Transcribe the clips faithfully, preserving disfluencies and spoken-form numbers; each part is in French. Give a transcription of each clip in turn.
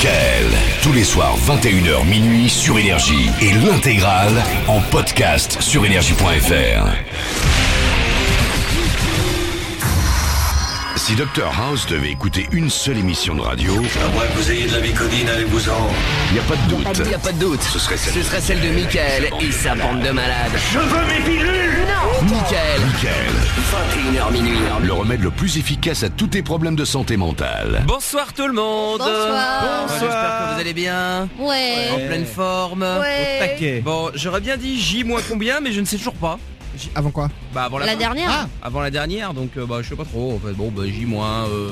Mickaël, tous les soirs vingt et une heures minuit sur Énergie et l'intégrale en podcast sur énergie point f r. Si docteur House devait écouter une seule émission de radio, à moins que vous ayez de la Vicodine avec vous en... il n'y a pas de doute. Il n'y a pas de doute. Ce serait celle, Ce serait celle de Mickaël et sa bande de malades. Je veux mes pilules. Non. Mickaël. Mickaël, vingt et une heures minuit. le remède le plus efficace à tous tes problèmes de santé mentale. Bonsoir tout le monde. Bonsoir. Bon, j'espère que vous allez bien. Ouais. En pleine forme. Ouais. Au taquet. Bon, j'aurais bien dit J moins combien, mais je ne sais toujours pas. J- Avant quoi? Bah avant la, La fin. dernière. Ah. Avant la dernière, donc euh, bah je sais pas trop. En fait, bon bah J moins euh,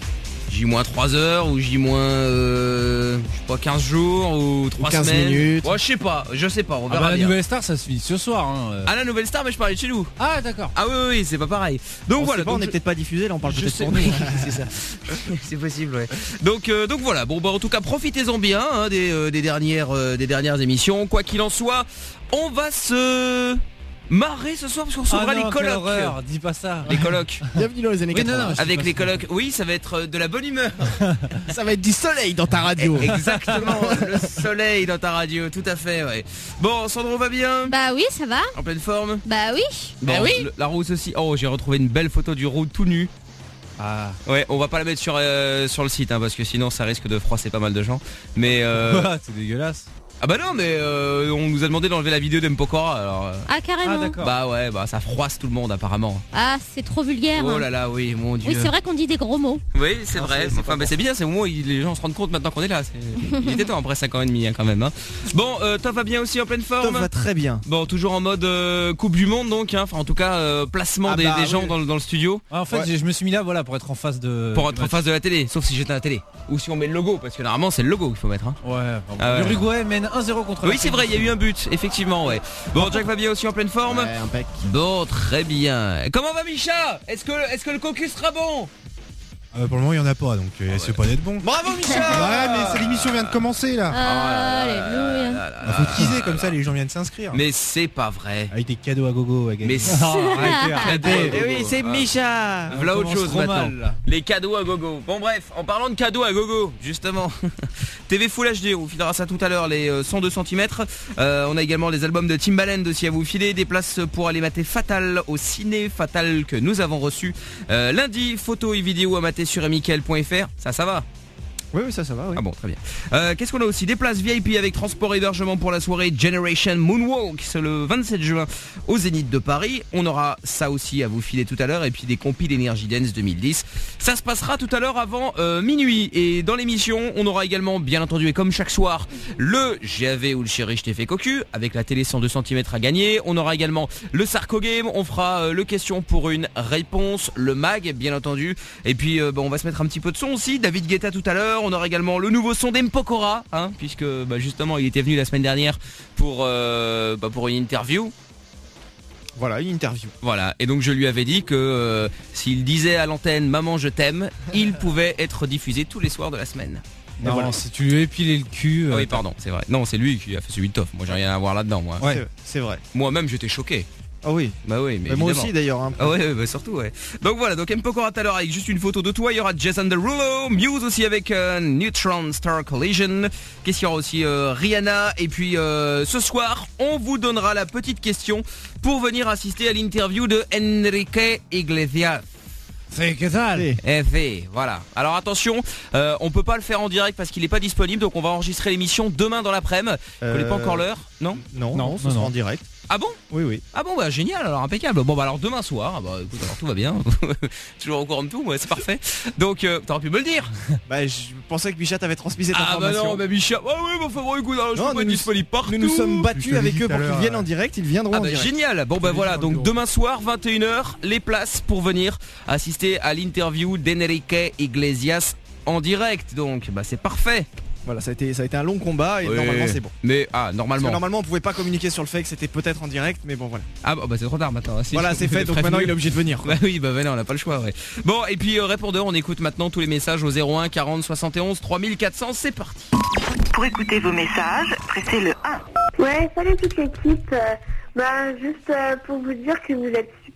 J moins trois heures ou J moins euh, je sais pas quinze jours ou trois quinze semaines. minutes. Ouais, je sais pas, je sais pas, on Ah verra bah la bien. nouvelle star ça se finit ce soir hein. Ah la nouvelle star, mais je parlais de chez nous. Ah d'accord. Ah oui oui, oui c'est pas pareil. Donc On voilà, sait pas, donc on est je- peut-être pas diffusé, là on parle Je peut-être sais, pour nous. oui, c'est ça. C'est possible, ouais. Donc, euh, donc voilà. Bon, bah en tout cas, profitez-en bien hein, des, euh, des dernières, euh, des dernières émissions. Quoi qu'il en soit, on va se marrer ce soir parce qu'on recevra Ah non, les quelle colocs. horreur, dis pas ça. Les colocs. Bienvenue dans les années Oui, non, quatre-vingts. non, je- Avec pas les ça. colocs. Oui, ça va être euh, de la bonne humeur. Ça va être du soleil dans ta radio. Exactement. Le soleil dans ta radio. Tout à fait. Ouais. Bon, Sandro va bien. Bah oui, ça va. En pleine forme. Bah oui. Bon, bah oui. le- la rousse aussi. Oh, j'ai retrouvé une belle photo du roux tout nu. Ah. Ouais, on va pas la mettre sur euh, sur le site hein, parce que sinon ça risque de froisser pas mal de gens. Mais euh... c'est dégueulasse. ah bah non, mais euh, on nous a demandé d'enlever la vidéo d'Mpokora. Alors euh, Ah carrément. Ah d'accord. bah ouais, bah ça froisse tout le monde apparemment. Ah, c'est trop vulgaire. Oh hein. là là, oui, mon dieu. Oui, c'est vrai qu'on dit des gros mots. Oui, c'est Non, vrai. c'est- c'est Enfin, pas bah, bon. c'est bien, c'est au moins où il- les gens se rendent compte maintenant qu'on est là. C'est- Il était temps après cinq ans et demi hein, quand même. Hein. Bon, euh, Top va bien aussi en pleine Top forme. va très bien. Bon, toujours en mode euh, Coupe du Monde donc. Hein. Enfin, en tout cas, euh, placement Ah des, bah, des gens oui. dans, le- dans le studio Ah, en fait Ouais. j'ai- je me suis mis là voilà pour être en face de. pour être en face de la télé. Sauf si j'étais à la télé ou si on met le logo, parce que normalement c'est le logo qu'il faut mettre. Hein. Ouais. Enfin, Ah ouais. L'Uruguay mène un zéro contre. Oui, la c'est vrai, il y a eu un but, effectivement, ouais. Bon, Jack va bien aussi en pleine forme. Ouais, impec. Bon, très bien. Comment va Micha? Est-ce que, est-ce que le cocu sera bon? Euh, pour le moment, il y en a pas, donc euh, c'est pas d'être bon. Bravo Michel. Ouais, mais c'est l'émission vient de commencer là. Alléluia. Il faut teaser comme ça, les gens viennent s'inscrire. Mais c'est pas vrai. Avec des cadeaux à gogo à gagner. Mais c'est... Arrêtez, arrêtez. Eh oui, c'est Micha. Voilà On autre commence chose trop maintenant. mal, là. Les cadeaux à gogo. Bon bref, en parlant de cadeaux à gogo, justement, T V Full H D, on vous filera ça tout à l'heure, les euh, cent deux centimètres. Euh, on a également les albums de Timbaland aussi à vous filer, des places pour aller mater Fatal au ciné Fatal que nous avons reçu euh, lundi, photos et vidéos à mater sur mickaël point f r. Ça, ça va. Oui, oui, ça, ça va, oui. Ah bon, très bien. Euh, Qu'est-ce qu'on a aussi? Des places V I P avec transport et hébergement pour la soirée Generation Moonwalk, c'est le vingt-sept juin au Zénith de Paris. On aura ça aussi à vous filer tout à l'heure et puis des compiles Energy Dance deux mille dix. Ça se passera tout à l'heure avant euh, minuit. Et dans l'émission, on aura également, bien entendu, et comme chaque soir, le G A V ou le Chéri je t'ai fait cocu avec la télé cent deux centimètres à gagner. On aura également le Sarko Game. On fera euh, le question pour une réponse, le mag, bien entendu. Et puis, euh, bah, on va se mettre un petit peu de son aussi. David Guetta tout à l'heure. On aura également le nouveau son d'Mpokora, hein, puisque bah, justement il était venu la semaine dernière pour, euh, bah, pour une interview. Voilà, une interview. Voilà, et donc je lui avais dit que euh, s'il disait à l'antenne Maman je t'aime, il pouvait être diffusé tous les soirs de la semaine. Non, voilà. si tu lui as épilé le cul. Ah euh, oui, pardon, c'est vrai. Non, c'est lui qui a fait celui de Toff. Moi j'ai rien à voir là-dedans, moi. Ouais. C'est- C'est vrai. Moi-même j'étais choqué. Ah oui. Bah oui, mais Bah, moi évidemment. aussi d'ailleurs. Hein. Ah ouais, ouais, bah surtout ouais. Donc voilà, donc Mpokora tout à l'heure avec juste une photo de toi. Il y aura Jason Derulo, Muse aussi avec euh, Neutron Star Collision. Qu'est-ce qu'il y aura aussi euh, Rihanna. Et puis euh, ce soir, on vous donnera la petite question pour venir assister à l'interview de Enrique Iglesias. C'est que ça. Allez. F V, voilà. Alors attention, euh, on peut pas le faire en direct parce qu'il est pas disponible, donc on va enregistrer l'émission demain dans l'après-midi. Vous connaissez pas Euh, encore l'heure? Non? Non, Non, non, ce non, sera non. en direct. Ah bon? Oui, oui. Ah bon, bah génial, alors impeccable. Bon bah alors demain soir, ah bah écoute, alors tout va bien. Toujours au courant de tout, ouais, c'est parfait. Donc euh, t'aurais pu me le dire. Bah, je pensais que Micha t'avait transmis cette Ah bah information. non, bah Micha, ah oui, bah enfin bon, écoute, alors je Non, peux pas nous être nous- disponible partout. Nous nous sommes Je battus te l'ai avec dit eux tout à pour qu'ils l'heure, viennent euh. en direct. Ils viendront Ah en bah direct. génial. Bon bah l'ai voilà, dit dans le donc bureau. demain soir vingt et une heures, les places pour venir assister à l'interview d'Enrique Iglesias en direct. Donc bah c'est parfait. Voilà, ça a été, ça a été un long combat et Oui. normalement c'est bon. Mais ah Parce normalement. que normalement on pouvait pas communiquer sur le fait que c'était peut-être en direct, mais bon voilà. Ah bah, bah, c'est trop tard maintenant. Si, Voilà, je- c'est fait, je donc prévenu. maintenant il est obligé de venir. quoi. Bah oui, bah, bah non, on n'a pas le choix, ouais. Bon, et puis euh, répondeur, on écoute maintenant tous les messages au zéro un quarante soixante et onze trois mille quatre cents, c'est parti. Pour écouter vos messages, pressez le un. Ouais, salut toute l'équipe. Euh, bah, juste euh, pour vous dire que vous êtes super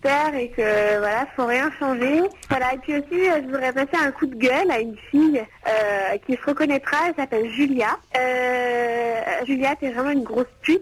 super et que voilà, faut rien changer. Voilà, et puis aussi, euh, je voudrais passer un coup de gueule à une fille euh, qui se reconnaîtra, elle s'appelle Julia. Euh, Julia, t'es vraiment une grosse pute.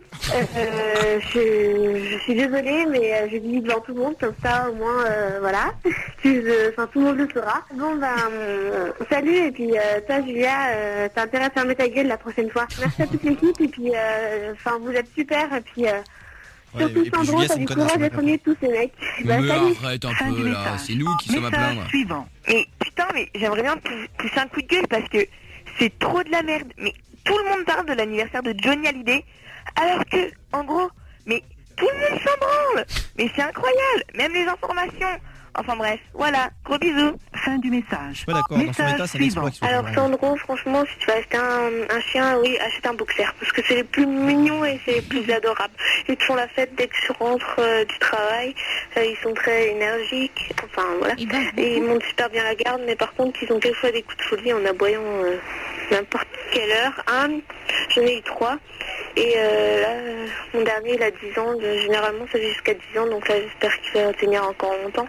Euh, je, je suis désolée, mais euh, je dis devant tout le monde, comme ça au moins, euh, voilà, tu, euh, enfin, tout le monde le saura. Bon ben, euh, salut, et puis euh, toi Julia, euh, t'as intérêt à fermer ta gueule la prochaine fois. Merci à toute l'équipe, et puis, enfin, euh, vous êtes super, et puis... Euh, Ouais, surtout Sandro, t'as du courage d'être mieux que tous ces mecs. Bah, Mais salut. arrête un Fin peu du là, message. c'est nous qui sommes à Message plaindre. suivant. Mais putain, mais j'aimerais bien pou- pousser un coup de gueule parce que c'est trop de la merde. Mais tout le monde parle de l'anniversaire de Johnny Hallyday, alors que, en gros, mais tout le monde s'en branle. Mais c'est incroyable, même les informations. Enfin bref, voilà, gros bisous. Fin du message. Pas d'accord, dans son état, c'est un exploit qu'il soit Alors pas Sandro, franchement, si tu vas acheter un, un chien, oui, achète un boxer, parce que c'est les plus mignons et c'est les plus adorables. Ils te font la fête dès que tu rentres euh, du travail, euh, ils sont très énergiques, enfin voilà, Ils bavent et ils beaucoup. montent super bien la garde, mais par contre, ils ont quelquefois des coups de folie en aboyant euh, n'importe quelle heure. Un, j'en ai eu trois, et euh, là, euh, mon dernier, il a dix ans, de- généralement ça fait jusqu'à dix ans, donc là, j'espère qu'il va tenir encore longtemps,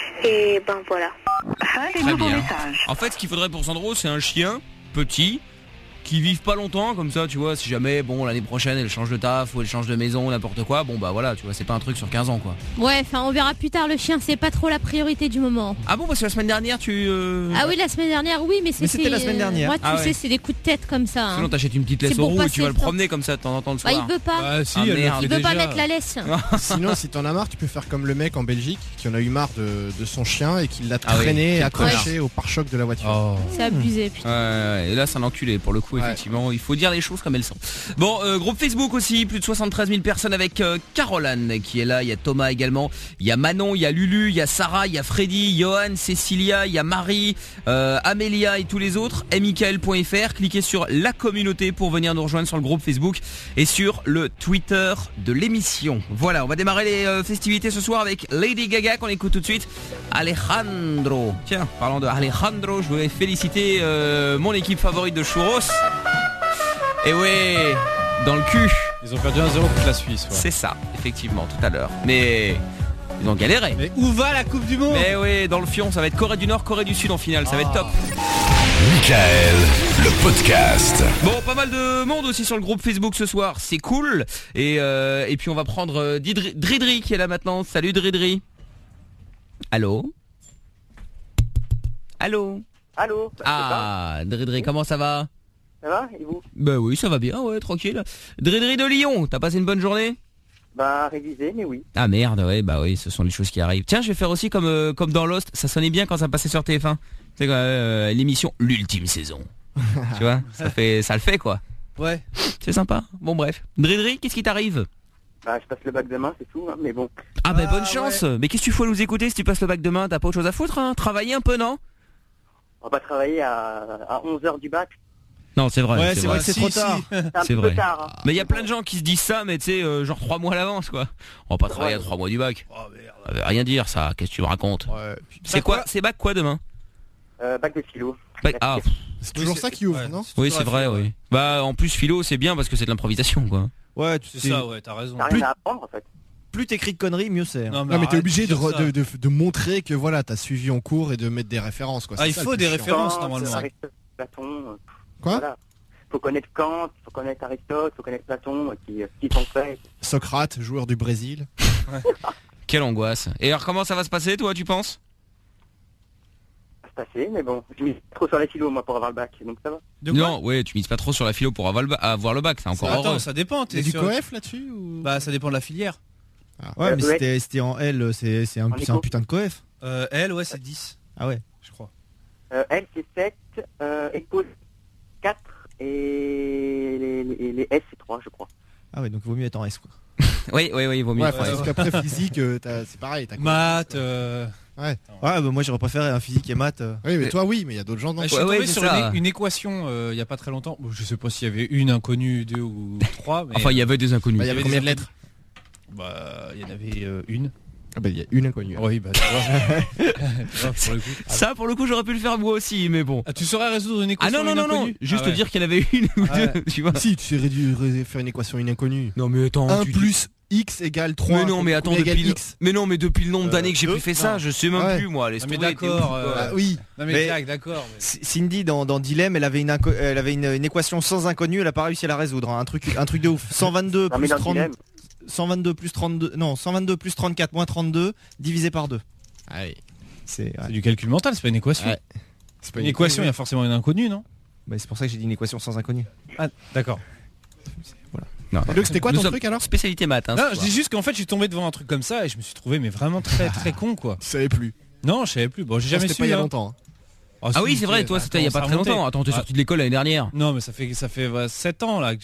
et ben voilà. Fin des Très nouveaux bien. messages. En fait, ce qu'il faudrait pour Sandro, c'est un chien petit qui vive pas longtemps, comme ça, tu vois, si jamais, bon, l'année prochaine, elle change de taf ou elle change de maison, n'importe quoi, bon, bah voilà, tu vois, c'est pas un truc sur quinze ans, quoi. Ouais, enfin, on verra plus tard. Le chien, c'est pas trop la priorité du moment. Ah bon, parce que la semaine dernière, tu... Euh... Ah oui, la semaine dernière, oui, mais c'était. c'était la semaine dernière. Moi, tu Ah ouais. sais, c'est des coups de tête comme ça. hein. Sinon, t'achètes une petite laisse C'est au pour roux et passer tu vas le le temps. promener comme ça de temps en temps le Bah, soir. il veut pas. Bah si, Ah, elle le merde. fait Il veut pas déjà. mettre la laisse. Sinon, si t'en as marre, tu peux faire comme le mec en Belgique qui en a eu marre de, de son chien et qui l'a Ah oui, traîné, quel accroché au pare-choc de la voiture. Oh. C'est abusé, putain. Ouais, ouais, ouais. Et là, c'est un enculé pour le coup, Ouais. effectivement. Il faut dire les choses comme elles sont. Bon, euh, groupe Facebook aussi, plus de soixante-treize mille personnes avec euh, Caroline qui est là. Il y a Thomas également. Il y a Manon, il y a Lulu, il y a Sarah, il y a Freddy, Johan, Cécilia, il y a Marie, euh, Amélia et tous les autres. mickaël point f r. Cliquez sur la communauté pour venir nous rejoindre sur le groupe Facebook et sur le Twitter de l'émission. Voilà, on va démarrer les euh, festivités ce soir avec Lady Gaga qu'on écoute tout de suite. Alejandro. Tiens, parlant de Alejandro, je voulais féliciter euh, mon équipe favorite de churros. Et ouais, dans le cul. Ils ont perdu un zéro contre la Suisse. Ouais. C'est ça, effectivement, tout à l'heure. Mais ils ont galéré. Mais où va la Coupe du Monde? Mais oui, dans le fion, ça va être Corée du Nord, Corée du Sud en finale, ça va être top. Michael, le podcast. Bon, pas mal de monde aussi sur le groupe Facebook ce soir, c'est cool. Et, euh, et puis on va prendre euh, Didri- Dridri qui est là maintenant. Salut Dridri. Allô? Allô? Allô. Ah, Dridri, comment ça va? Ça va, et vous? Bah oui, ça va bien, ouais, tranquille. Dridri de Lyon, t'as passé une bonne journée? Bah, révisé, mais oui. Ah merde, ouais, bah oui, ce sont les choses qui arrivent. Tiens, je vais faire aussi comme euh, comme dans Lost, ça sonnait bien quand ça passait sur T F un. C'est quoi, euh, l'émission l'ultime saison. Tu vois, ça fait ça le fait quoi. Ouais. C'est sympa. Bon bref. Dridri, qu'est-ce qui t'arrive? Bah, je passe le bac demain, c'est tout, hein, mais bon. Ah bah Ah, bonne chance. Mais qu'est-ce que tu fais à nous écouter si tu passes le bac demain? T'as pas autre chose à foutre, hein? Travailler un peu, non? On va pas travailler à, à onze heures du bac. Non, c'est vrai. Ouais, c'est vrai que c'est Si, trop si. tard. C'est un C'est peu vrai. tard. Hein. Mais il y a plein de gens qui se disent ça, mais tu sais, euh, genre trois mois à l'avance, quoi. On va pas travailler à trois mois du bac. Oh merde. Ça veut rien dire, ça. Qu'est-ce que tu me racontes? Ouais. C'est quoi? C'est bac quoi demain? Euh, bac de philo. Bac- Ah, pff, C'est toujours Oui, ça c'est- qui ouvre, ouais, non oui, toujours c'est la vrai, philo, oui. ouais. Bah, en plus, philo, c'est bien parce que c'est de l'improvisation, quoi. Ouais, tu C'est sais, ça, ouais, t'as raison. T'as Plus- rien à apprendre, en fait. plus t'écris de conneries, mieux c'est. hein. Non, Non, mais t'es arrête obligé de, dire re- ça. de, de, de montrer que voilà, t'as suivi en cours et de mettre des références. Quoi. Ah, C'est il ça, faut le plus des chiant. références. Kant, normalement. Aristote, Platon. euh, Quoi Voilà. Faut connaître Kant, faut connaître Aristote, faut connaître Platon, euh, qui, euh, qui sont faits. Socrate, joueur du Brésil. Quelle angoisse. Et alors, comment ça va se passer, toi, tu penses? à se passer, mais bon, je mise trop sur la philo, moi, pour avoir le bac, donc ça va. De quoi? Non, ouais, tu mises pas trop sur la philo pour avoir le, ba- avoir le bac, c'est encore heureux. Attends, ça dépend. Il T'es y a du sur- coef là-dessus ou... Bah, ça dépend de la filière. Ouais, mais Ouais. c'était c'était en L, c'est c'est un, En c'est un éco. putain de coef. Euh, elle, ouais, c'est dix, Ah ouais. je crois. Euh, L, c'est sept, euh, Eco, quatre, et les, les, les S, c'est trois, je crois. Ah ouais, donc il vaut mieux être en S quoi. Oui, oui, oui, il vaut mieux. Ouais, faire parce ça. qu'après physique, euh, t'as- c'est pareil. T'as Maths. Euh... Ouais. Ouais, bah moi j'aurais préféré un physique et maths. euh. Oui, mais Mais- toi oui, mais il y a d'autres gens non. Je suis Ouais, tombé ouais, c'est sur ça. une, une équation euh, il y a pas très longtemps. Bon, je sais pas s'il y avait une inconnue, deux ou trois. Mais Enfin, il y avait des inconnus. Bah, il y avait avait combien des de lettres? Bah, il y en avait euh, une. Ah bah il y a une inconnue. Oui, bah tu vois. Tu vois, pour le coup. Ça, pour le coup, j'aurais pu le faire moi aussi, mais bon. Ah, tu saurais résoudre une Ah équation non, non, non, non, inconnue juste Ah ouais. dire qu'il y en avait une ou Ah deux, ouais. tu vois. Si, tu sais réduire, faire une équation une inconnue. Non, mais attends. un tu- plus x égale trois. Mais non, mais attends, combien depuis égale le... x. Mais non, mais depuis le nombre Euh, d'années que j'ai deux plus fait ça, Non. je sais même Ouais. plus moi. Laisse Ah, mais tomber, t'es d'accord, ouf, quoi. euh, Ah oui. Non mais, Mais- Jack, d'accord. mais- C- Cindy dans, dans Dilemme, elle avait une inco- elle avait une, une équation sans inconnu, elle a pas réussi à la résoudre, hein. un truc un truc de ouf. cent vingt-deux Non, mais plus dans trente Dilemme. cent vingt-deux plus trente-deux non, cent vingt-deux plus trente-quatre moins trente-deux divisé par deux. Ah oui. C'est ouais. C'est du calcul mental, c'est pas une équation. Ouais. C'est pas Une équation, il y a forcément une inconnue, non Bah, c'est pour ça que j'ai dit une équation sans inconnu. Ah, d'accord. Non. Donc c'était quoi Nous ton sommes truc alors? Spécialité maths. Hein, Non, ce je soir. dis juste qu'en fait, je suis tombé devant un truc comme ça et je me suis trouvé mais vraiment très très con quoi. Tu savais plus. Non, je savais plus. Bon, j'ai jamais C'était su. pas il y a hein. longtemps. Ah, Ah si, oui, c'est vrai, c'est- toi, ça c'était il y a pas commence très à remonter. longtemps. Attends, t'es Ah. sorti de l'école l'année dernière. Non, mais ça fait ça fait sept ans là.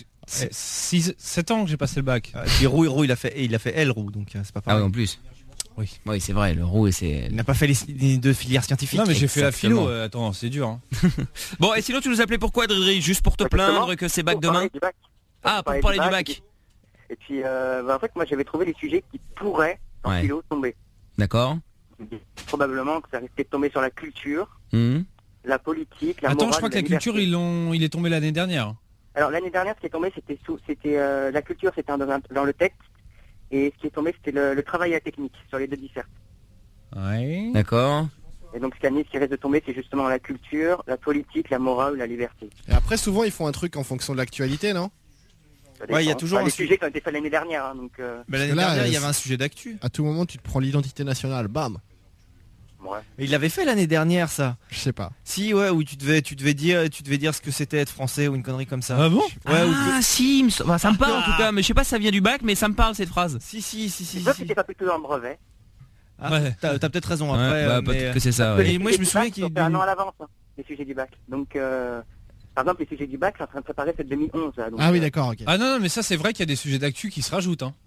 six sept ans que j'ai passé le bac. Et puis Roux, Roux, il a fait il a fait L Roux, donc euh, c'est pas Ah oui, pareil. en plus. Oui. Oui, c'est vrai, le roux et c'est. Il n'a pas fait les, les deux filières scientifiques. Non, mais j'ai fait la Exactement. philo. euh, attends, c'est dur. Hein. Bon, et sinon, tu nous appelais pourquoi, Dridri? Juste pour te Ouais, plaindre justement, que c'est bac pour demain? parler du bac. Ah, pour parler du bac. Et puis, euh, bah, en fait, moi, j'avais trouvé les sujets qui pourraient, en Ouais. philo, tomber. D'accord. Probablement que ça risquait de tomber sur la culture, Hum. la politique, la Attends, morale, je crois que la liberté. culture, ils l'ont, il est tombé l'année dernière. Alors, l'année dernière, ce qui est tombé, c'était sous, c'était euh, la culture, c'était dans, un- dans le texte. Et ce qui est tombé, c'était le, le travail à la technique, sur les deux dissertes. Ouais. D'accord. Et donc, cette année, ce qui risque de tomber, c'est justement la culture, la politique, la morale, la liberté. Et après souvent ils font un truc en fonction de l'actualité, non? Ça Ouais, il y a dépend. toujours Enfin, un les su- sujets qui ont été faits l'année dernière, hein, donc... Euh, Mais l'année Parce que là, dernière, il y euh, avait un sujet d'actu. À tout moment tu te prends l'identité nationale, bam. ouais. Mais il l'avait fait l'année dernière ça. Je sais pas. Si ouais, où tu devais tu devais dire tu devais dire ce que c'était être français ou une connerie comme ça. Ah bon? Ouais, ou Ah, si, il me so- bah, ça me parle en tout cas, mais je sais pas si ça vient du bac, mais ça me parle cette phrase. Si si si si. Je sais pas si. si c'était pas plutôt dans le brevet. Ah, Ouais. T'as t'as peut-être raison Ouais, après. bah, euh, peut-être mais- que c'est ça, Parce que ouais. les Et moi, sujets je me du souviens bac qu'il- sont faits un an à l'avance, hein, les sujets du bac. Donc, euh, par exemple, les sujets du bac, c'est en train de préparer cette deux mille onze. Là, donc, Ah oui euh, d'accord, ok. Ah non, non, mais ça, c'est vrai qu'il y a des sujets d'actu qui se rajoutent. Hein.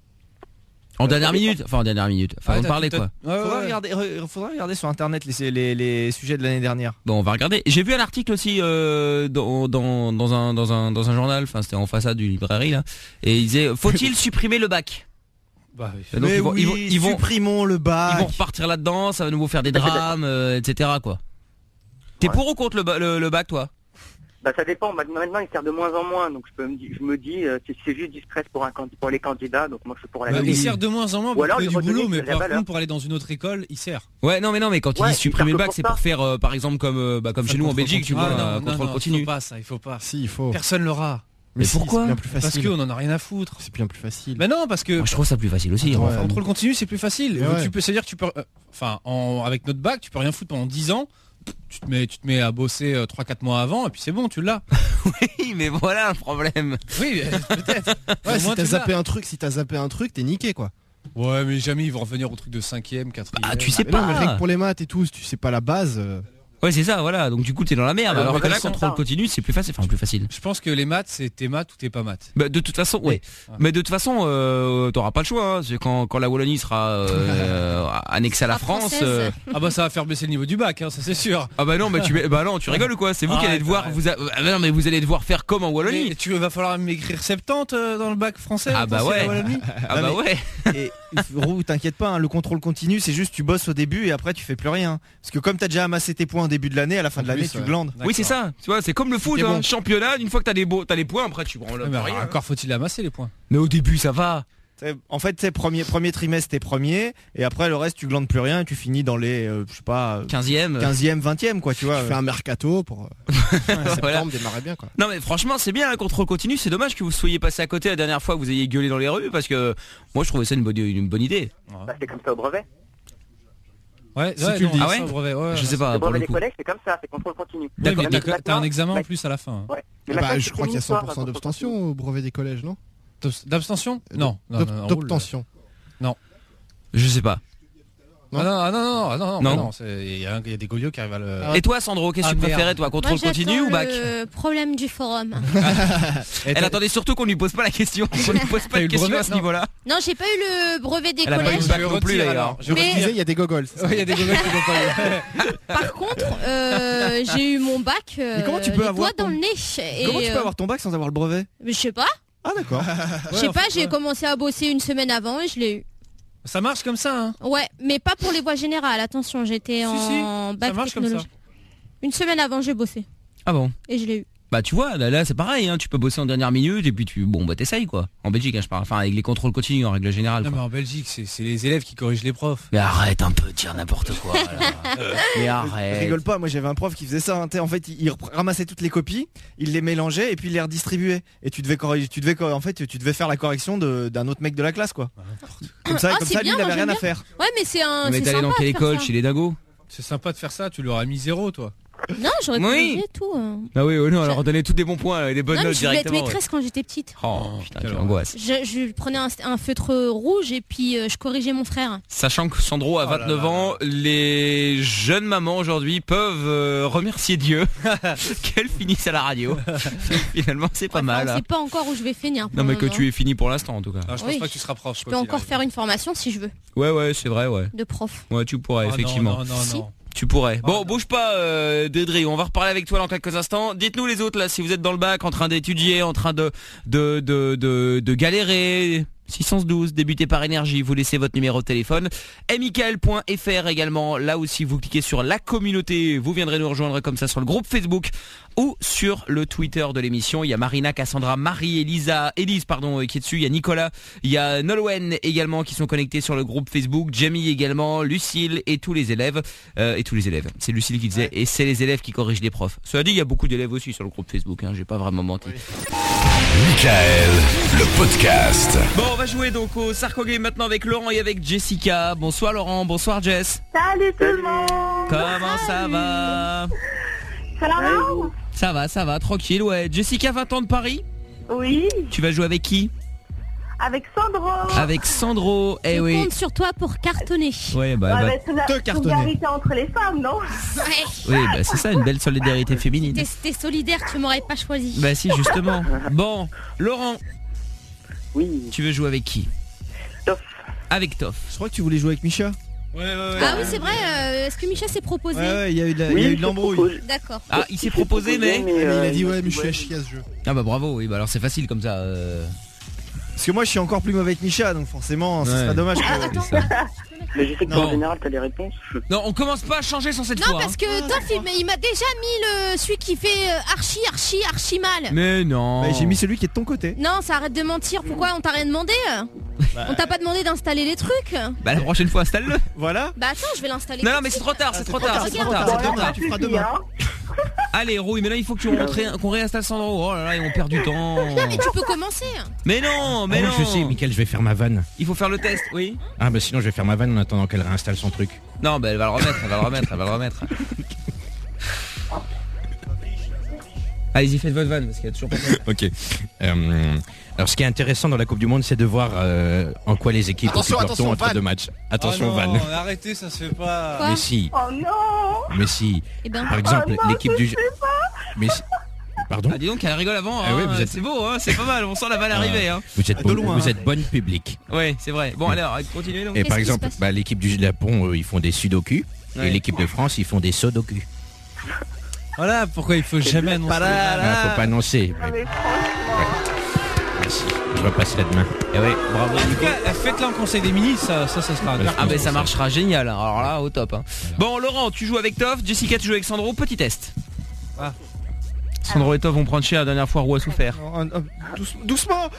En dernière minute, enfin en dernière minute, enfin Ouais, on t'as- parlait t'as- quoi. Ouais, Faudra ouais. regarder, re- faudra regarder sur internet les, les, les sujets de l'année dernière. Bon, on va regarder. J'ai vu un article aussi euh, dans, dans, dans, un, dans, un, dans un journal, enfin c'était en façade d'une librairie là, et il disait faut-il supprimer le bac? Bah oui. Et donc, Mais ils vont, oui, ils vont, ils vont, supprimons le bac. ils vont repartir là-dedans, ça va nous faire des drames, euh, et cetera quoi. T'es Ouais. pour ou contre le, ba- le, le bac toi? Bah, ça dépend. Bah, maintenant, il sert de moins en moins. Donc, je, peux me, di- je me dis, euh, c'est c'est juste du stress pour, un, candi- pour les candidats. Donc, moi, je suis pour la Bah, vie. il sert de moins en moins Ou pour alors, trouver lui du redonner boulot, mais de la par valeur. contre, pour aller dans une autre école, il sert. Ouais, non mais non, mais quand Ouais, ils disent supprimer il le sert que bac, pour c'est ça. pour faire euh, par exemple comme euh, bah, comme Enfin, chez nous en contrôle Belgique, tu continu. vois, Ah, un non, contrôle non, continu. Il faut pas ça, il faut pas. Si il faut. Personne l'aura. Mais si, pourquoi? c'est bien plus Parce facile. qu'on en a rien à foutre. C'est bien plus facile. Mais non, parce que Moi, je trouve ça plus facile aussi. Attends, hein. ouais. contrôle continu, c'est plus facile. Mais ouais. Tu peux, c'est-à-dire que tu peux, euh, enfin, en, avec notre bac, tu peux rien foutre pendant dix ans. Tu te mets, tu te mets à bosser euh, trois quatre mois avant et puis c'est bon, tu l'as. Oui, mais voilà le problème. Oui, euh, peut-être. Ouais, Au si moins, t'as tu zappé l'as. un truc, si t'as zappé un truc, t'es niqué quoi. Ouais, mais jamais ils vont revenir au truc de cinquième, quatrième. Ah, tu sais Mais non, mais rien pas. que pour les maths et tout, si tu sais pas la base. euh, Ouais, c'est ça, voilà. Donc du coup, t'es dans la merde. Ah, Alors mais que là, de toute contrôle façon, continu, c'est plus facile. Enfin, plus facile. Je pense que les maths, c'est tes maths ou t'es pas maths. Bah, de toute façon, ouais. Mais de toute façon, euh, t'auras pas le choix. Hein. C'est quand, quand la Wallonie sera euh, annexée à la La France. française. euh, Ah bah ça va faire baisser le niveau du bac, hein, ça c'est sûr. Ah bah non, mais tu, bah non, tu rigoles ou quoi? C'est vous qui allez Arrête, devoir, arrête. vous, a- ah bah non, mais vous allez devoir faire comme en Wallonie. Mais tu vas falloir m'écrire soixante-dix euh, dans le bac français. Ah bah français, ouais. la Wallonie. Ah bah Non, ouais. Et Roux, t'inquiète pas, hein, le contrôle continu, c'est juste tu bosses au début et après tu fais plus rien. Parce que comme t'as déjà amassé tes points au début de l'année, à la fin En de l'année plus, tu ouais. glandes. Oui, c'est ça. Tu vois, c'est comme le foot, C'est hein. bon. Championnat. Une fois que t'as les beaux, t'as les points, après tu prends le. Ouais, mais rien. encore faut-il amasser les points. Mais au début, ça va. C'est- En fait, c'est premier premier trimestre t'es premier et après le reste tu glandes plus rien et tu finis dans les euh, je sais pas quinzième. quinzième, vingtième quoi, tu vois. Tu fais un mercato pour euh, Voilà. septembre démarrer bien quoi. Non mais franchement c'est bien un contrôle continu, c'est dommage que vous soyez passé à côté la dernière fois que vous ayez gueulé dans les rues parce que moi je trouvais ça une bonne, une bonne idée. Bah, c'est comme ça au brevet. Ouais, Si ouais, tu le non, dis. ça, Ah ouais au brevet, ouais, Je ouais. sais pas Le pour brevet le des coup. collèges, c'est comme ça, c'est contrôle continu. D'accord, Mais mais maintenant, t'as un examen en bah, plus à la fin. Ouais. Mais Bah, maintenant, je c'est crois qu'il y a une histoire, cent pour cent un d'abstention au brevet des collèges, non? D'abstention Non, non, D'ob- non, non, D'obtention. Je sais pas. Ah non, ah non, non, ah non, non, Non. bah non, c'est- il y, a un- il y a des golios qui arrivent à le. Et toi Sandro, qu'est-ce que Ah, tu merde. préférais toi, contrôle Moi, continu j'attends ou bac? le problème du forum. Elle attendait surtout qu'on lui pose pas la question, qu'on lui pose pas T'as eu de le question brevet à ce Non. niveau-là. Non, j'ai pas eu le brevet des Elle a pas eu collèges. le bac Je non plus retire, d'ailleurs. alors. Je Mais- Je disais, il y a des gogoles. c'est ça Ouais, il y a des golios qui n'ont pas eu. Par contre, euh, j'ai eu mon bac. Euh, Mais comment tu peux les avoir doigts dans ton- le nez. Et, Comment tu peux euh, avoir ton bac sans avoir le brevet? mais je sais pas. Ah d'accord. Je sais pas. J'ai commencé à bosser une semaine avant et je l'ai eu. Ça marche comme ça, hein. Ouais, mais pas pour les voies générales. Attention, j'étais Si, en si, bac ça marche comme technologie. Une semaine avant, j'ai bossé. Ah bon? Et je l'ai eu. Bah tu vois, là, là c'est pareil, hein, tu peux bosser en dernière minute et puis tu, bon bah t'essayes quoi. En Belgique, hein, je parle, enfin avec les contrôles continus en règle générale. Non Quoi. mais en Belgique, c'est, c'est les élèves qui corrigent les profs. Mais arrête un peu de dire n'importe quoi. Là. Mais arrête. Rigole pas, moi j'avais un prof qui faisait ça. Hein. En fait, il, il ramassait toutes les copies, il les mélangeait et puis il les redistribuait. Et tu devais corriger, tu devais cor- en fait, tu devais faire la correction de, d'un autre mec de la classe quoi. Comme ça, Ah, comme c'est ça, lui bien, il avait moi, rien j'aime à bien. faire. Ouais, mais c'est un. Mais c'est t'es allé sympa dans quelle de faire école? ça. Chez les dingos? C'est sympa de faire ça, tu leur as mis zéro toi. Non, j'aurais Oui. corrigé tout. hein. Ah oui, oui, non, alors donner tous des bons points et des bonnes Non, mais notes je voulais être directement. maîtresse quand j'étais petite. Ouais. Oh putain, quelle quelle angoisse. Je, je prenais un, un feutre rouge et puis euh, je corrigeais mon frère. Sachant que Sandro a Oh là vingt-neuf là ans, les jeunes mamans aujourd'hui peuvent euh, remercier Dieu qu'elles finissent à la radio. Finalement, c'est pas Enfin, mal. on hein. sait pas encore où je vais finir. pour Non mais le que moment. tu es fini pour l'instant en tout cas. Alors, je pense Oui. pas que tu seras prof. Je peux encore faire une formation si je veux, Ouais ouais, c'est vrai ouais. de prof. Ouais, tu pourrais Ah, effectivement. Non, non, non, Si. non. Tu pourrais. Bon, non. bouge pas, euh, Dédré. On va reparler avec toi dans quelques instants. Dites-nous les autres là, si vous êtes dans le bac, en train d'étudier, en train de de de de, de galérer. six cent douze, débuté par énergie, vous laissez votre numéro de téléphone. Michael point F R également, là aussi vous cliquez sur la communauté, vous viendrez nous rejoindre comme ça sur le groupe Facebook ou sur le Twitter de l'émission. Il y a Marina, Cassandra, Marie, Elisa, Elise pardon, qui est dessus, il y a Nicolas, il y a Nolwenn également qui sont connectés sur le groupe Facebook, Jamie également, Lucille et tous les élèves, euh, et tous les élèves, c'est Lucille qui disait, ouais. Et c'est les élèves qui corrigent les profs. Cela dit, il y a beaucoup d'élèves aussi sur le groupe Facebook, hein, j'ai pas vraiment menti. Oui. Michael, le podcast. Bon, on va jouer donc au Sarko Game maintenant avec Laurent et avec Jessica. Bonsoir Laurent, bonsoir Jess. Salut tout le monde. Comment ça va? Ça va? Ça va, ça va, tranquille, ouais. Jessica, vingt ans de Paris. Oui, Tu vas jouer avec qui? avec Sandro. Avec Sandro, eh je oui. compte sur toi pour cartonner. Ouais, bah, Ouais, bah, mais c'est la te cartonner. solidarité entre les femmes, non? Ouais. oui, bah c'est ça, une belle solidarité féminine. T'es, t'es solidaire, tu m'aurais pas choisi. Bah si, justement. Bon, Laurent, Oui, tu veux jouer avec qui? Toff. Avec Toff. Je crois que tu voulais jouer avec Micha. Ouais, ouais, ouais. Ah oui, c'est vrai. euh, Est-ce que Micha s'est proposé? Ouais, ouais, il y a eu de, la- oui, il y a eu de je l'embrouille. propose. D'accord. Ah, il s'est proposé, mais... mais, Mais il euh, a dit ouais, m'a mais je suis à chier à ce jeu. Ah bah bravo, oui, bah alors c'est facile comme ça. euh. Parce que moi je suis encore plus mauvais que Micha, donc forcément ce Ouais. serait dommage que... Attends. C'est ça. Mais je sais que Non. en général, t'as les réponses. Non, on commence pas à changer sans cette Non, fois. parce hein. que Toff, il, m'a- il m'a déjà mis le celui qui fait euh, archi, archi, archi mal. Mais non. Bah, j'ai mis celui qui est de ton côté. Non, ça arrête de mentir. Pourquoi on t'a rien demandé? On t'a pas demandé d'installer les trucs? Bah la prochaine fois, installe-le. Voilà. Bah attends, je vais l'installer. Non, non, tout mais de c'est suite. trop tard, c'est trop tard, tard, c'est c'est trop trop tard. tard, c'est Demain, trop tard. tu feras demain. Allez, Rouille, mais là il faut que tu- on ré- qu'on réinstalle Sandro. Oh là là, et on perd du temps. Non, mais tu peux commencer. Mais non, mais Oh, non. je sais, Mickaël, je vais faire ma vanne. Il faut faire le test, oui. Ah bah sinon je vais faire ma vanne en attendant qu'elle réinstalle son truc. Non, bah elle va le remettre, elle va le remettre, elle va le remettre. Allez-y, faites votre vanne parce qu'il y a toujours pas de... Ok. Euh, alors ce qui est intéressant dans la Coupe du Monde, c'est de voir euh, en quoi les équipes Attention, occupent leur attention, ton entre vanne. deux matchs. Attention, Oh non, vanne. arrêtez, ça se fait pas. Quoi Mais si, Oh non. mais si. Eh ben, Par exemple, Oh non, l'équipe je du... sais pas. Mais si- Pardon. Ah dis donc, elle rigole avant, Ah hein. ouais, vous êtes- C'est beau, hein, c'est pas mal, on sent la balle arriver. Hein. Vous êtes De bon, loin, vous hein. êtes bonne public. Ouais, c'est vrai. Bon, alors, continuez donc. Et Qu'est-ce par qui se exemple, passe bah, l'équipe du Japon, eux, ils font des sudoku. Ouais. Et l'équipe de France, ils font des sodoku. Voilà pourquoi il faut jamais annoncer. les vannes. Ah, faut pas annoncer. Non, mais franchement. Merci. Je repasse la demain. Eh ouais, bravo. En tout cas, faites-la en conseil des ministres, ça, ça, ça sera un Ah ben ça marchera génial, alors là au top hein. Bon Laurent, tu joues avec Toff, Jessica tu joues avec Sandro, petit test. Ah. Sandro et Toff vont prendre cher la dernière fois, Roux a souffert. Oh, oh, douce- doucement.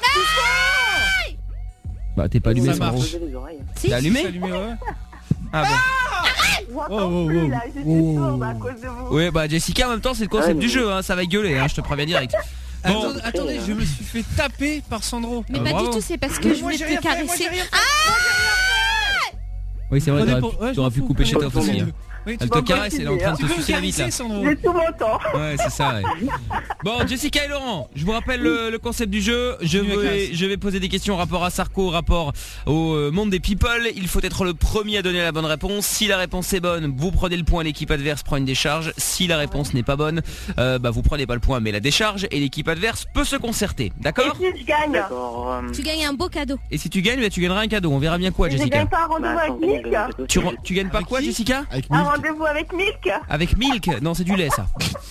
Bah t'es pas allumé Ça Sandro. marche. Poser les oreilles. si. T'es allumé? Allumé, ouais. Ah bon. Je m'entends Oh, oh, plus, oh. là. J'étais Oh. sourde à cause de vous. Ouais bah Jessica en même temps c'est le concept Ouais, du mais- jeu hein, ça va gueuler hein, je te préviens direct. Bon, Attendez, attendez, je me suis fait taper par Sandro. Mais Ah, pas bravo. du tout, c'est parce que je voulais te caresser. oui c'est vrai, Prenez t'aurais pour- pu, ouais, je t'aurais m'en pu fous. couper chez Prenez Toff pour aussi. les hein. deux. Oui, Elle tu te Bon, caresse, elle est en train de te peux me sucer la bite là. caresser, Sandro. J'ai tout mon temps. Ouais c'est ça ouais. Bon Jessica et Laurent, je vous rappelle le, le concept du jeu. Je Continue la vais, classe. je vais poser des questions en rapport à Sarko, rapport au euh, monde des people. Il faut être le premier à donner la bonne réponse. Si la réponse est bonne, vous prenez le point, l'équipe adverse prend une décharge. Si la réponse n'est pas bonne, euh, bah vous prenez pas le point mais la décharge et l'équipe adverse peut se concerter. D'accord? Et si je gagne? D'accord. euh, Tu gagnes un beau cadeau. Et si tu gagnes, bah, tu gagneras un cadeau. On verra bien quoi Je Jessica. gagne pas un rendez-vous bah, avec attends, Milk? on va peut-être Tu, aussi. re- tu gagnes pas quoi Jessica? Avec Un Milk. rendez-vous avec Milk? Avec Milk? Non c'est du lait ça.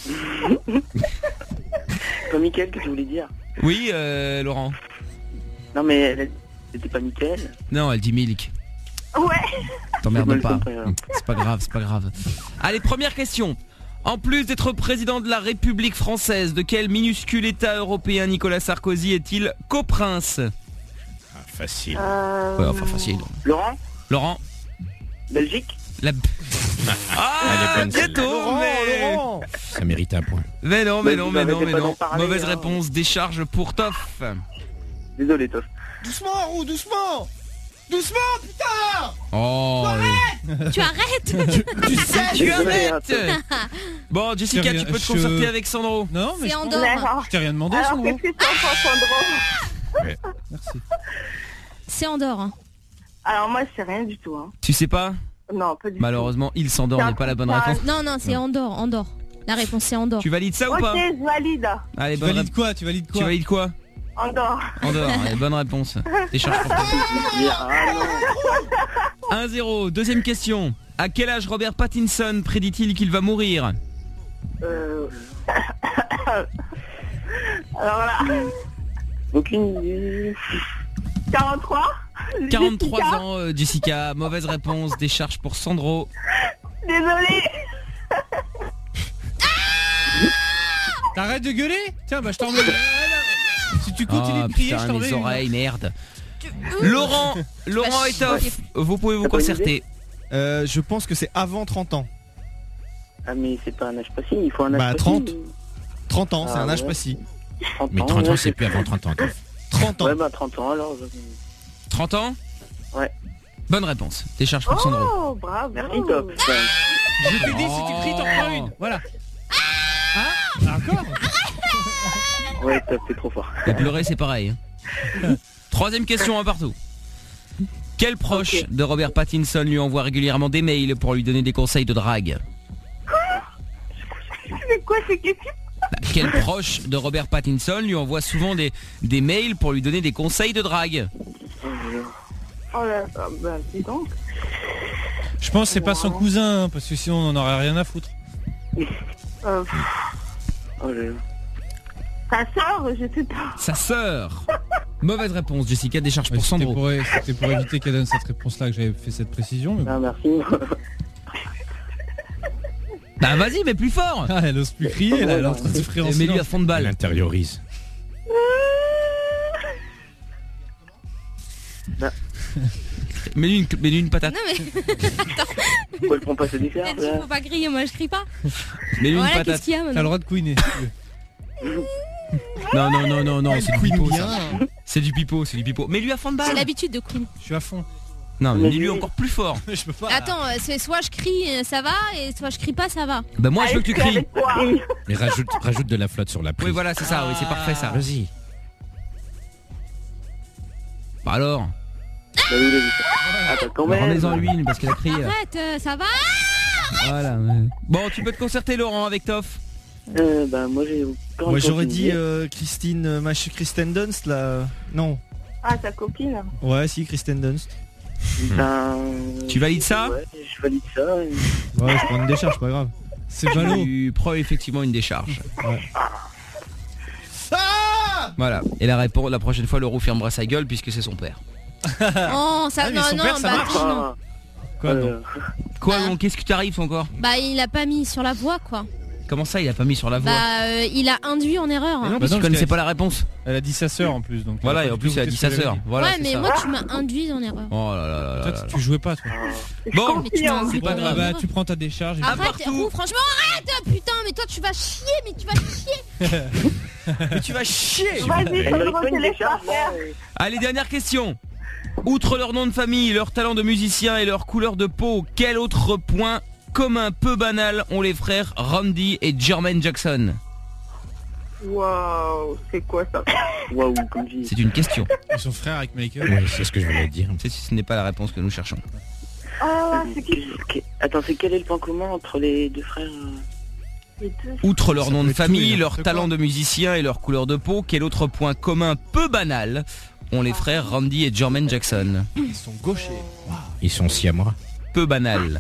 Pas Mickaël que tu voulais dire. Oui euh, Laurent. Non mais elle- c'était pas Mickaël. Non elle dit Milk. Ouais. T'emmerdes pas. C'est pas grave, c'est pas grave. Allez, première question. En plus d'être président de la République française, de quel minuscule État européen Nicolas Sarkozy est-il coprince? Ah, facile. Euh... Ouais, enfin facile. Laurent Laurent. Belgique. La... Ah, bonne, bientôt, Laurent, mais... Laurent. Ça mérite un point. Mais non, mais Mais non, vous mais non, arrêtez mais pas non. d'en parler, Mauvaise hein. réponse, décharge pour Toff. Désolé, Toff. Doucement, Roux, doucement. Doucement, putain. Oh. Tu arrêtes. Tu sais, Tu Désolé, arrêtes. hein, Bon, Jessica, C'est rien, tu peux te je- concerter avec Sandro. Non, mais C'est je, Andorre. D'accord. je t'ai rien demandé, Alors, Sandro. c'est plus simple pour Sandro. Merci. C'est Andorre. hein. Alors, moi, je sais rien du tout. Hein. Tu sais pas? Non, pas du Malheureusement, il s'endort n'est pas la bonne réponse. Non, non, c'est Andorre, Andorre. La réponse c'est Andorre. Tu valides ça tout. ou pas? Ok, je valide. Allez, Tu bonne valides réponse. quoi Tu valides Tu quoi valides quoi? Andorre. Andorre, allez, bonne réponse. Décharge pour Toff. Ah non. un zéro. Deuxième question. À quel âge Robert Pattinson prédit-il qu'il va mourir? Euh... Alors là... Aucune idée. quarante-trois. quarante-trois Jessica. ans, euh, Jessica. Mauvaise réponse. Décharge pour Sandro. Désolée. T'arrêtes de gueuler? Tiens, bah je t'en mets. Si tu continues Ah de crier, putain, je t'en mets. mes une. oreilles, merde. Laurent, Laurent et Toff, vous pouvez vous T'as pas une concerter. Euh, je pense que c'est avant trente ans. Ah, mais c'est pas un âge précis, il faut un âge Bah, précis. trente. trente ans, c'est Ah, un âge ouais. précis. trente Mais trente ans, ouais, c'est plus avant trente ans. Toff. trente ans. Ouais, bah trente ans alors. je- trente ans? Ouais. Bonne réponse. Décharge pour Sandro. Oh, bravo. Merci, Top. Je t'ai dit, si tu cries, t'en prends une. Voilà. Ah, encore. Ouais, Top, t'es trop fort. Et pleurer, c'est pareil. hein. Troisième question, un partout. Quel proche Ok. de Robert Pattinson lui envoie régulièrement des mails pour lui donner des conseils de drague? C'est quoi ces questions? Bah, Quel proche de Robert Pattinson lui envoie souvent des, des mails pour lui donner des conseils de drague? Oh là, ah, bah dis donc. Je pense que c'est pas son cousin, hein, parce que sinon on en aurait rien à foutre. Euh, Oh là là. ta soeur, je sais pas. Sa sœur. Mauvaise réponse, Jessica. Décharge Ouais, pour C'était Sandro. pour, c'était pour éviter qu'elle donne cette réponse-là que j'avais fait cette précision. Mais bon. Ah, merci. Bah vas-y, mais plus fort. Ah, elle ose plus crier, là, elle est en train de souffrir en Mets-lui à silence. fond de Elle balle. intériorise. Mets-lui une, mets-lui une patate. Non mais Pourquoi elle prend pas ses différences il là faut pas crier, moi je crie pas. Mets-lui une Voilà, qu'est-ce patate. qu'il y a T'as le maintenant? droit de couiner. Non, non, non, non, non, c'est du pipeau. bien. ça. C'est du pipeau, c'est du pipeau. Mets-lui à fond de J'ai balle. l'habitude de Queen. Je suis à fond. Non, mais mets-lui encore plus fort. Je peux pas. Attends, euh, c'est soit je crie, euh, ça va, et soit je crie pas, ça va. Bah moi je veux que tu Allez, cries. avec toi. Mais rajoute, rajoute de la flotte sur la prise. Oui voilà, c'est ça, oui, c'est parfait ça. Vas-y. Bah alors, Bah oui, vas-y. Ah, bah quand même. remets-en lui une parce qu'elle a crié là. Arrête, euh, ça va. Voilà. ouais. Bon, tu peux te concerter Laurent avec Toff. Euh, bah moi j'ai encore Moi une j'aurais aucune dit idée. euh, Christine, euh, Mach- Kristen Dunst là. Non. Ah, ta copine. Ouais, si, Kristen Dunst. Ben, Tu valides ça? Ouais, je valide ça. et- Ouais, je prends une décharge, c'est pas grave. C'est ballot. Tu prends effectivement une décharge. Ouais. Voilà. Et la réponse, la prochaine fois, Laurent fermera sa gueule puisque c'est son père. Oh, ça, Ah, mais non, son non, père, ça bah, marche. attends, non. Ah, Quoi, non euh, Quoi Bah. donc? Qu'est-ce qui t'arrive encore? Bah, il a pas mis sur la voie, quoi. Comment ça, il a pas mis sur la voie? Bah, euh, il a induit en erreur. Mais hein. non, Bah parce non, qu'il parce connaissait qu'elle- pas la réponse. Elle a dit sa sœur en plus. Donc Voilà, elle et a en pas plus, du elle a tout dit écouté sa ce que sœur. j'avais dit. Voilà, ouais, c'est mais ça. moi, tu m'as induit en erreur. Oh là là là là Toi, là. tu- tu jouais pas, toi. Bon, Mais tu m'as induit c'est pas en grave. Ah bah, erreur. tu prends ta décharge. Et Ah, Arrête, partout. oh, franchement, arrête, putain, mais toi, tu vas chier, mais tu vas chier. Mais tu vas chier. Vas-y, elle Sandro, mérite pas te une laisse pas décharge là. faire. et- Allez, dernière question. Outre leur nom de famille, leur talent de musicien et leur couleur de peau, quel autre point commun peu banal ont les frères Randy et Jermaine Jackson? Waouh, c'est quoi ça? Waouh, comme j'ai. C'est une question. Ils sont frères avec Michael. Ouais, c'est ce que je voulais dire. C'est- Ce n'est pas la réponse que nous cherchons. Ah, c'est qui? Qu'est- Attends, c'est quel est le point commun entre les deux frères euh Les deux. Outre leur Ça nom peut de être tout et famille, n'importe leur quoi. talent de musicien et leur couleur de peau, quel autre point commun peu banal ont les frères Randy et Jermaine Jackson? Ils sont gauchers. Ils sont si à moi. Peu banal.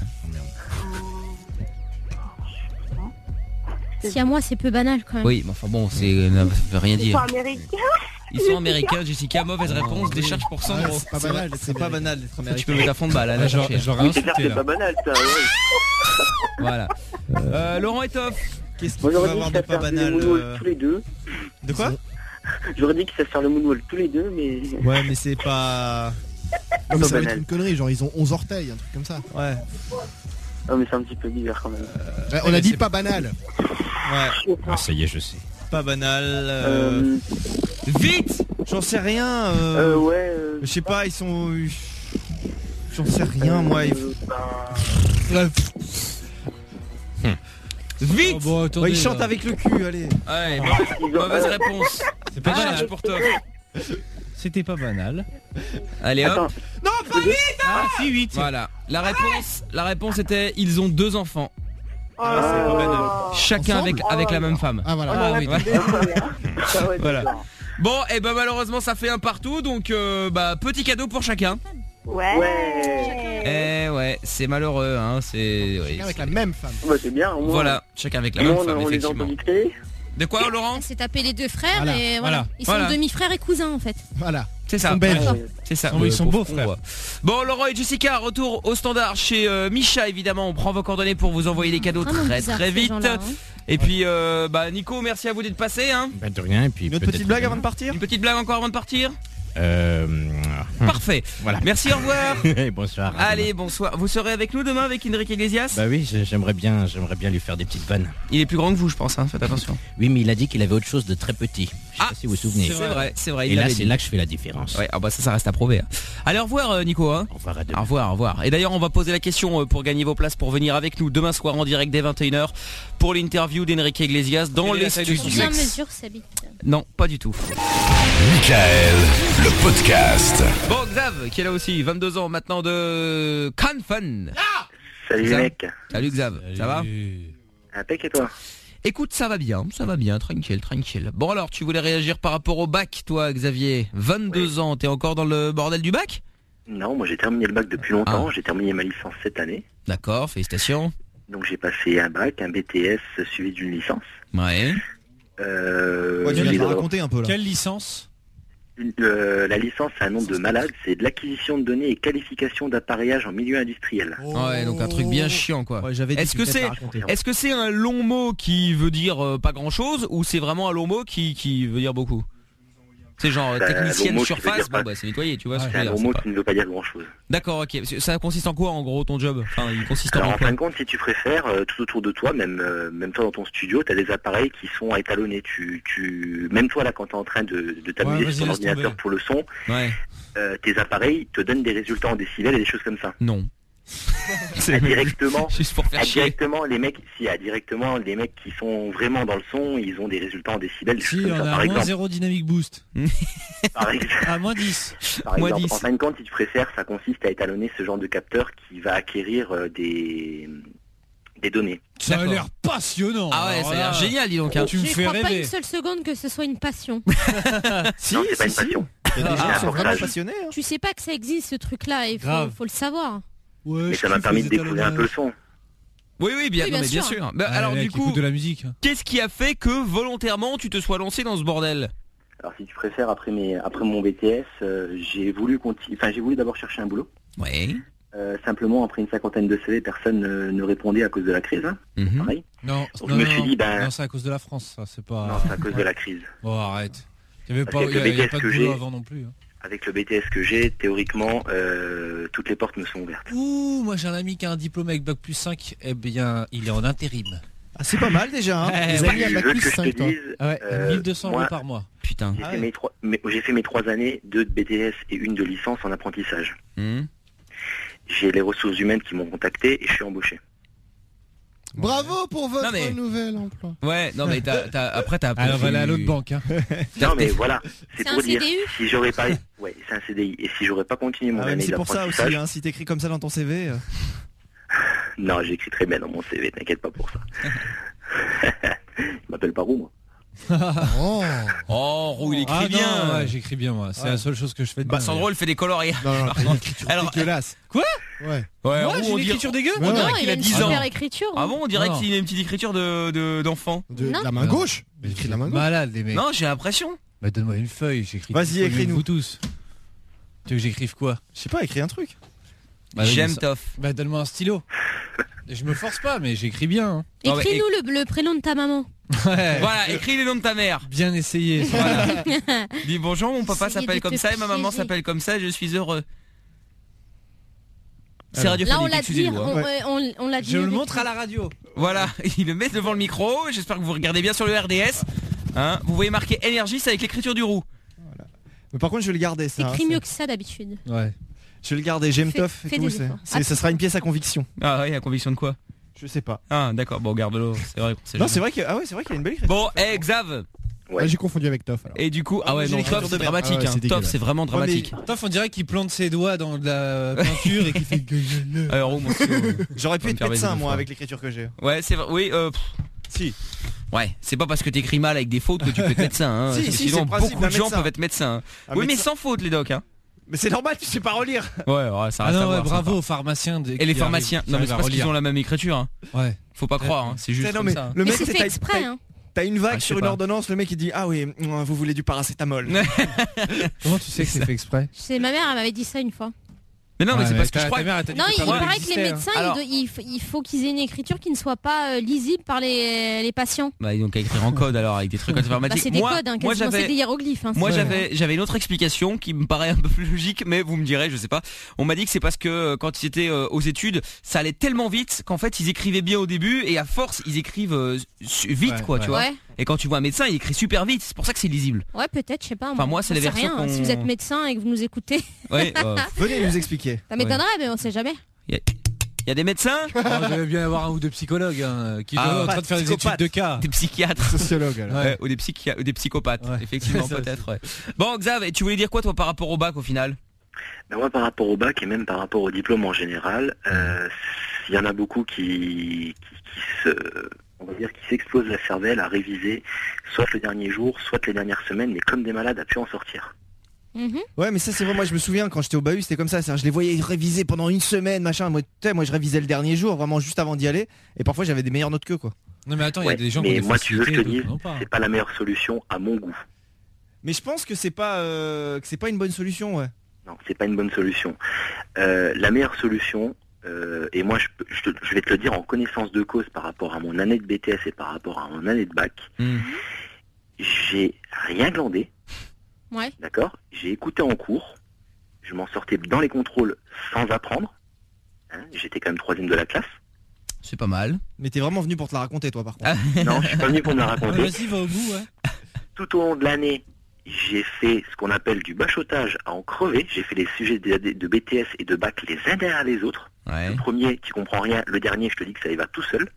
Si à moi, c'est peu banal quand même. Oui, mais enfin bon, c'est, ça veut rien Ils dire. sont américains? Ils sont américains, Jessica, mauvaise réponse, décharge pour cent euros. C'est pas banal, C'est pas banal d'être Tu peux américain. mettre à fond de balle, là, Ah, chercher. j'aurais Oui, c'est clair, insulté c'est là. pas banal ça. Ouais. Voilà. Euh, Laurent Etoff. Qu'est-ce Moi qu'il j'aurais peut dit avoir qu'ils de savent pas faire banal le moonwalk euh, tous les deux. De quoi? J'aurais dit qu'ils savent faire le moonwalk tous les deux, mais. Ouais, mais c'est pas. Non, mais pas ça va être banal. une connerie, genre ils ont onze orteils, un truc comme ça. Ouais. Non, mais c'est un petit peu bizarre quand même. Ouais, on a dit pas banal. Ouais. Ah, ça y est, je sais. Pas banal. Euh... Euh, Vite. J'en sais rien. euh, Euh... ouais. euh, Je sais pas, ils sont. J'en sais rien, moi. ils- euh, ben, Vite. Oh, bon, attendez, Ouais, ils chantent là. avec le cul, allez. Ouais, mauvaise, ils ont- mauvaise euh, réponse. C'est pas Décharge banal. pour Toff. C'était pas banal. Allez hop. Attends, Non, pas vite. Ah, si, huit. Voilà. La réponse, la réponse était ils ont deux enfants. Ah, c'est pas banal. Chacun avec, Ensemble avec la même femme. Ah voilà. Ah, oui. ouais. Ah ouais, Voilà. d'accord. Bon, et ben malheureusement ça fait un partout, donc euh, bah petit cadeau pour chacun. Ouais. Ouais. Eh ouais, c'est malheureux, hein, c'est. oui, Chacun avec c'est- la même femme. Bah, c'est bien. au moins. Voilà, chacun avec la Au même moins, femme, on les a effectivement. entendus créer. De quoi, Laurent? On s'est tapé les deux frères Voilà, et voilà. voilà, Ils sont voilà. demi-frères et cousins en fait. Voilà. C'est Ils ça. sont belges. Ouais. C'est ça. Oh, ils le sont pauvre beaux, con, frère. quoi. Bon, Laurent et Jessica, retour au standard chez euh, Micha, évidemment. On prend vos coordonnées pour vous envoyer des cadeaux Vraiment très bizarre, très ces vite. gens-là, hein. Et puis, euh, bah Nico, merci à vous d'être passé. Hein. Pas de rien, et puis. Une autre peut-être- petite blague avant de partir? Une petite blague encore avant de partir. Euh. Parfait. Voilà. Merci, au revoir. Bonsoir. à Allez, demain. bonsoir. Vous serez avec nous demain avec Enrique Iglesias? Bah oui, j'ai- j'aimerais bien, j'aimerais bien lui faire des petites vannes. Il est plus grand que vous, je pense. Hein. Faites attention. Oui, mais il a dit qu'il avait autre chose de très petit. Je sais Ah, pas si vous vous souvenez. C'est vrai, c'est vrai. Et il là, l'avait c'est dit. là que je fais la différence. Ouais, ah bah ça, ça reste à prouver. hein. Allez, au revoir, euh, Nico. Hein. Au revoir à Au demain. revoir, au revoir. Et d'ailleurs, on va poser la question euh, pour gagner vos places pour venir avec nous demain soir en direct dès vingt et une heures pour l'interview d'Enrique Iglesias dans Quelle est les la taille de studios. Combien mesure sa bite? Non, pas du tout. Michael, le podcast. Bon, Xav, qui est là aussi, vingt-deux ans maintenant de Can Fun. Salut les Xav. mecs. Salut Xav, ça va? Impec et toi? Écoute, ça va bien, ça va bien, tranquille, tranquille. Bon alors, tu voulais réagir par rapport au bac, toi, Xavier. vingt-deux ans, t'es encore dans le bordel du bac? Non, moi j'ai terminé le bac depuis longtemps. Ah. J'ai terminé ma licence cette année. D'accord, félicitations. Donc j'ai passé un bac, un B T S suivi d'une licence. Ouais. Euh, Ouais, tu viens de les- la raconter un peu là. Quelle licence? euh, la licence, c'est un nom de malade. C'est de l'acquisition de données et qualification d'appareillage en milieu industriel. Ouais, donc un truc bien chiant, quoi. Ouais, j'avais dit Est-ce tu que venais de c'est, la raconter. est-ce que c'est un long mot qui veut dire euh, pas grand chose ou c'est vraiment un long mot qui, qui veut dire beaucoup? C'est genre euh, Bah, technicienne long mot qui veut surface, dire bon pas- bah c'est nettoyé, tu vois ce que C'est je un veux gros dire, mot c'est qui ne veut pas dire grand chose. pas- D'accord, ok. Ça consiste en quoi en gros ton job? Enfin, il consiste Alors en en quoi? fin de compte, si tu préfères, euh, tout autour de toi, même euh, même toi dans ton studio, tu as des appareils qui sont étalonnés. Tu, tu, même toi là, quand tu es en train de, de t'amuser Ouais, vas-y, sur ton laisse ordinateur tomber. pour le son, Ouais. euh, tes appareils te donnent des résultats en décibels et des choses comme ça. Non. Ah, directement, Juste pour faire ah, chier. directement, les mecs, si, ah, directement, les mecs qui sont vraiment dans le son, ils ont des résultats en décibels. Des Si, choses on comme ça, a par moins exemple. zéro dynamic boost. Par exemple. Ah, moins dix. Par Moins exemple, dix. en fin de compte, si tu préfères, ça consiste à étalonner ce genre de capteur qui va acquérir euh, des des données. Ça a D'accord. l'air passionnant. Ah ouais, Alors ça a l'air là, génial, dis donc. Hein. Tu me Je fais crois pas rêver. une seule seconde que ce soit une passion. Si, non, c'est pas si, une si. passion. Il y a des Ah, gens qui sont pour vraiment ça, passionnés. hein. Tu sais pas que ça existe ce truc-là et faut, Grave. faut le savoir. Ouais, Mais je ça m'a kiffe permis les de découvrir un peu le son. Oui, oui, bien, Oui, non, bien mais bien sûr. sûr. Bah, Ah, alors les du mecs qui coup, écoutent de la musique. qu'est-ce qui a fait que volontairement tu te sois lancé dans ce bordel? Alors si tu préfères, après mes après mon B T S, euh, j'ai voulu continuer. Enfin, j'ai voulu d'abord chercher un boulot. Ouais. Euh, simplement, après une cinquantaine de C V, personne ne, ne répondait à cause de la crise. Hein. Mhm. Pareil. Non, Donc, non, je me non, suis non. dit, ben- Non, c'est à cause de la France, ça, c'est pas. Non, c'est à cause de la crise. Oh, arrête. Il y avait Parce pas, que il y a- le il y a B T S pas de que boulot j'ai- avant non plus. hein. Avec le B T S que j'ai, théoriquement, euh, toutes les portes me sont ouvertes. Ouh, moi j'ai un ami qui a un diplôme avec bac plus cinq, eh bien, il est en intérim. Ah, c'est pas mal déjà. Hein. Eh, Les ouais. amis à Tu bac veux plus que je te cinq, toi. dise, Ah ouais, euh, mille deux cents moi, euros par mois. Putain. J'ai Ah fait, ouais. mes trois- mes- j'ai fait mes trois années, deux de B T S et une de licence en apprentissage. Mhm. J'ai les ressources humaines qui m'ont contacté et je suis embauché. Bravo pour votre Non, mais- nouvel emploi. Ouais, non mais t'as, t'as- après t'as. Alors, on va aller à l'autre banque. Hein. Non mais voilà, c'est C'est pour un dire, C D U? si j'aurais pas... Ouais, c'est un C D I. Et si j'aurais pas continué mon Ah ouais, mais année c'est pour ça aussi, d'apprentissage... hein, si t'écris comme ça dans ton C V. euh. Non, j'écris très bien dans mon C V, t'inquiète pas pour ça. Il m'appelle pas Roux, moi. Oh. Oh, Roux, il écrit Ah bien. non, ouais, j'écris bien moi. C'est Ouais. la seule chose que je fais de Bah bien, Sandro, il fait des coloris. Non, non, t'as une écriture Alors- dégueulasse. Quoi Ouais. Ouais, Moi, Roux, j'ai on une dirait- écriture dégueu. on Ouais. dirait Non, qu'il il a a une dix ans. super écriture. Ah bon, on dirait Non. qu'il a une petite écriture de, de, d'enfant. De, de Non. la main Non. gauche. Il écrit de la main gauche. Malade les mecs. Non, j'ai l'impression. Bah donne-moi une feuille, j'écris. Vas-y, écris-nous. Vous tous. Tu veux que j'écrive quoi? Je sais pas, écris un truc. Bah, J'aime ça... Toff. Bah donne-moi un stylo. Je me force pas, mais j'écris bien. Hein. Écris-nous le, le prénom de ta maman. Ouais. Voilà, écris le nom de ta mère. Bien essayé. Voilà. Dis bonjour, mon papa Essayez s'appelle de comme te ça et ma maman piéger. s'appelle comme ça et je suis heureux. C'est Alors. radiophonique. Là, on l'a dit, excusez-le, hein. on, euh, on, on l'a dit. Je le avec- montre à la radio. Voilà, il le met devant le micro. J'espère que vous regardez bien sur le R D S. Hein, vous voyez marqué énergie, c'est avec l'écriture du roux. Mais par contre, je vais le garder ça. T'écris hein, mieux que ça d'habitude. Ouais. Je vais le garder, j'aime Fais- Toff et fais tout. des c'est- efforts. c'est- Ça sera une pièce à conviction. Ah ouais, à conviction de quoi? Je sais pas. Ah d'accord, bon garde-le. C'est vrai qu'on sait Non, jamais. c'est vrai que ah ouais, c'est vrai qu'il y a une belle écriture. Bon, hey, Xav. Ouais. Ah, j'ai confondu avec Toff alors. Et du coup, Ah, ah ouais, j'ai non, l'écriture Toff de c'est merde. dramatique. Ah ouais, hein. c'est Toff dégueulasse. c'est vraiment dramatique. Toff, on dirait qu'il plante ses doigts dans de la peinture et qu'il fait. Alors, roux, moi aussi, euh, J'aurais pu va me être faire baiser médecin deux moi fois. avec l'écriture que j'ai. Ouais, c'est vrai. Oui, euh, pff, Si. ouais, c'est pas parce que t'écris mal avec des fautes que tu peux être médecin. Hein. Si, Parce que si, sinon, c'est le principe beaucoup d'un de gens médecin. peuvent être médecins. hein. Un Oui, mais médecin. sans faute, les docs. Hein. Mais c'est normal, tu sais pas relire. Ouais, ouais, ça Ah reste à non, ouais, voir, bravo sympa. aux pharmaciens. de- Et les qui pharmaciens, arrivent- non mais qui c'est arrivent à parce qu'ils relire. ont la même écriture. Hein. Ouais. Faut pas croire, hein. c'est juste Non, comme mais ça. le Mais mec, c'est fait t'as- exprès, t'as- hein. T'as une vague Ah, je sur sais une pas. ordonnance, le mec il dit ah oui, mm, vous voulez du paracétamol. Comment tu sais que c'est fait exprès? C'est ma mère, elle m'avait dit ça une fois. Mais non, mais Ouais, c'est parce que ta- je ta crois. mère, elle t'a dit Non, que il Pernod paraît que les existait, hein. médecins, il Alors- doit- il, f- il faut qu'ils aient une écriture qui ne soit pas euh, lisible par les, les patients. Bah donc à écrire en code alors avec des trucs Bah, informatiques. c'est des moi, codes, hein, moi quasiment, c'est des j'avais, hiéroglyphes. Hein, moi c'est- j'avais, j'avais une autre explication qui me paraît un peu plus logique, mais vous me direz, je sais pas. On m'a dit que c'est parce que euh, quand ils étaient euh, aux études, ça allait tellement vite qu'en fait ils écrivaient bien au début et à force ils écrivent euh, su- vite Ouais, quoi, ouais. tu vois. Ouais, Et quand tu vois un médecin, il écrit super vite. C'est pour ça que c'est lisible. ouais, peut-être, je sais pas. Enfin, moi, c'est j'en les sais versions rien, hein. qu'on- Si vous êtes médecin et que vous nous écoutez, Ouais. euh, Venez nous expliquer. ça m'étonnerait, mais on sait jamais. Il y a des médecins, Oh, il devait bien y avoir un ou deux psychologues hein, qui Ah, sont en pas train de faire des psychopathe. études de cas. des psychiatres. Sociologue alors. Ouais. Ouais, ou des, psychi- ou des psychopathes, Ouais. effectivement Ça peut-être. Ouais. Bon, Xav, et tu voulais dire quoi toi par rapport au bac au final? Ben moi, par rapport au bac et même par rapport au diplôme en général, euh, il y en a beaucoup qui, qui, qui se, on va dire, qui s'explosent la cervelle à réviser, soit le dernier jour, soit les dernières semaines, mais comme des malades à pu en sortir. Mhm. Ouais, mais ça c'est vrai. Moi je me souviens quand j'étais au bahut, c'était comme ça. C'est-à-dire, je les voyais réviser pendant une semaine, machin. Moi, tu sais, moi je révisais le dernier jour, vraiment juste avant d'y aller. Et parfois j'avais des meilleures notes qu'eux quoi. Non mais attends, il y Ouais, a des gens qui ont mais des moi, tu veux que je te facilités, dise, d'autres n'en ont pas. c'est pas la meilleure solution à mon goût. Mais je pense que c'est pas euh, que c'est pas une bonne solution, ouais. Non, c'est pas une bonne solution. Euh, la meilleure solution, euh, et moi je, peux- je, te- je vais te le dire en connaissance de cause par rapport à mon année de B T S et par rapport à mon année de bac, Hmm. j'ai rien glandé, Ouais. d'accord? J'ai écouté en cours, je m'en sortais dans les contrôles sans apprendre. Hein, j'étais quand même troisième de la classe. C'est pas mal. Mais t'es vraiment venu pour te la raconter toi par contre. Ah. Non, je suis pas venu pour me la Ouais, raconter. Vas-y, va au bout, ouais. Tout au long de l'année, j'ai fait ce qu'on appelle du bachotage à en crever. J'ai fait les sujets de, de B T S et de bac les uns derrière les autres. Ouais. Le premier, tu comprends rien. Le dernier, je te dis que ça y va tout seul.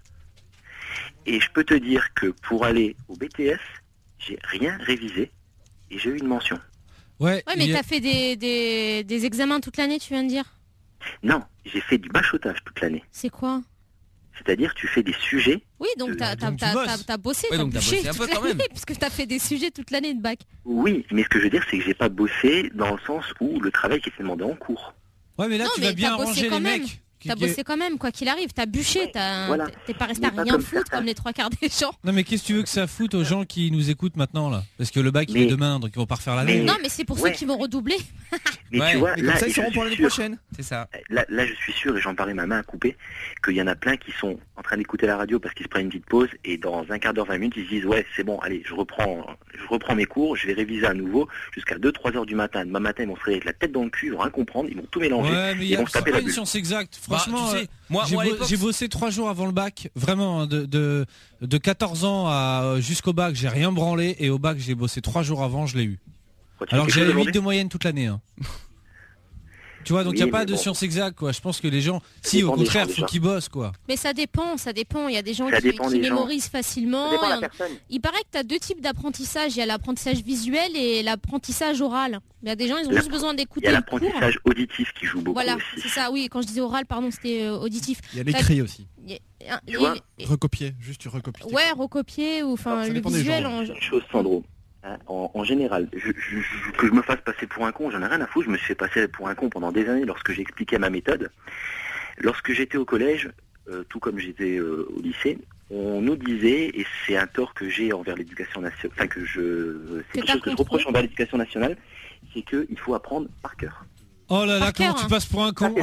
Et je peux te dire que pour aller au B T S, j'ai rien révisé et j'ai eu une mention. Ouais, Ouais, mais il y a- t'as fait des, des, des examens toute l'année, tu viens de dire. Non, j'ai fait du bachotage toute l'année. C'est quoi? C'est-à-dire, tu fais des sujets. Oui, donc Euh, t'as t'as- donc tu t'as- bosses. t'as- t'as bossé, Ouais, t'as donc t'as bûché bossé un peu toute quand l'année, même. parce que t'as fait des sujets toute l'année de bac. Oui, mais ce que je veux dire, c'est que j'ai pas bossé dans le sens où le travail qui était demandé en cours. Ouais, mais là, Non, tu mais vas bien t'as bossé ranger quand les même. mecs. qui- T'as qui- bossé quand même, quoi qu'il arrive, t'as bûché, t'as- voilà. t'es pas resté Mais à pas rien comme foutre certains. comme les trois quarts des gens. Non, mais qu'est-ce que tu veux que ça foute aux gens qui nous écoutent maintenant, là? Parce que le bac, il Mais- est demain, donc ils vont pas refaire l'année. Mais- Non, mais c'est pour Ouais. ceux qui vont redoubler. Mais Ouais, tu vois, Et là, comme ça et ils je seront suis pour l'année sûr- prochaine. C'est ça. Là, là, je suis sûr, et j'en parlais ma main à couper, qu'il y en a plein qui sont en train d'écouter la radio parce qu'ils se prennent une petite pause et dans un quart d'heure, vingt minutes, ils se disent ouais, c'est bon, allez, je reprends, je reprends mes cours, je vais réviser à nouveau jusqu'à deux trois heures du matin. Demain matin, ils vont se réveiller avec la tête dans le cul, ils vont rien comprendre, ils vont tout mélanger, Ouais, mais il ils y a vont se taper pas la une bulle. science exacte. Bah, Franchement, tu sais, euh, moi, j'ai moi à bo- l'époque, j'ai bossé trois jours avant le bac. Vraiment, hein, de, de, de quatorze ans à euh, jusqu'au bac, j'ai rien branlé. Et au bac, j'ai bossé trois jours avant, je l'ai eu. Quoi, tu Alors fais que quelque j'avais chose huit de moyenne toute l'année. Hein. Tu vois, donc il Oui, n'y a pas mais de bon. science exacte, quoi. Je pense que les gens, Ça si au dépend des contraire, gens, faut déjà. qu'ils bossent, quoi. Mais ça dépend, ça dépend. Il y a des gens Ça qui, dépend qui des gens. mémorisent facilement. Ça dépend de et la un- personne. Il paraît que tu as deux types d'apprentissage. Il y a l'apprentissage visuel et l'apprentissage oral. Il y a des gens, ils ont La- juste besoin Il d'écouter y a le cours. l'apprentissage auditif qui joue beaucoup Voilà, aussi. c'est ça. Oui, quand je disais oral, pardon, c'était euh, auditif. Il y a l'écrit aussi. Il y a- un- Tu vois et- Recopier, juste tu recopies. Ouais, recopier ou enfin Alors, ça le dépend des visuel. gens. En... Une chose, Sandro. Hein, en, en général, je, je- je- que je me fasse passer pour un con, j'en ai rien à foutre. Je me suis fait passer pour un con pendant des années lorsque j'expliquais ma méthode. Lorsque j'étais au collège, euh, tout comme j'étais euh, au lycée, on nous disait, et c'est un tort que j'ai envers l'éducation nationale, enfin que je, c'est quelque chose que je reproche envers l'éducation nationale, c'est qu'il faut apprendre par cœur. Oh là là, Par comment cœur, tu hein. passes pour un con? Il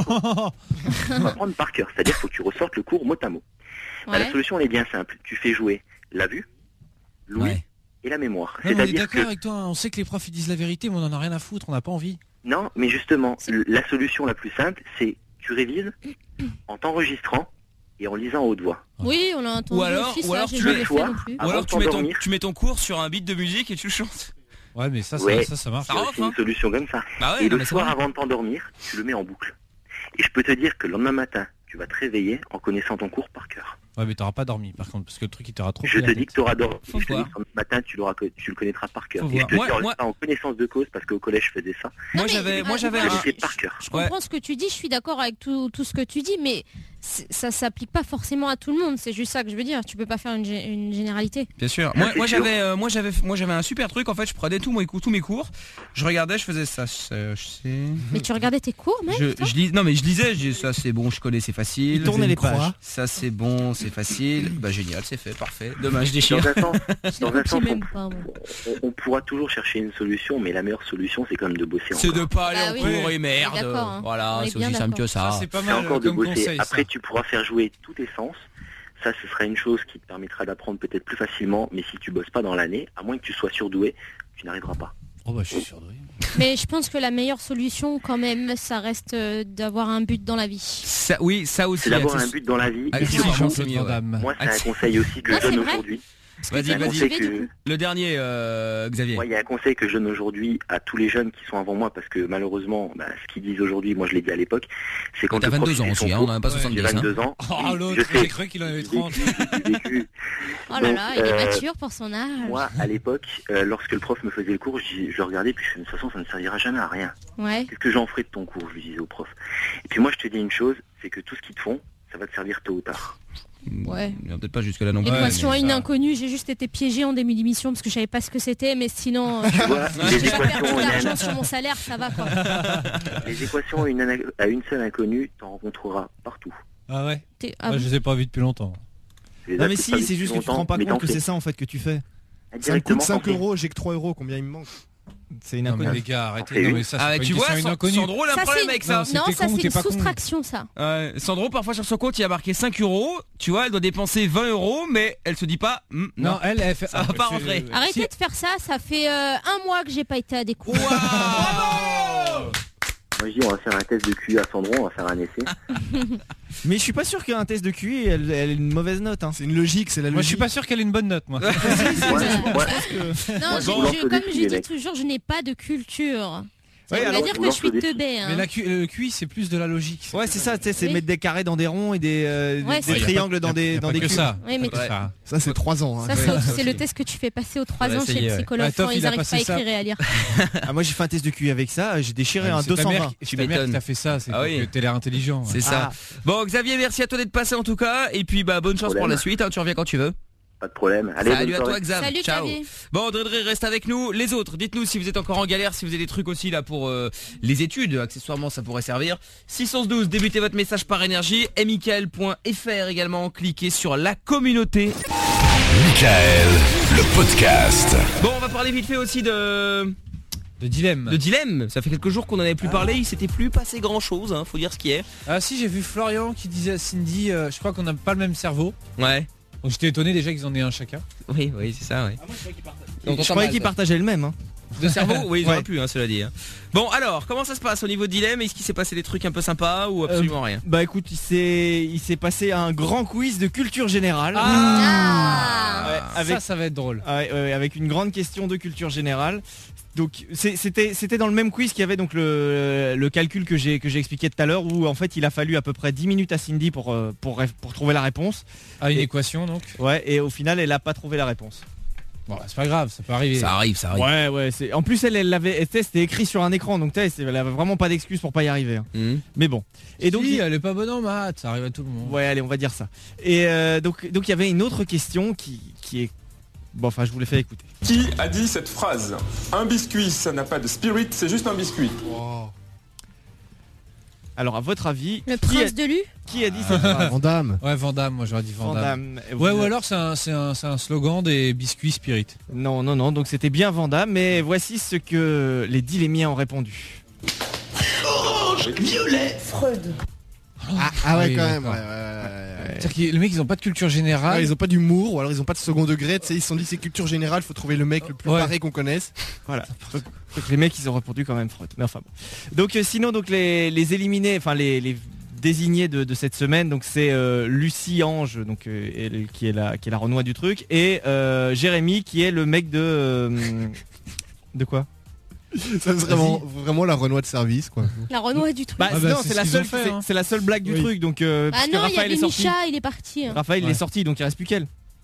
faut apprendre par cœur, c'est-à-dire qu'il faut que tu ressortes le cours mot à mot. Bah, Ouais. la solution elle est bien simple, tu fais jouer la vue, l'ouïe Ouais. et la mémoire. Non, mais on est C'est-à-dire d'accord que avec toi, on sait que les profs ils disent la vérité, mais on en a rien à foutre, on n'a pas envie. non, mais justement, le- la solution la plus simple, c'est tu révises en t'enregistrant et en lisant à haute voix. Oui, on l'a entendu Ou alors, aussi, ou ça, alors j'ai tu jamais le fait soir, non plus. Ou Avant alors de tu mets, ton, t'endormir. tu mets ton cours sur un beat de musique et tu le chantes. Ouais, mais ça, ça, Ouais. ça, ça marche. Ça C'est rend, aussi hein. une solution comme ça. Bah ouais, et non, le mais c'est soir, vrai. avant de t'endormir, tu le mets en boucle. Et je peux te dire que le lendemain matin, tu vas te réveiller en connaissant ton cours par cœur. Ouais, mais t'auras pas dormi par contre, parce que le truc il t'aura trop Je pris la te tête. dis que tu auras dormi. Faut Je te dis voir. que le lendemain matin, tu, l'auras, tu le connaîtras par cœur. Faut Et je voir. te Moi- dis moi- ça en connaissance de cause parce qu'au collège, je faisais ça. Moi mais- j'avais, moi ah, j'avais Je un. le fais par cœur. Je comprends ce que tu dis, je suis d'accord avec tout, tout ce que tu dis, mais c'est- ça s'applique pas forcément à tout le monde, c'est juste ça que je veux dire. Tu peux pas faire une, gé- une généralité. Bien sûr. Ah, Moi, c'est moi sûr. j'avais, euh, moi j'avais, moi j'avais un super truc. En fait, je prenais tous mes cours, tous mes cours. Je regardais, je faisais ça. c'est- Je sais. Mais tu regardais tes cours, mec Je, je lis, non mais je lisais. Je dis ça c'est bon, je connais, c'est facile. Il tournait les pages. Ça c'est bon, c'est facile. Bah génial, c'est fait, parfait. Demain je déchire. Dans un sens, Je dans les un sens, copie même on, pas, moi. on- on pourra toujours chercher une solution, mais la meilleure solution, c'est quand même de bosser C'est encore. de pas aller Bah en oui. cours Oui. et merde. On est d'accord, hein. Voilà, On est c'est bien aussi simple d'accord. que ça. Ça, c'est pas C'est mal encore de comme bosser. conseil. Après, ça. tu pourras faire jouer tous tes sens. Ça, ce sera une chose qui te permettra d'apprendre peut-être plus facilement. Mais si tu bosses pas dans l'année, à moins que tu sois surdoué, tu n'arriveras pas. Oh bah je suis surdoué. Mais je pense que la meilleure solution, quand même, ça reste euh, d'avoir un but dans la vie. Ça, oui, ça aussi. C'est d'avoir access- un but dans la vie. Et accessoirement, surtout, c'est mieux, ouais. moi, c'est Ah, un conseil aussi que Non, je donne c'est vrai. aujourd'hui. Vas-y, C'est un vas-y. conseil du que- coup. Le dernier, euh, Xavier. Moi, il y a un conseil que je donne aujourd'hui à tous les jeunes qui sont avant moi, parce que malheureusement, bah, ce qu'ils disent aujourd'hui, moi je l'ai dit à l'époque, c'est quand T'as le prof vingt-deux ans fait son aussi, hein, cours, on n'a pas Ouais, soixante-dix. j'ai vingt-deux hein. ans. Oh Oui, l'autre, je sais. j'ai cru qu'il en avait J'ai trente. vécu, j'ai vécu. Oh là Donc, là, il est euh, mature pour son âge. Moi, à l'époque, euh, lorsque le prof me faisait le cours, je, je le regardais, puis je me disais, de toute façon, ça ne servira jamais à rien. Ouais. Qu'est-ce que j'en ferai de ton cours, je lui disais au prof. Et puis moi, je te dis une chose, c'est que tout ce qu'ils te font, ça va te servir tôt ou tard. Ouais. Peut-être pas jusque là non plus. Équation mais à une ça- inconnue, j'ai juste été piégée en début d'émission parce que je savais pas ce que c'était, mais sinon, euh, Tu vois, les j'ai pas perdu équations, il y en a- d'argent sur mon salaire, ça va quoi. les équations à une, ana- à une seule inconnue, t'en rencontreras partout. Ah ouais. T'es- ah Moi bon. je les ai pas vus depuis longtemps. Tu les Non as mais peut-être si, pas vus c'est depuis juste que tu te longtemps, rends pas mais compte t'en que fais. c'est ça en fait que tu fais. Ça me coûte Directement, t'en cinq fais. euros, j'ai que trois euros, combien il me manque? C'est une Non mais inconnue. les gars, arrêtez. C'est Non une. mais ça Ah, c'est pas tu une vois, question San- inconnue. Sandro, il a un Ça, problème c'est- avec ça. Non, c'est- Non, t'es ça con ou c'est t'es une pas con soustraction ça. Euh, Sandro, parfois sur son compte, il a marqué cinq euros. Tu vois, elle doit dépenser vingt euros, mais elle se dit pas. Hmm, non. Non, elle, elle fait. Ça va ah, pas c'est- rentrer. Arrêtez Si- de faire ça, ça fait euh, un mois que j'ai pas été à des cours. Waouh Moi, je dis, on va faire un test de Q I à Sandro, on va faire un essai. Mais je suis pas sûr qu'un test de Q I elle, elle ait une mauvaise note. Hein. C'est une logique, c'est la Moi je suis logique. pas sûr qu'elle ait une bonne note moi. Ouais, ouais. Non, Moi, je- je vous je- lance au comme défi, je les dis mecs. toujours, je n'ai pas de culture. Ça Ouais, veut alors, dire je vous que je lance suis au défi. teubé. Hein. Mais la Q- le Q I c'est plus de la logique. Ouais c'est ça, tu sais, c'est Oui. mettre des carrés dans des ronds et des, euh, Ouais, des c'est- triangles dans des, dans des que cubes. ça. Oui, mais Pas que ça. Ça, c'est trois ans. hein. ça, c'est c'est le test que tu fais passer aux trois Ouais, ans ça chez y est, le ouais. psychologue Ouais, Toff, quand il ils a n'arrivent passé pas à ça. écrire et à lire. Ah, moi j'ai fait un test de Q I avec ça, j'ai déchiré Ouais, un c'est ta deux cent mère vingt. qui- C'est ta mère qui m'étonnes. t'a fait ça, c'est Ah oui. que t'as l'air intelligent. C'est ça. Bon, Xavier, merci à toi d'être passé en tout cas. Et puis, bah, bonne chance Problème. pour la suite. hein, tu reviens quand tu veux. Pas de problème. Allez, Salut bonne à toi, soirée. Xav. Salut, Ciao. Xavier. Bon, Audrey Drey reste avec nous. Les autres, dites-nous si vous êtes encore en galère, si vous avez des trucs aussi là pour euh, les études. Accessoirement, ça pourrait servir. six cent douze, débutez votre message par énergie. michael point f r également. Cliquez sur la communauté. Michael, le podcast. Bon, on va parler vite fait aussi de... De dilemme. De dilemme. Ça fait quelques jours qu'on en avait plus parlé. Il s'était plus passé grand chose, hein, faut dire ce qui est. Ah si, j'ai vu Florian qui disait à Cindy, euh, je crois qu'on n'a pas le même cerveau. Ouais. Donc j'étais étonné déjà qu'ils en aient un chacun. Oui, oui, c'est ça, ouais. Je croyais qu'ils partageaient le même. Hein. De cerveau, oui, ils Ouais. auraient pu, hein, cela dit. hein. Bon, alors, comment ça se passe au niveau de dilemme? Est-ce qu'il s'est passé des trucs un peu sympas ou absolument Euh, rien? Bah écoute, il s'est il s'est passé un grand quiz de culture générale. Ah. Ouais, avec, Ça, ça va être drôle. ah ouais, ouais, avec une grande question de culture générale. Donc c'est- c'était c'était dans le même quiz qu'il y avait donc le, le calcul que j'ai que j'ai expliqué tout à l'heure où en fait il a fallu à peu près dix minutes à Cindy pour euh, pour ré- pour trouver la réponse. Ah, une Et- équation donc. Ouais, et au final elle a pas trouvé la réponse. Bon, c'est pas grave, ça peut arriver. Ça arrive, ça arrive. Ouais, ouais, c'est en plus elle elle l'avait tu sais, c'était écrit sur un écran donc tu sais, c'est- elle avait vraiment pas d'excuse pour pas y arriver. hein. Mhm. Mais bon. Et donc Si, il- elle est pas bonne en maths, ça arrive à tout le monde. Ouais, allez, on va dire ça. Et euh, donc donc il y avait une autre question qui qui est bon, enfin je vous l'ai fait écouter. Qui a dit cette phrase? Un biscuit, ça n'a pas de spirit, c'est juste un biscuit. Alors à votre avis, Le qui a, prince de Lu qui a dit cette phrase? Van Damme. Ouais, Van Damme, moi j'aurais dit Van Van Damme. Damme. Ouais, Vous- ou alors c'est un, c'est un, c'est un slogan des biscuits Spirit. Non, non, non, donc c'était bien Van Damme, mais voici ce que les dilémiens ont répondu. Orange, violet. Freud. Ah, ah ouais, Oui, quand même. d'accord. Ouais, ouais, ouais, ouais. C'est-à-dire que les mecs ils ont pas de culture générale. Ouais, ils ont pas d'humour, ou alors ils ont pas de second degré. Tu sais, ils se sont dit c'est culture générale, faut trouver le mec le plus Ouais. barré qu'on connaisse. Voilà. Donc, donc les mecs ils ont répondu quand même Freud. Mais enfin bon. Donc euh, sinon donc les, les éliminés, enfin les, les désignés de, de cette semaine, donc c'est euh, Lucie Ange, donc euh, elle, qui est la qui est la Renoir du truc, et euh, Jérémy qui est le mec de euh, de quoi? Ça c'est vraiment, vraiment la Renoir de service, quoi. La Renoir du truc. Bah, Ah bah, non, c'est c'est ce la qu'ils seule, ont fait, c'est- hein. c'est la seule blague du Oui. truc, donc euh, Ah parce que non, il y Raphaël avait est sorti. Micha, il est parti. hein. Raphaël il Ouais. est sorti, donc il reste plus qu'elle.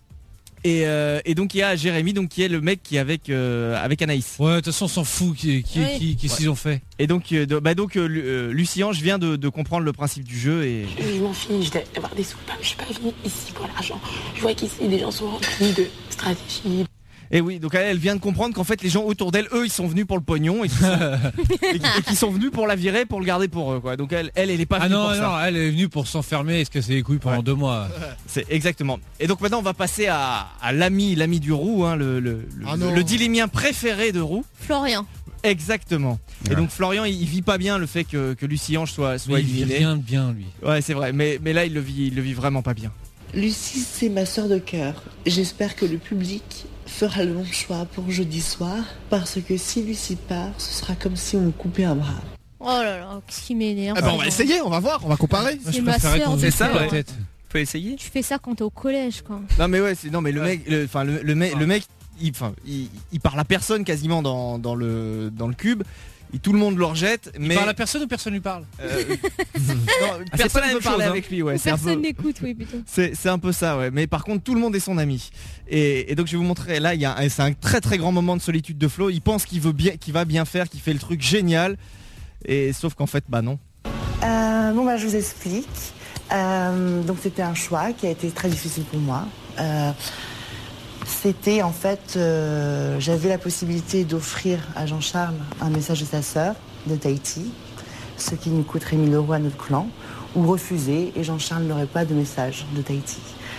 Et, euh, et donc il y a Jérémy, donc qui est le mec qui est avec euh, avec Anaïs. Ouais, de toute façon on s'en fout qui, qui, Ouais. qui, qu'est-ce qu'ils ont fait. Et donc euh, de- bah donc euh, Lu- euh, Lucie Ange vient de, de comprendre le principe du jeu et Je m'en fiche d'avoir des sous. Je suis pas venue ici pour l'argent. Je vois qu'ici, les gens sont remplis de stratégie. Et oui, donc elle, elle vient de comprendre qu'en fait les gens autour d'elle, eux, ils sont venus pour le pognon et qu'ils sont, et qui- et qu'ils sont venus pour la virer, pour le garder pour eux, quoi. Donc elle, elle, elle est pas Ah venue non, pour non, ça. elle est venue pour s'enfermer et se casser les couilles pendant Ouais. deux mois. C'est exactement. Et donc maintenant on va passer à, à l'ami, l'ami du Roux, hein, le, le, le, Ah non. le dilémien préféré de Roux. Florian. Exactement. Et Ouais. donc Florian, il, il vit pas bien le fait que, que Lucie Ange soit, soit Mais il vit éliminée. rien de bien lui. Ouais, c'est vrai. Mais, mais là, il le vit, il le vit vraiment pas bien. Lucie, c'est ma sœur de cœur. J'espère que le public fera le bon choix pour jeudi soir. Parce que si Lucie part, ce sera comme si on me coupait un bras. Oh là là, qu'est-ce qui m'énerve. Ah bah on va essayer, on va voir, on va comparer. C'est je ma préférais sœur qu'on de ait ça, cœur. ouais. tête. Faut essayer. Tu fais ça quand t'es au collège, quoi. Non mais ouais, c'est non mais le mec, le- enfin le, le mec, le mec, il, enfin, il, il parle à personne quasiment dans, dans le dans le cube. Et tout le monde le rejette, Il mais parle à personne ou personne lui parle euh, non, c'est personne pas la ne même veut parler chose, hein. avec lui. Ouais, Ou c'est un personne peu, n'écoute, oui, putain. c'est c'est un peu ça, ouais. Mais par contre, tout le monde est son ami. Et, et donc je vais vous montrer. Là, il y a, un- c'est un très très grand moment de solitude de Flo. Il pense qu'il veut bien, qu'il va bien faire, qu'il fait le truc génial. Et sauf qu'en fait, bah non. Euh, bon, bah, je vous explique. Euh, donc, c'était un choix qui a été très difficile pour moi. Euh, c'était en fait, euh, j'avais la possibilité d'offrir à Jean-Charles un message de sa sœur de Tahiti, ce qui nous coûterait mille euros à notre clan, ou refuser et Jean-Charles n'aurait pas de message de Tahiti.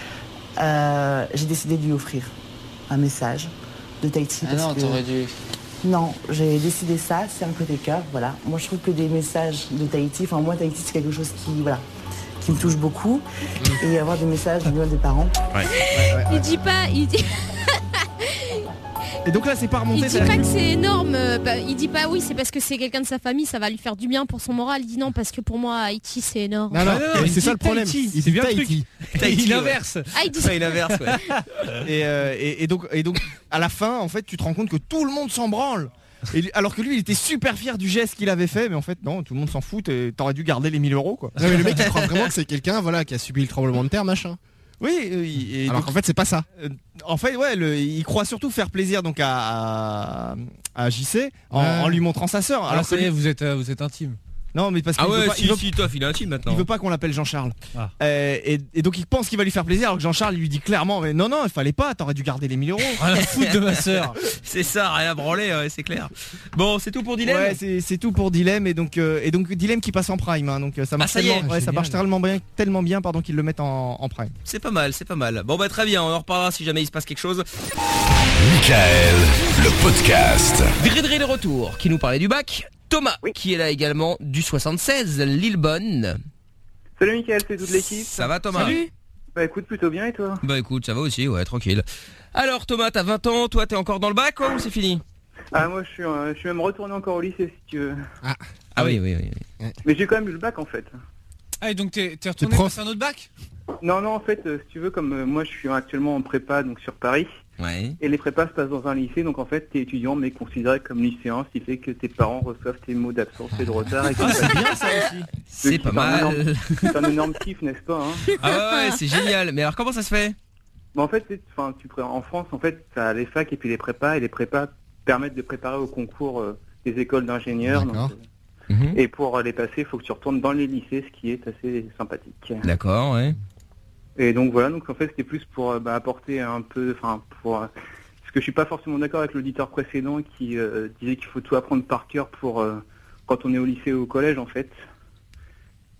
Euh, j'ai décidé de lui offrir un message de Tahiti. Ah parce non, que- t'aurais dû. Non, j'ai décidé ça, c'est un côté cœur, voilà. Moi, je trouve que des messages de Tahiti, enfin, moi, Tahiti, c'est quelque chose qui, voilà, qui me touche beaucoup. Et avoir des messages venant des parents. Il dit pas, il dit, Et donc là, c'est pas remonté. il dit ça- pas que c'est énorme. euh, bah, il dit pas oui, c'est parce que c'est quelqu'un de sa famille, ça va lui faire du bien pour son moral. Il dit non parce que pour moi, Haïti, c'est énorme. Non, non, Ah non, mais il c'est dit ça le problème. Tahiti, Il c'est dit bien le Tahiti. Il inverse. Ah, il dit Ouais, il inverse, ouais. et, euh, et, et donc, et donc, à la fin, en fait, tu te rends compte que tout le monde s'en branle. Et lui- alors que lui, il était super fier du geste qu'il avait fait, mais en fait, non, tout le monde s'en fout. et T'aurais dû garder les mille euros, quoi. Non, mais le mec il croit vraiment que c'est quelqu'un voilà, qui a subi le tremblement de terre, machin. Oui, euh, il- et Alors donc, qu'en fait c'est pas ça. euh, en fait, ouais, le- il croit surtout faire plaisir donc à, à, à J C en, Ouais. en lui montrant sa sœur. Alors Alors ça que y est, lui- vous êtes, euh, vous êtes intime. non, mais parce qu'il Ah veut ouais, pas, si, il veut- si, Toff, il est intime maintenant. il veut pas qu'on l'appelle Jean-Charles. Ah. Euh, et, et donc il pense qu'il va lui faire plaisir, alors que Jean-Charles il lui dit clairement, mais non, non, il fallait pas, t'aurais dû garder les mille euros. Rien à foutre de ma sœur. C'est ça, rien à branler, ouais, c'est clair. Bon, c'est tout pour Dilemme. Ouais, c'est c'est tout pour Dilemme et donc euh, et donc Dilemme qui passe en prime, hein, donc euh, ça marche ça y est. tellement, ouais, ça Génial. marche tellement bien, tellement bien, pardon, qu'ils le mettent en, en prime. C'est pas mal, c'est pas mal. Bon bah très bien, on en reparlera si jamais il se passe quelque chose. Michael, le podcast. Dridri le retour, qui nous parlait du bac. Thomas, qui est là également du soixante-seize, Lillebonne. Salut Mickaël, c'est toute l'équipe. Ça va Thomas? Salut. Bah écoute, plutôt bien et toi? Bah écoute, ça va aussi, ouais, tranquille. Alors Thomas, t'as vingt ans, toi t'es encore dans le bac quoi, ou c'est fini? Ah moi je suis, euh, je suis même retourné encore au lycée si tu veux. Ah, Ah oui, oui, oui. oui. Mais j'ai quand même eu le bac en fait. Ah, et donc t'es t'es retourné prof. passer un autre bac? Non, non, en fait, euh, si tu veux, comme euh, moi je suis actuellement en prépa donc sur Paris, Ouais. et les prépas se passent dans un lycée, donc en fait t'es étudiant mais considéré comme lycéen, ce qui fait que tes parents reçoivent tes mots d'absence et de retard. Et Ah, c'est bien ça aussi. C'est pas un énorme- mal. C'est un énorme kiff, n'est-ce pas hein. Ah ouais, ouais, c'est génial. Mais alors comment ça se fait? Bah, en fait, c'est- enfin, tu pré- en France, en fait, t'as les facs et puis les prépas, et les prépas permettent de préparer au concours euh, des écoles d'ingénieurs. D'accord. donc, euh, Mhm. Et pour euh, les passer, il faut que tu retournes dans les lycées, ce qui est assez sympathique. D'accord, ouais. Et donc voilà, donc en fait c'était plus pour euh, bah, apporter un peu, enfin pour, euh, parce que je suis pas forcément d'accord avec l'auditeur précédent qui euh, disait qu'il faut tout apprendre par cœur pour euh, quand on est au lycée ou au collège en fait.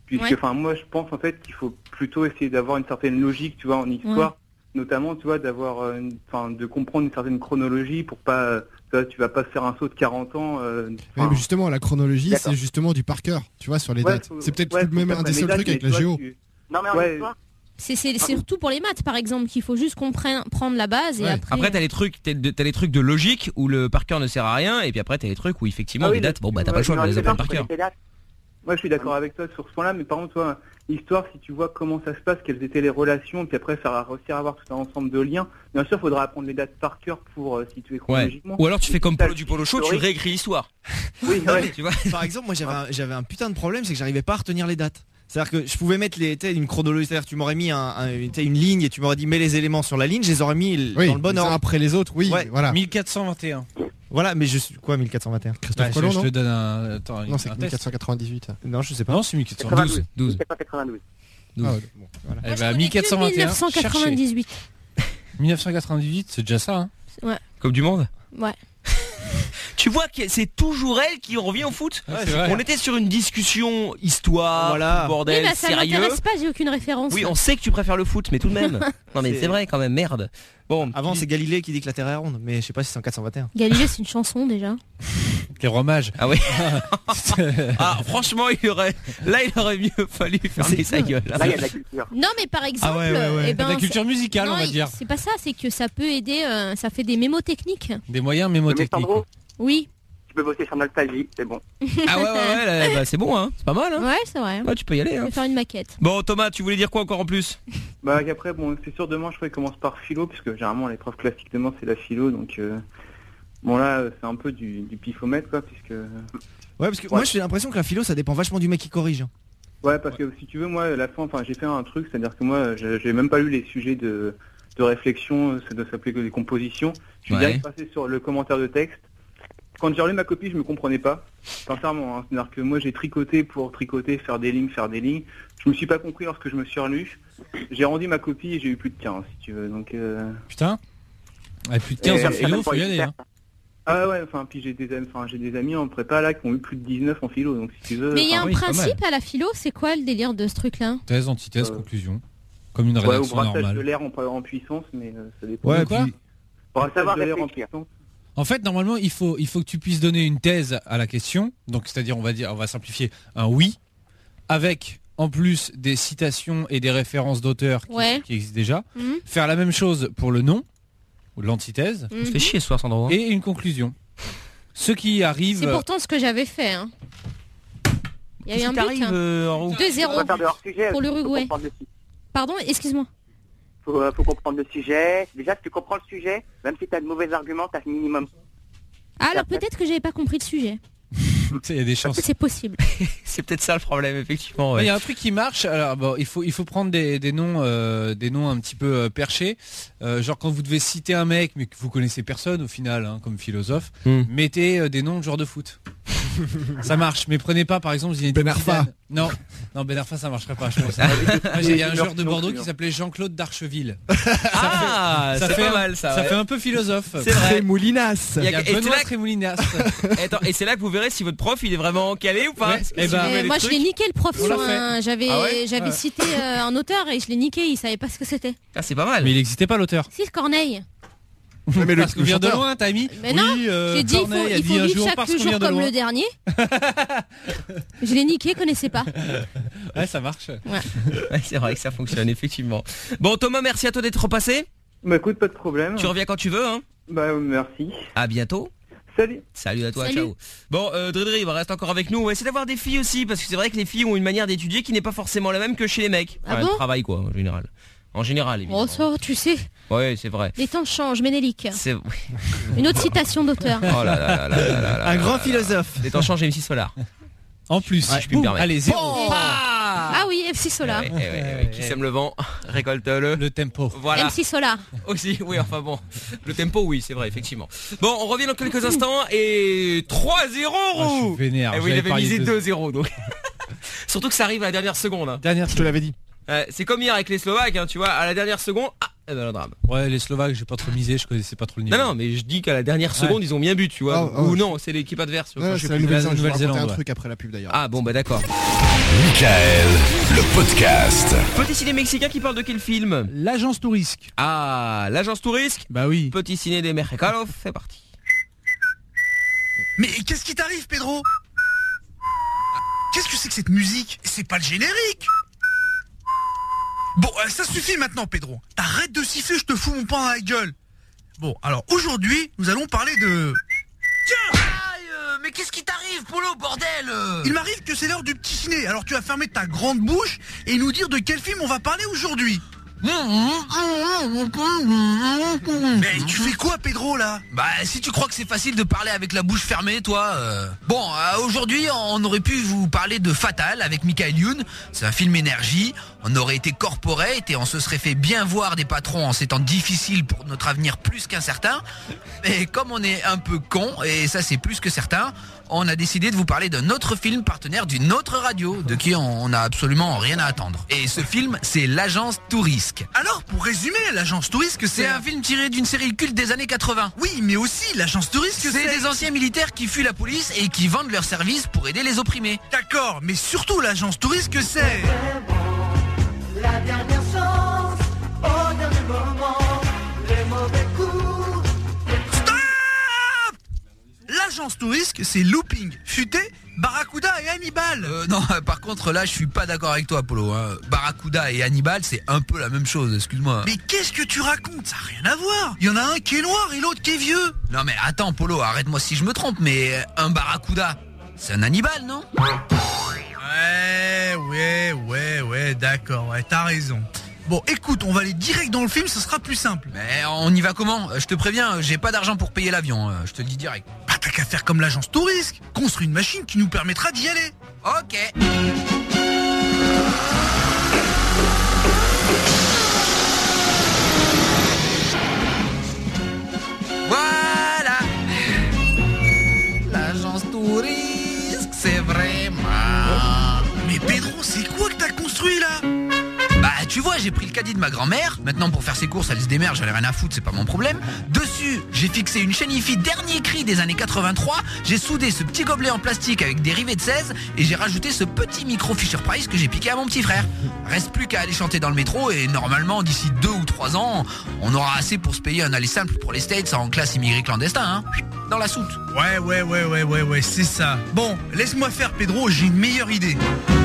Puisque, Ouais. enfin, moi, je pense en fait qu'il faut plutôt essayer d'avoir une certaine logique, tu vois, en histoire, notamment, tu vois, d'avoir, euh, une- enfin, de comprendre une certaine chronologie pour pas, euh, tu vois, tu vas pas faire un saut de quarante ans. euh, Oui, enfin, mais justement, la chronologie, D'accord. c'est justement du par cœur, tu vois, sur les Ouais, dates. faut- C'est peut-être ouais, tout de faut même faire un des les seuls dates, trucs mais avec tu la vois, géo. tu- Non, mais en Ouais. histoire, C'est c'est- c'est surtout pour les maths, par exemple, qu'il faut juste comprendre prendre la base et Ouais. après. Après, t'as les trucs, t'as t'as les trucs de logique où le par cœur ne sert à rien, et puis après t'as les trucs où effectivement Ah oui, des dates, mais- bon bah t'as pas ouais, le choix de non, les c'est apprendre ça, par cœur. les dates. Moi, je suis d'accord avec toi sur ce point-là, mais par contre, toi, l'histoire, si tu vois comment ça se passe, quelles étaient les relations, puis après, faire réussir à avoir tout un ensemble de liens. Bien sûr, il faudra apprendre les dates par cœur pour euh, situer Ouais. chronologiquement. Ou alors tu fais comme T'as Polo le du Polo Show, tu historique. réécris l'histoire. Oui, ouais. Tu vois. Par exemple, moi j'avais un, j'avais un putain de problème, c'est que j'arrivais pas à retenir les dates. C'est-à-dire que je pouvais mettre les, tu sais, une chronologie, c'est-à-dire que tu m'aurais mis un, un- une, tu sais, une ligne et tu m'aurais dit mets les éléments sur la ligne, je les aurais mis l- Oui, dans le bon les uns ordre. après les autres, oui, Ouais. voilà. mille quatre cent vingt et un. Voilà, mais je suis quoi mille quatre cent vingt et un Christophe Bah, je, Colomb, je non te donne un. Attends, Non, c'est un test. mille quatre cent quatre-vingt-dix-huit. Non, je sais pas. Non, c'est mille quatre cent quatre-vingt-douze. douze, douze. C'est pas quatre-vingt-douze. Ah ouais, bon, voilà. Eh Moi, je ben, connais mille quatre cent vingt et un. que mille neuf cent quatre-vingt-dix-huit. mille neuf cent quatre-vingt-dix-huit, c'est déjà ça. Hein. Ouais. Coupe du monde. Ouais. Tu vois que c'est toujours elle qui revient au foot. Ouais, c'est vrai. On était sur une discussion histoire, Voilà. tout bordel, Oui, bah, ça sérieux. m'intéresse pas, j'ai aucune référence. Oui, on sait que tu préfères le foot, mais tout de même. Non mais C'est- c'est vrai quand même, merde. Bon, Avant, c'est Galilée qui dit que la Terre est ronde, mais je sais pas si c'est en quatre cent vingt et un. Galilée, c'est une chanson déjà. Les romages. ah oui. Ah franchement, il aurait, là il aurait mieux fallu fermer sa gueule. Là, il y a de la culture. Non, mais par exemple, Ah ouais, ouais, ouais. eh ben, De la culture ça- musicale, non, on va il- dire. C'est pas ça, c'est que ça peut aider, euh, ça fait des mémos techniques. Des moyens Mais mémotechniques. Sandro, Oui. tu peux bosser sur Nostalgie, c'est bon. Ah ouais ouais ouais, là, bah, c'est bon hein, c'est pas mal hein. Ouais, c'est vrai. Ouais, tu peux y aller Je hein. vais faire une maquette. Bon Thomas, tu voulais dire quoi encore en plus? Bah, après, bon, c'est sûr, demain, je crois qu'il commence par philo, puisque généralement, l'épreuve classique demain, c'est la philo, donc, euh, bon, là, euh, c'est un peu du, du pifomètre, quoi, puisque, Ouais, parce que moi j'ai l'impression que la philo ça dépend vachement du mec qui corrige. hein. ouais, parce que si tu veux, moi, à la fin, enfin, j'ai fait un truc, c'est-à-dire que moi, j'ai j'ai même pas lu les sujets de, de réflexion, ça doit s'appeler que des compositions. Je suis Ouais. direct passé sur le commentaire de texte. Quand j'ai relu ma copie, je me comprenais pas, sincèrement, hein. C'est-à-dire que moi, j'ai tricoté pour tricoter, faire des lignes, faire des lignes. Je me suis pas compris lorsque je me suis relu. J'ai rendu ma copie et j'ai eu plus de quinze, si tu veux, donc... Euh... Putain. Ouais, plus de quinze Et- en philo, faut y aller. Hein. Ah ouais, enfin, puis j'ai des amis, enfin, j'ai des amis en prépa là qui ont eu plus de dix-neuf en philo, donc si tu veux. Mais il y a enfin, un oui, pas principe à la philo, c'est quoi le délire de ce truc-là? Thèse, antithèse, Euh, conclusion. Comme une ouais, ou rédaction brassage de normale. l'air en, en puissance, mais euh, ça dépend. Ouais, De quoi puis- Brassage savoir de l'air en réfléchir. puissance. En fait, normalement, il faut, il faut que tu puisses donner une thèse à la question. Donc, c'est-à-dire, on va dire, on va simplifier un oui, avec en plus des citations et des références d'auteurs qui, Ouais. qui existent déjà. Mhm. Faire la même chose pour le non, ou l'antithèse, Mhm. On se fait chier ce soir Sandro. hein. et une conclusion. Ceux qui arrivent. C'est pourtant ce que j'avais fait. Hein. Il y a eu Qu'est-ce un qui but. t'arrive, hein. euh, en roue deux zéro On va faire de hors-sujet. pour faut l'Uruguay. comprendre le su- Pardon, excuse-moi. Faut, euh, faut comprendre le sujet. Déjà, si tu comprends le sujet, même si tu as de mauvais arguments, tu as minimum. Ah, alors peut-être que j'avais pas compris le sujet. Il y a des chances. C'est possible. C'est peut-être ça le problème effectivement. Il Ouais. y a un truc qui marche. Alors bon, il faut il faut prendre des, des noms euh, des noms un petit peu euh, perchés. Euh, genre quand vous devez citer un mec mais que vous connaissez personne au final, hein, comme philosophe, Hmm. mettez euh, des noms de joueurs de foot. Ça marche, mais prenez pas par exemple Zinedine Ben Arfa. Zidane. Non, non Ben Arfa ça marcherait pas. Je pense. Moi, j'ai- Il y a un joueur de Bordeaux qui s'appelait Jean-Claude D'Archeville. Ah, Ça c'est fait pas un- mal ça. Ça ouais. fait un peu philosophe. C'est vrai. Moulinas. Il y Il y a et c'est Benoît là, Trémoulinas. et attends, et c'est là que vous verrez si votre prof il est vraiment calé ou pas. Ouais, Parce que eh si ben, vous mettez Euh, les moi, je trucs- l'ai niqué le prof On sur l'a fait. un. J'avais, Ah ouais j'avais Ouais. cité euh, un auteur et je l'ai niqué. Il savait pas ce que c'était. Ah, c'est pas mal. Mais il n'existait pas l'auteur. Si, Corneille. Mais le, Parce qu'on le vient de chanteur. loin, t'as mis. Mais oui, non, euh, J'ai dit il faut, Corneille a il dit faut un vivre jour chaque parce qu'on jour vient de comme loin. le dernier. Je l'ai niqué, connaissais pas. Ouais, ça marche. Ouais, c'est vrai que ça fonctionne effectivement. Bon Thomas, merci à toi d'être repassé. Bah écoute, pas de problème. Tu reviens quand tu veux hein. Bah merci. À bientôt. Salut. Salut à toi, Salut. ciao. Bon, euh, Dridri, il va rester encore avec nous. On va essayer d'avoir des filles aussi, parce que c'est vrai que les filles ont une manière d'étudier qui n'est pas forcément la même que chez les mecs. Ah Enfin, bon le travail quoi, en général. En général, évidemment. Oh, ça, tu sais, Ouais, c'est vrai. les temps changent, Ménélique. C'est... Une autre citation d'auteur. Oh là là là là là là là Un là grand là là. philosophe. Les temps changent, M six Solar. En plus, Si je puis me boum, permettre. allez, zéro. Bon, bah Ah oui, F six Solar. Eh ouais, eh ouais, eh ouais. Qui sème le vent, récolte-le. Le tempo. Voilà. M six Solar. Aussi, oui, enfin bon. Le tempo, oui, c'est vrai, effectivement. Bon, on revient dans quelques instants et trois zéro, Ah, je Roux. suis vénère. Eh oui, il j'avais avait parié misé deux- deux zéro, donc. Surtout que ça arrive à la dernière seconde. Hein. Dernière, Je te l'avais dit. Euh, c'est comme hier avec les Slovaques, hein, tu vois, à la dernière seconde, ah, Et ben le drame. Ouais, les Slovaques, j'ai pas trop misé, je connaissais pas trop le niveau. Non, non, mais je dis qu'à la dernière seconde, Ouais. ils ont mis un but, tu vois. Oh, oh, Ou je- non, c'est l'équipe adverse. Ouais, Enfin, je c'est sais la plus. Nouvelle-Zélande. Je vais Nouvelle-Zélande, raconter un ouais. truc après la pub d'ailleurs. Ah bon, bah d'accord. Michael, le podcast. Petit ciné mexicain qui parle de quel film? L'agence Tourisque. Ah, l'agence Tourisque. Bah oui. Petit ciné des Mexicanos, c'est parti. Mais qu'est-ce qui t'arrive, Pedro? Qu'est-ce que c'est que cette musique? C'est pas le générique. Bon, euh, ça suffit maintenant, Pedro. Arrête de siffler, je te fous mon poing dans la gueule. Bon, alors aujourd'hui, nous allons parler de... Tiens! Aïe, euh, mais qu'est-ce qui t'arrive, Polo, bordel euh Il m'arrive que c'est l'heure du petit ciné, alors tu vas fermer ta grande bouche et nous dire de quel film on va parler aujourd'hui. Mais tu fais quoi, Pedro, là? Bah, si tu crois que c'est facile de parler avec la bouche fermée, toi... euh. Bon, euh, aujourd'hui, on aurait pu vous parler de Fatal avec Michael Youn. C'est un film énergie. On aurait été corporate et on se serait fait bien voir des patrons en ces temps difficiles pour notre avenir plus qu'incertain. Mais comme on est un peu con, et ça c'est plus que certain, on a décidé de vous parler d'un autre film partenaire d'une autre radio, de qui on n'a absolument rien à attendre. Et ce film, c'est l'agence Tourisque. Alors, pour résumer, l'agence Tourisque, c'est... C'est un film tiré d'une série culte des années quatre-vingts. Oui, mais aussi, l'agence Tourisque, C'est c'est... des anciens militaires qui fuient la police et qui vendent leurs services pour aider les opprimés. D'accord, mais surtout, l'agence Tourisque, c'est... La dernière chance, au dernier moment, les mauvais coups. Stop! L'agence Tourisque, c'est Looping, Futé, Barracuda et Hannibal. Euh, non, par contre, là, je suis pas d'accord avec toi, Polo. Hein. Barracuda et Hannibal, c'est un peu la même chose, excuse-moi. Mais qu'est-ce que tu racontes? Ça n'a rien à voir. Il y en a un qui est noir et l'autre qui est vieux. Non, mais attends, Polo, arrête-moi si je me trompe, mais un Barracuda, c'est un Hannibal, non? Ouais, ouais, ouais, ouais, d'accord, ouais, t'as raison. Bon, écoute, on va aller direct dans le film, ce sera plus simple. Mais on y va comment? Je te préviens, j'ai pas d'argent pour payer l'avion, je te le dis direct. Bah t'as qu'à faire comme l'agence Tourisque, construire une machine qui nous permettra d'y aller. Ok. Voilà. L'agence Tourisque, c'est vraiment... Mais Pedro, c'est quoi que t'as construit là? Bah tu vois, j'ai pris le caddie de ma grand-mère. Maintenant pour faire ses courses, elle se démerde, j'en ai rien à foutre, c'est pas mon problème. Dessus, j'ai fixé une chaîne hi-fi dernier cri des années quatre-vingt-trois. J'ai soudé ce petit gobelet en plastique avec des rivets de seize. Et j'ai rajouté ce petit micro Fisher-Price que j'ai piqué à mon petit frère. Reste plus qu'à aller chanter dans le métro. Et normalement, d'ici deux ou trois ans, on aura assez pour se payer un aller simple pour les States en classe immigré clandestin, hein. Dans la soute. Ouais, ouais, ouais, ouais, ouais, ouais, c'est ça. Bon, laisse-moi faire, Pedro, j'ai une meilleure idée.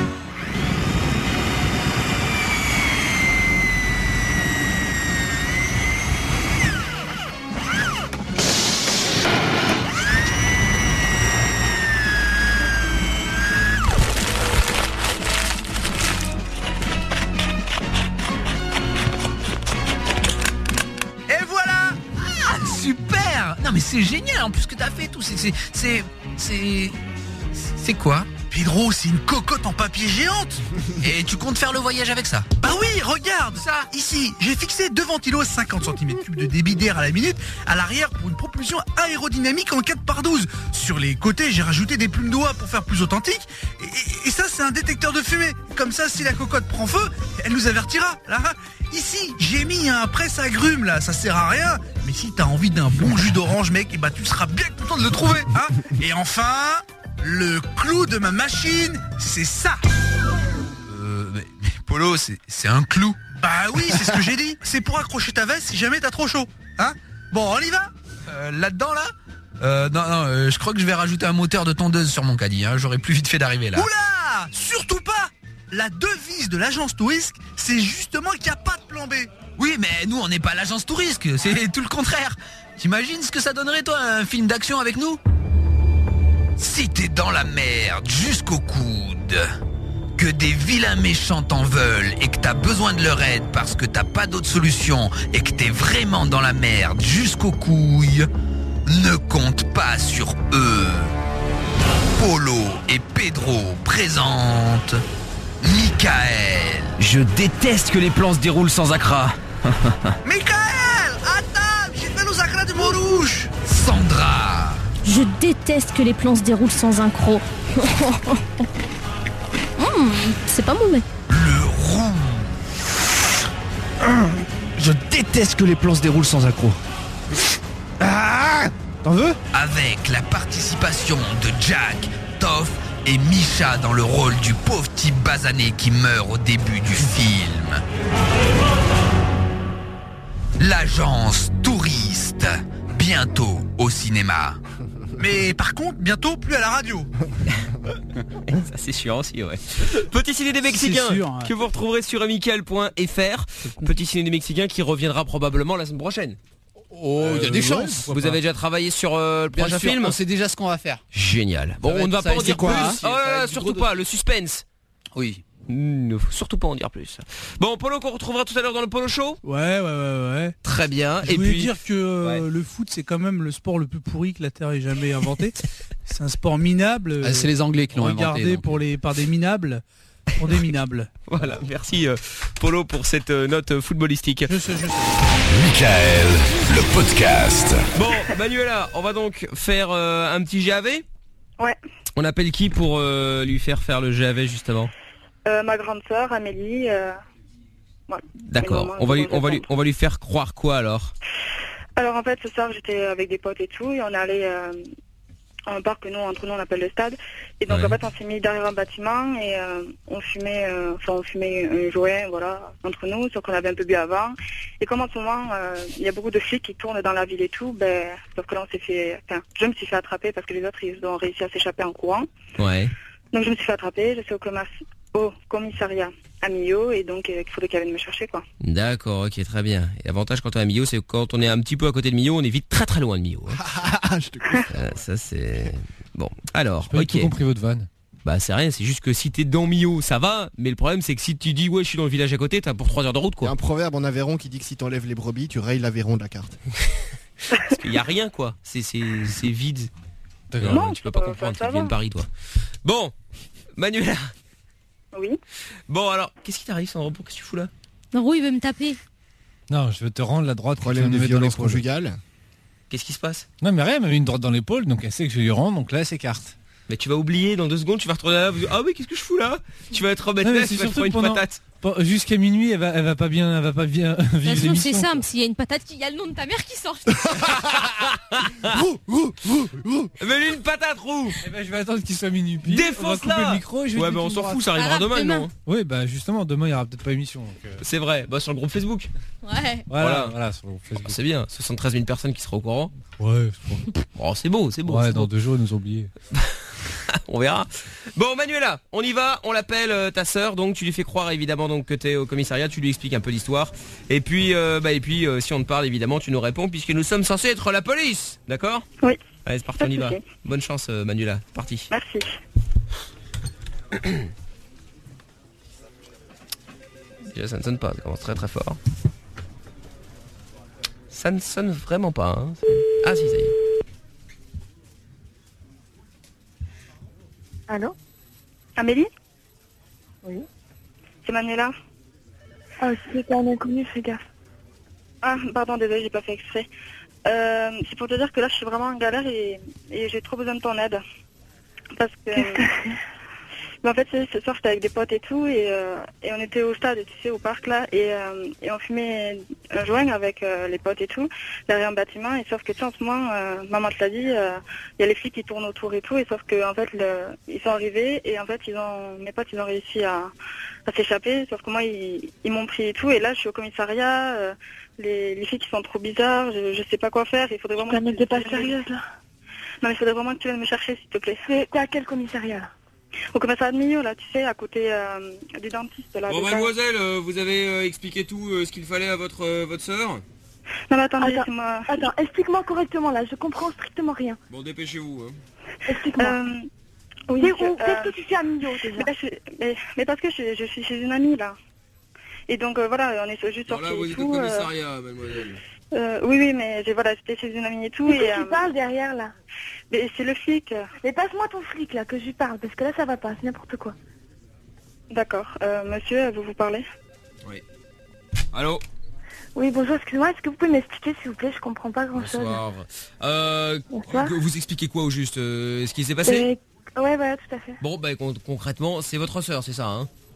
Et voilà! Ah, super! Non mais c'est génial en plus que t'as fait tout. C'est... C'est... C'est... C'est... C'est quoi? Pedro, c'est une cocotte en papier géante. Et tu comptes faire le voyage avec ça? Bah oui, regarde ça. Ici, j'ai fixé deux ventilos cinquante centimètres cubes de débit d'air à la minute à l'arrière pour une propulsion aérodynamique en quatre par douze. Sur les côtés, j'ai rajouté des plumes d'oie pour faire plus authentique. Et, et- et ça, c'est un détecteur de fumée. Comme ça, si la cocotte prend feu, elle nous avertira. Là, ici, j'ai mis un presse-agrumes là. Ça sert à rien. Mais si t'as envie d'un bon jus d'orange, mec, et bah tu seras bien content de le trouver. Hein. Et enfin, le clou de ma machine, c'est ça. Euh... Mais, mais Polo, c'est, c'est un clou. Bah oui, c'est ce que j'ai dit. C'est pour accrocher ta veste si jamais t'as trop chaud. Hein? Bon, on y va? Euh, là-dedans, là euh, Non, non, euh, je crois que je vais rajouter un moteur de tondeuse sur mon caddie. Hein. J'aurais plus vite fait d'arriver là. Oula! Surtout pas! La devise de l'agence Tourisque, c'est justement qu'il n'y a pas de plan B. Oui, mais nous, on n'est pas l'agence Tourisque. C'est tout le contraire. T'imagines ce que ça donnerait, toi, un film d'action avec nous? Si t'es dans la merde jusqu'au coude, que des vilains méchants t'en veulent et que t'as besoin de leur aide parce que t'as pas d'autre solution et que t'es vraiment dans la merde jusqu'aux couilles, ne compte pas sur eux. Polo et Pedro présentent Michael. Je déteste que les plans se déroulent sans accra. Michael! Attends! J'ai fait nos acras de Montrouge! Sandra. Je déteste que les plans se déroulent sans un croc. Mmh, c'est pas mauvais. Le roux. Je déteste que les plans se déroulent sans accroc. Ah, t'en veux? Avec la participation de Jack, Toff et Misha dans le rôle du pauvre type basané qui meurt au début du film. L'agence touriste, bientôt au cinéma. Mais par contre, bientôt plus à la radio. Ça c'est sûr aussi, ouais. Petit ciné des Mexicains sûr, ouais. que vous retrouverez sur amical point f r. Petit ciné des Mexicains qui reviendra probablement la semaine prochaine. Oh, il y a des chances. Vous avez déjà travaillé sur euh, le Bien prochain sûr, film? on sait déjà ce qu'on va faire. Génial. Bon, Ça va on ne va être- pas ça- en c'est dire quoi, plus. hein Oh Ça va là là, être du surtout gros pas, le suspense. Oui. Ne faut surtout pas en dire plus. Bon, Polo qu'on retrouvera tout à l'heure dans le Polo Show. Ouais, ouais, ouais, ouais. Très bien. Je Et voulais puis dire que euh, le foot, c'est quand même le sport le plus pourri que la Terre ait jamais inventé. C'est un sport minable. Ah, c'est les Anglais qui l'ont inventé, Regardé donc. pour les, par des minables. Pour des minables. Voilà, merci euh, Polo pour cette euh, note euh, footballistique. Je sais, je sais. Michael, le podcast. Bon, Manuela, on va donc faire euh, un petit G A V. Ouais. On appelle qui pour euh, lui faire faire le G A V justement? Euh, ma grande sœur, Amélie. Euh... voilà. D'accord. Mais On va lui, normalement, on va lui, on va lui faire croire quoi alors? Alors en fait, ce soir, j'étais avec des potes et tout, et on est allé euh, à un parc que nous, entre nous, on appelle le stade. Et donc Ouais. en fait, on s'est mis derrière un bâtiment et euh, on fumait, euh, enfin on fumait un joint, voilà, entre nous, sauf qu'on avait un peu bu avant. Et comme en ce moment, euh, il y a beaucoup de flics qui tournent dans la ville et tout, ben, sauf que là, on s'est fait, enfin, je me suis fait attraper parce que les autres, ils ont réussi à s'échapper en courant. Ouais. Donc je me suis fait attraper, je suis au, commerce, au commissariat à Millau et donc euh, il faudrait qu'elle vienne me chercher, quoi. D'accord, ok, très bien. Et l'avantage quand on est à Millau, c'est que quand on est un petit peu à côté de Millau, on est vite très très loin de Millau. Hein. Euh, ça c'est... Bon, alors, J'ai pas ok. tout compris votre vanne. Bah c'est rien, c'est juste que si t'es dans Millau, ça va, mais le problème c'est que si tu dis ouais je suis dans le village à côté, t'as pour trois heures de route Il y quoi. a un proverbe en Aveyron qui dit que si t'enlèves les brebis, tu rayes l'Aveyron de la carte. Parce qu'il y a rien quoi, c'est, c'est, c'est vide. D'accord. Non, Non, tu peux pas ça- comprendre, ça tu viens va. de Paris toi. Bon, Manuela. Oui. Bon alors, qu'est-ce qui t'arrive Sandro? Qu'est-ce que tu fous là? Ro, il veut me taper. Non, je veux te rendre la droite. que tu Problème viens de me mettre dans violence l'épaule. conjugale. Qu'est-ce qui se passe? Non, mais rien, elle m'a mis une droite dans l'épaule, donc elle sait que je lui rends, donc là, elle s'écarte. Mais tu vas oublier dans deux secondes, tu vas retourner là, ah oui qu'est-ce que je fous là? Tu vas te remettre Non, mais là, c'est tu vas te surtout prendre une pendant- patate. Bon, jusqu'à minuit, elle va, elle va pas bien, elle va pas bien De toute vivre façon, c'est l'émission. simple. S'il y a une patate, il y a le nom de ta mère qui sort. Mais lui une patate roux. Eh ben, je vais attendre qu'il soit minuit pile. On va Défonce couper là. le micro et je vais Ouais te mais on mettre s'en une fout, droite. ça arrivera Ah, demain demain. non? Oui, bah justement, demain il y aura peut-être pas émission. Donc, euh, C'est vrai, bah sur le groupe Facebook. Ouais. Voilà, Voilà. voilà, sur le Facebook. C'est bien, soixante-treize mille personnes qui seraient au courant. Ouais, Oh c'est beau, c'est beau. ouais, c'est dans beau. deux jours, ils nous ont oubliés. On verra. Bon Manuela, on y va, on l'appelle euh, ta sœur, donc tu lui fais croire évidemment donc que t'es au commissariat, tu lui expliques un peu l'histoire. Et puis euh, bah et puis euh, si on te parle évidemment tu nous réponds puisque nous sommes censés être la police, d'accord? Oui. Allez c'est parti, Pas on y de va. souci. Bonne chance euh, Manuela, c'est parti. Merci. Déjà ça ne sonne pas, ça commence très très fort. Ça ne sonne vraiment pas. Hein. Ah si ça y est. Allô? Amélie? Oui. C'est Manuela? Ah, c'est un inconnu, fais gaffe. Ah, pardon, désolé, j'ai pas fait exprès. Euh, c'est pour te dire que là, je suis vraiment en galère et, et j'ai trop besoin de ton aide. Parce que... Qu'est-ce que c'est? Mais en fait, c'est- ce soir, j'étais avec des potes et tout, et, euh, et on était au stade, tu sais, au parc, là, et, euh, et on fumait un joint avec euh, les potes et tout, derrière un bâtiment, et sauf que, tu sais, en ce moment, euh, maman te l'a dit, euh, il y a les flics qui tournent autour et tout, et sauf que, en fait, le, ils sont arrivés, et en fait, ils ont, mes potes, ils ont réussi à, à s'échapper, sauf que moi, ils, ils m'ont pris et tout, et là, je suis au commissariat, euh, les, les flics, ils sont trop bizarres, je, je sais pas quoi faire, il faudrait vraiment... T'as n'es pas sérieuse, là? Non, mais il faudrait vraiment que tu viennes me chercher, s'il te plaît. T'es à quel commissariat, là? Au commissariat de Millau, là, tu sais, à côté euh, du dentiste, là. Bon de- mademoiselle, euh, vous avez euh, expliqué tout euh, ce qu'il fallait à votre euh, votre sœur? Non, mais attendez, Attends, c'est moi... attends, explique-moi correctement, là, je comprends strictement rien. Bon dépêchez-vous. Hein. Explique-moi. Euh, oui, T'es je- où? euh, Qu'est-ce que tu fais à Millau, déjà? mais, là, je- mais, mais parce que je, je suis chez une amie, là. Et donc, euh, voilà, on est juste Bon, sortis là vous et êtes au tout. euh, commissariat mademoiselle. euh, oui, oui, mais j'ai- voilà, j'étais chez une amie et tout. Qu'est-ce Et, que tu euh, parles derrière, là? mais c'est le flic. Mais passe-moi ton flic, là, que je lui parle, parce que là, ça va pas, c'est n'importe quoi. D'accord. Euh, monsieur, vous vous parlez? Oui. Allô? Oui, bonjour, excusez-moi, est-ce que vous pouvez m'expliquer, s'il vous plaît? Je comprends pas grand-chose. Bonsoir. Euh, Bonsoir. vous expliquez quoi au juste euh, ce qui s'est passé? Euh, Ouais, ouais, tout à fait. Bon bah con- concrètement c'est votre sœur c'est ça hein?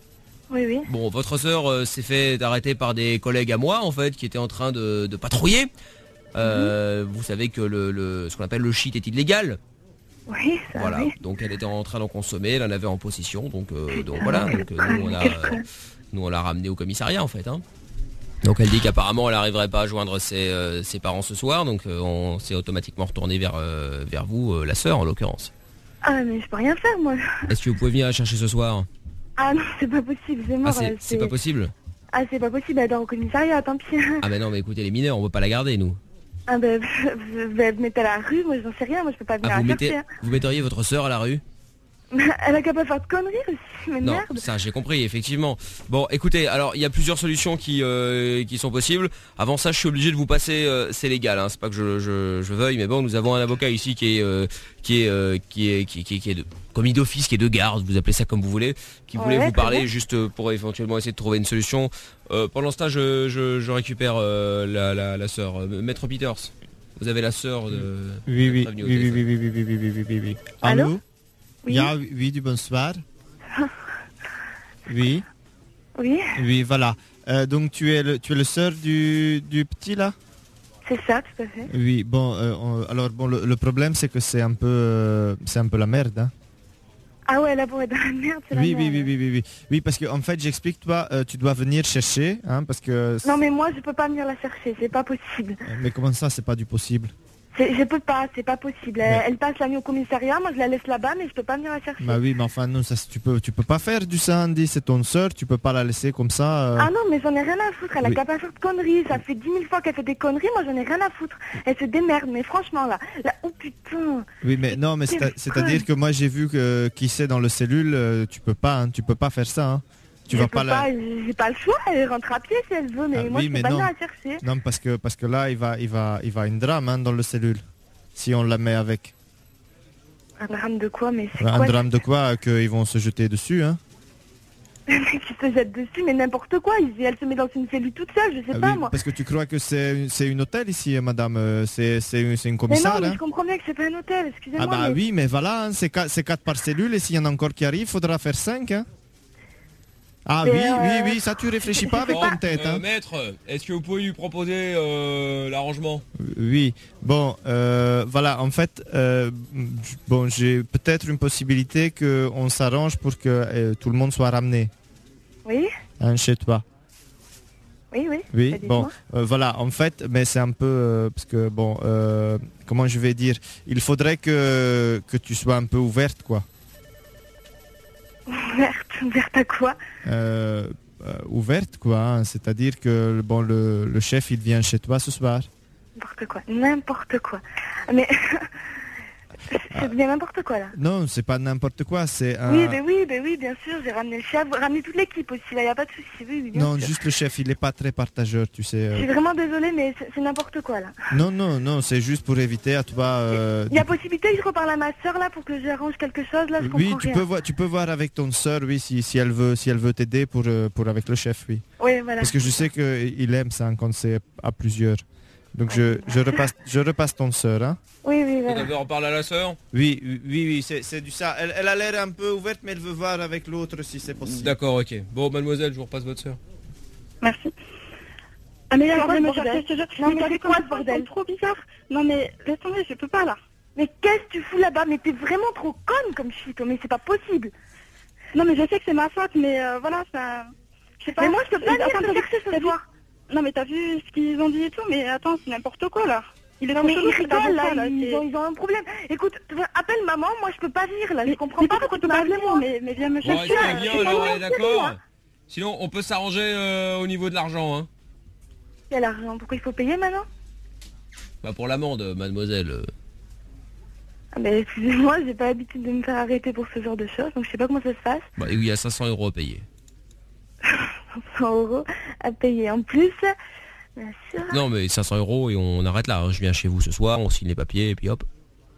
Oui, oui. Bon, votre sœur euh, s'est fait arrêter par des collègues à moi, en fait, qui étaient en train de, de patrouiller. Euh, Mhm. Vous savez que le, le- ce qu'on appelle le shit est illégal. Oui, ça Voilà, oui. donc elle était en train d'en consommer, elle en avait en possession, donc, euh, donc Putain, voilà, quel donc euh, nous on a, quel euh, con. nous on l'a ramenée au commissariat en fait. Hein. Donc elle dit qu'apparemment elle n'arriverait pas à joindre ses, euh, ses parents ce soir, donc euh, on s'est automatiquement retourné vers, euh, vers vous, euh, la sœur en l'occurrence. Ah, mais je peux rien faire, moi. Est-ce que vous pouvez venir la chercher ce soir? Ah non, c'est pas possible, c'est mort. Ah c'est euh, c'est pas possible? Ah, c'est pas possible, elle dort au commissariat, tant pis. Ah mais non mais écoutez les mineurs, on peut pas la garder nous. Ah, ben, vous, vous me mettez à la rue, moi j'en sais rien, moi je peux pas venir Ah, vous, la mettez, chercher. hein. vous metteriez votre sœur à la rue? Elle a qu'à pas faire de conneries aussi, mais Non, merde. ça j'ai compris, effectivement. Bon, écoutez, alors il y a plusieurs solutions qui euh, qui sont possibles. Avant ça, je suis obligé de vous passer, euh, c'est légal, hein, c'est pas que je, je, je veuille, mais bon, nous avons un avocat ici qui est euh, qui est euh, qui est qui, qui, qui est de commis d'office, qui est de garde, vous appelez ça comme vous voulez, qui voulait Ouais, vous très parler bien. juste pour éventuellement essayer de trouver une solution. Euh, pendant ce temps, je, je, je récupère euh, la, la, la sœur, Euh, Maître Peters. Vous avez la sœur de. Oui, oui, d'être oui, venue au oui, oui, téléphone. oui, oui, oui, oui, oui, oui, oui, oui. Allô? Oui. Ja, oui, du bonsoir. Oui, Oui, oui, voilà. Euh, donc tu es le, tu es le sœur du, du petit là? c'est ça, tout à fait. Oui, bon, euh, on- alors bon, le, le problème c'est que c'est un peu, euh, c'est un peu la merde. Hein. Ah ouais, là pour être dans la merde, c'est Oui, la oui, merde. oui, oui, oui, oui, oui, parce que en fait, j'explique toi, euh, tu dois venir chercher, hein, parce que. Non mais moi je peux pas venir la chercher, c'est pas possible. Mais comment ça, c'est pas du possible? C'est- Je peux pas, c'est pas possible. Elle, Mais- elle passe la nuit au commissariat, moi je la laisse là-bas, mais je peux pas venir la chercher. Bah oui, mais enfin non, ça, tu peux, tu peux pas faire du ça, Andy. C'est ton sœur, tu peux pas la laisser comme ça. euh. Ah non, mais j'en ai rien à foutre, elle a Oui. qu'à pas faire de conneries, ça fait dix mille fois qu'elle fait des conneries, moi j'en ai rien à foutre. Elle se démerde, mais franchement là, là oh putain. Oui, mais non, mais c'est- Quelle c'est-à-dire conne. que moi j'ai vu que qui c'est dans le cellule, euh, tu peux pas, hein, tu peux pas faire ça. Hein. Tu je vas peux pas la. j'ai pas le choix, elle rentre à pied si elle veut, mais Ah, moi oui, je peux mais pas non. venir la chercher. Non, parce que parce que là, il va, il va, il va une drame hein, dans le cellule. Si on la met avec. Un drame de quoi, mais c'est Un quoi drame de quoi? Qu'ils vont se jeter dessus, hein. Le mec qui se jette dessus, mais n'importe quoi, il- elle se met dans une cellule toute seule, je sais Ah pas oui, moi. parce que tu crois que c'est c'est une hôtel ici, madame. euh, C'est c'est c'est une Mais commissaire. non, mais hein. je comprends bien que c'est pas un hôtel, excusez-moi. Ah bah mais... oui, mais voilà, hein, c'est qua- c'est quatre par cellule et s'il y en a encore qui arrivent, il faudra faire cinq. Hein. Ah Mais, oui, euh, oui, oui, ça tu réfléchis pas avec Bon, ton tête. euh, Hein. maître, est-ce que vous pouvez lui proposer euh, l'arrangement? Oui, bon, euh, voilà, en fait, euh, bon, j'ai peut-être une possibilité qu'on s'arrange pour que euh, tout le monde soit ramené Oui, hein, chez toi. oui, oui. Oui, Bah, bon, dites-moi. euh, voilà, en fait, mais c'est un peu, euh, parce que, bon, euh, comment je vais dire, il faudrait que, que tu sois un peu ouverte, quoi. Ouverte, ouverte à quoi? Euh, euh, ouverte, quoi, hein, c'est-à-dire que, bon, le, le chef, il vient chez toi ce soir. N'importe quoi, n'importe quoi. Mais... c'est bien n'importe quoi là. Non, c'est pas n'importe quoi, c'est un... Oui, ben oui, ben oui, bien sûr, j'ai ramené le chef, ramené toute l'équipe aussi, là, y a pas de souci, oui, oui, bien Non, sûr. juste le chef, il est pas très partageur, tu sais. Je euh. suis vraiment désolée, mais c'est c'est n'importe quoi là. Non, non, non, c'est juste pour éviter à toi... euh, Il y a possibilité que je reparle à ma soeur là pour que j'arrange quelque chose là, je Oui, comprends tu rien. peux, voir, tu peux voir avec ton soeur, oui, si, si elle veut, si elle veut t'aider pour, euh, pour avec le chef, oui. Oui, voilà. Parce que je sais qu'il aime ça hein, quand c'est à plusieurs. Donc je, je, repasse, je repasse ton soeur, hein. Oui, oui, voilà. D'abord on parle à la sœur. Oui, oui, oui, c'est, c'est du ça. Elle, elle a l'air un peu ouverte, mais elle veut voir avec l'autre si c'est possible. D'accord, ok. Bon, mademoiselle, je vous repasse votre sœur. Merci. Ah mais C'est alors, quoi je ce me bordel? chercher ce jeu. Non, mais mais t'as c'est vu quoi comment ce ça bordel? semble trop bizarre. Non mais laisse tomber, je peux pas là. Mais qu'est-ce que tu fous là-bas? Mais t'es vraiment trop conne comme fille, toi, mais c'est pas possible. Non mais je sais que c'est ma faute, mais euh, voilà, ça... Je sais pas. Mais moi, je peux pas venir Attends, te t'as vu- chercher ce t'as vu- soir. Non mais t'as vu ce qu'ils ont dit et tout, mais attends, c'est n'importe quoi là. Il est Non trop mais chelou, ils c'est pas rigolent bon, là, là, ils, c'est- ont, ils ont un problème. Écoute, tu vois, appelle maman, moi je peux pas venir là, je comprends mais pas pourquoi pourquoi tu tu peux m'as pas appelé venir, moi. mais, mais viens me Bon, chercher. est-ce euh, qu'elle je vient sais pas alors, où elle est elle est, d'accord? hein. Sinon, on peut s'arranger euh, au niveau de l'argent, hein. Quel argent? Pourquoi il faut payer maintenant? Bah pour l'amende, mademoiselle. euh. Ah ben excusez-moi, j'ai pas l'habitude de me faire arrêter pour ce genre de choses, donc je sais pas comment ça se passe. Bah il y a cinq cents euros à payer. cent euros à payer en plus. Bien sûr. Non mais cinq cents euros et on arrête là. hein. Je viens chez vous ce soir, on signe les papiers et puis hop.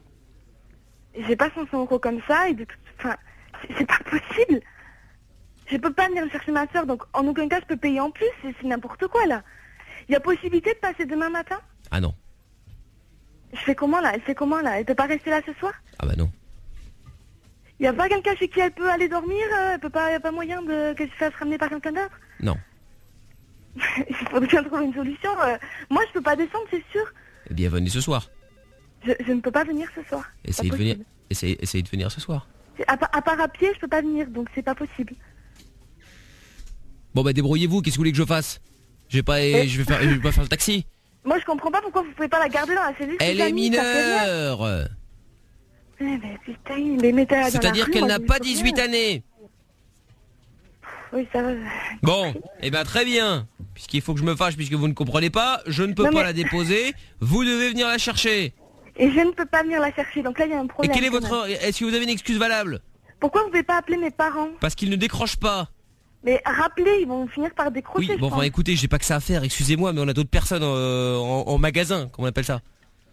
J'ai pas cinq cents euros comme ça et de toute... Enfin, c'est- c'est pas possible. Je peux pas venir chercher ma soeur, donc en aucun cas je peux payer en plus, c'est c'est n'importe quoi là. Il y a possibilité de passer demain matin? Ah non. Je fais comment là? Elle fait comment là? Elle peut pas rester là ce soir? Ah bah non. Il y a pas quelqu'un chez qui elle peut aller dormir, euh, elle peut pas, y a pas moyen de qu'elle se fasse ramener par quelqu'un d'autre? Non. Il faut bien trouver une solution. euh. Moi, je peux pas descendre, c'est sûr. Eh bien, venez ce soir. Je, je ne peux pas venir ce soir. Essayez de Pas venir. possible. Essayez, essayez de venir ce soir. C'est- À, pa- à part à pied, je peux pas venir, donc c'est pas possible. Bon bah débrouillez-vous. Qu'est-ce que vous voulez que je fasse? Je vais pas, Eh. je vais faire, je vais pas faire le taxi. Moi, je comprends pas pourquoi vous pouvez pas la garder dans la cellule. Elle c'est est Camille, ça fait rien. mineure. Eh ben putain, mais mettez-la dans la C'est-à-dire rue, qu'elle moi, n'a je pas peux rien. dix-huit années. Oui, ça va. Bon, eh ben très bien. Puisqu'il faut que je me fâche, puisque vous ne comprenez pas, je ne peux Non, pas mais- la déposer. Vous devez venir la chercher. Et je ne peux pas venir la chercher, donc là, il y a un Et problème. quel est quand votre... même. Est-ce que vous avez une excuse valable? Pourquoi vous pouvez pas appeler mes parents? Parce qu'ils ne décrochent pas. Mais rappelez, ils vont finir par décrocher, Oui, je bon, enfin pense. écoutez, j'ai pas que ça à faire, excusez-moi, mais on a d'autres personnes euh, en, en magasin, comment on appelle ça?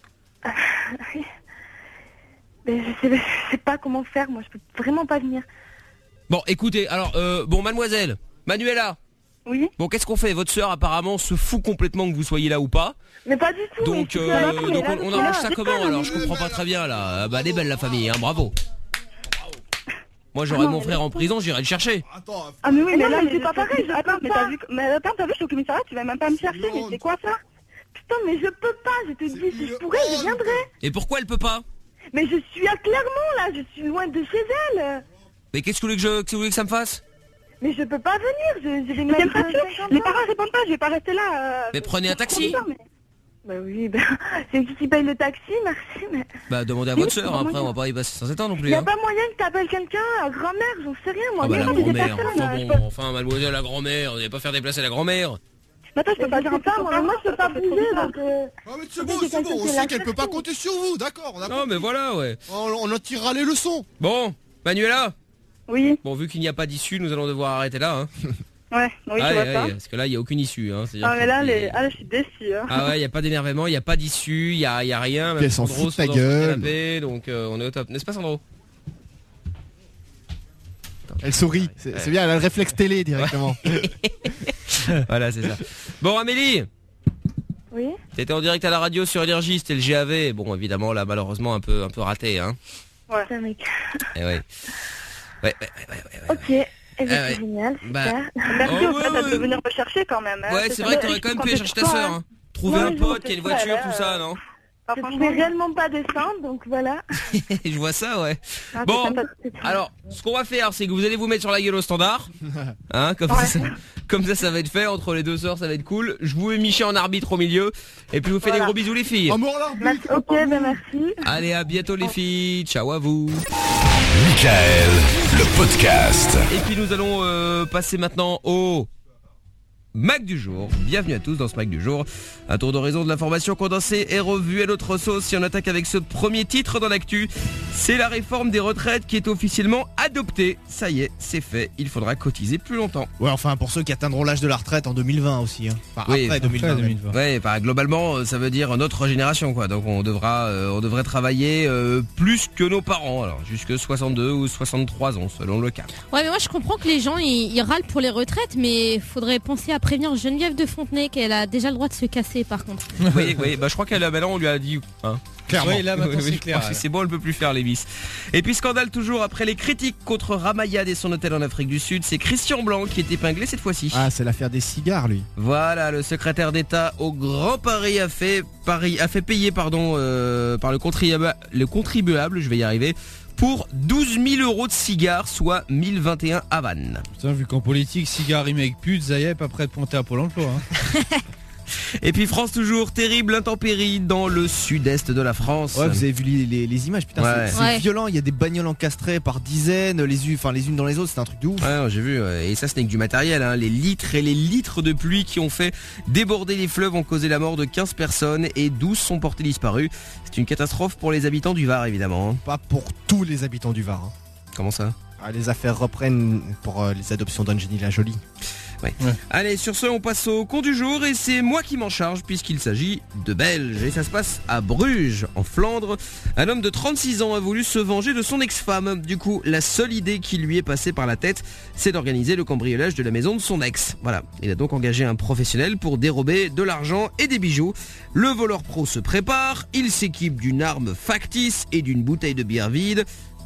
Mais je sais, je sais pas comment faire, moi, je peux vraiment pas venir. Bon, écoutez, alors, euh, bon, mademoiselle, Manuela. Oui. Bon, qu'est-ce qu'on fait? Votre sœur, apparemment, se fout complètement que vous soyez là ou pas. Mais pas du tout. Donc, mais euh, c'est pas vrai, donc là, on, on là, arrange ça c'est comment? pas, Alors, mais- je comprends pas très bien, là. Ah bah, elle est belle, la famille, hein, bravo. Moi, j'aurais Ah non, mon mais frère en prison, j'irai le chercher. Ah mais oui, mais, non, là, mais c'est je pas peux- pareil, je Attends, peux mais pas. t'as vu, mais attends, t'as vu, je suis au commissariat, tu vas même pas me chercher, mais c'est quoi ça? Putain, mais je peux pas, je te dis, si je pourrais, je viendrais. Et pourquoi elle peut pas? Mais je suis à Clermont, là, je suis loin de chez elle. Mais qu'est-ce que vous voulez que, je, qu'est-ce que vous voulez que ça me fasse? Mais je peux pas venir, je, je vais Mais mettre t'es pas sûr? cinquante Les ans. parents répondent pas, je vais pas rester là. euh, Mais prenez un taxi. pour mais- Bah oui, bah, c'est qui qui paye le taxi, merci, mais... Bah, demandez à Oui, votre sœur, c'est après, pas on va pas y passer sans étendre non Il plus. y a Hein. pas moyen que t'appelles quelqu'un, à grand-mère, j'en sais rien, moi. Ah bah, Mais la moi, j'ai des grand-mère, personnes, enfin euh, je bon, peux- enfin, mademoiselle, la grand-mère, vous n'allez pas faire déplacer la grand-mère. Mais attends, je peux Mais pas je dire sais un pas, peu moi, moi, je peux pas bouger, donc... euh, Ah mais c'est oui, bon, j'ai c'est quelqu'un bon, on qui sait l'a qu'elle peut pas cherché. compter sur vous, d'accord. on a Non, compris. mais voilà, ouais. On, on en tirera les leçons. Bon, Manuela. Oui. Bon, vu qu'il n'y a pas d'issue, nous allons devoir arrêter là. Hein. Ouais, oui, je Allez, vois ça. allez, parce que là, il n'y a aucune issue. Hein. C'est-à-dire Ah, mais que- là, les... ah, là, je suis déçue. Hein. Ah ouais, il n'y a pas d'énervement, il n'y a pas d'issue, il n'y a, il y a rien. Puis elle s'en Sandro fout de ta se dort sur le gueule. canapé, donc euh, on est au top. N'est-ce pas, Sandro? Elle sourit, c'est c'est bien, elle a le réflexe télé directement. Voilà, c'est ça. Bon, Amélie, Oui. t'étais en direct à la radio sur Énergie, c'était le G A V. Bon, évidemment, là, malheureusement, un peu, un peu raté. Hein. Ouais. Putain, mec. Eh ouais. Ouais, ouais, ouais, ouais, ouais. Ok. Eh ben, Ah ouais. c'est génial, Bah, super. Merci Oh, au fait ouais, de ouais. venir me chercher quand même. hein. Ouais, c'est vrai que t'aurais quand même pu aller chercher ta sœur. Hein. Trouver Ouais, un je pote vois, qui a une c'est voiture, vrai, tout ça, non? Je pouvais réellement pas descendre, donc voilà. Je vois ça, ouais. Ah, Bon, c'est sympa, c'est tout. alors, ce qu'on va faire, c'est que vous allez vous mettre sur la gueule au standard. Hein, comme, ça, comme ça, ça va être fait. Entre les deux sœurs, ça va être cool. Je vous mets Michel en arbitre au milieu. Et puis, je vous fais des Voilà. gros bisous, les filles. Amour l'arbitre. Merci, ok, ben merci. Allez, à bientôt, les filles. Ciao à vous. Michael, le podcast. Et puis, nous allons euh, passer maintenant au Mac du jour. Bienvenue à tous dans ce Mac du jour. Un tour d'horizon de l'information condensée et revue à notre sauce. Si on attaque avec ce premier titre dans l'actu, c'est la réforme des retraites qui est officiellement adoptée. Ça y est, c'est fait. Il faudra cotiser plus longtemps. Ouais, enfin pour ceux qui atteindront l'âge de la retraite en deux mille vingt aussi. Hein. Enfin, Oui, après après deux mille vingt. deux mille vingt. Ouais, bah, globalement, euh, ça veut dire notre génération, quoi. Donc on devra, euh, on devrait travailler euh, plus que nos parents. Alors jusque soixante-deux ou soixante-trois ans, selon le cas. Ouais, mais moi je comprends que les gens ils, ils râlent pour les retraites, mais faudrait penser à prévenir Geneviève de Fontenay qu'elle a déjà le droit de se casser par contre. Oui, oui, bah je crois qu'elle a maintenant on lui a dit hein. Clairement. Oui, là maintenant Oui, oui, c'est je clair. crois que c'est bon, elle peut plus faire les bis. Et puis scandale toujours après les critiques contre Ramayad et son hôtel en Afrique du Sud, c'est Christian Blanc qui est épinglé cette fois-ci. Ah, c'est l'affaire des cigares, lui. Voilà, le secrétaire d'État au Grand Paris a fait Paris a fait payer pardon euh, par le contribuable, le contribuable, je vais y arriver, pour douze mille euros de cigares, soit mille vingt et un Havane. Putain, vu qu'en politique, cigare rime avec pute, ça y est, pas prêt de monter à Pôle emploi. Hein. Et puis France toujours, terrible intempérie dans le sud-est de la France. Ouais, vous avez vu les, les- les images, putain, Ouais. c'est c'est Ouais. violent. Il y a des bagnoles encastrées par dizaines, les unes, enfin les unes dans les autres, c'est un truc de ouf. Ouais, non, j'ai vu, ouais. Et ça ce n'est que du matériel, hein. Les litres et les litres de pluie qui ont fait déborder les fleuves ont causé la mort de quinze personnes et douze sont portés disparus. C'est une catastrophe pour les habitants du Var évidemment. Hein. Pas pour tous les habitants du Var. hein. Comment ça? Ah, les affaires reprennent pour euh, les adoptions d'Angelina Jolie. Ouais. Allez, sur ce, on passe au con du jour et c'est moi qui m'en charge puisqu'il s'agit de Belges. Et ça se passe à Bruges, en Flandre. Un homme de trente-six ans a voulu se venger de son ex-femme. Du coup, la seule idée qui lui est passée par la tête, c'est d'organiser le cambriolage de la maison de son ex. Voilà. Il a donc engagé un professionnel pour dérober de l'argent et des bijoux. Le voleur pro se prépare, il s'équipe d'une arme factice et d'une bouteille de bière vide.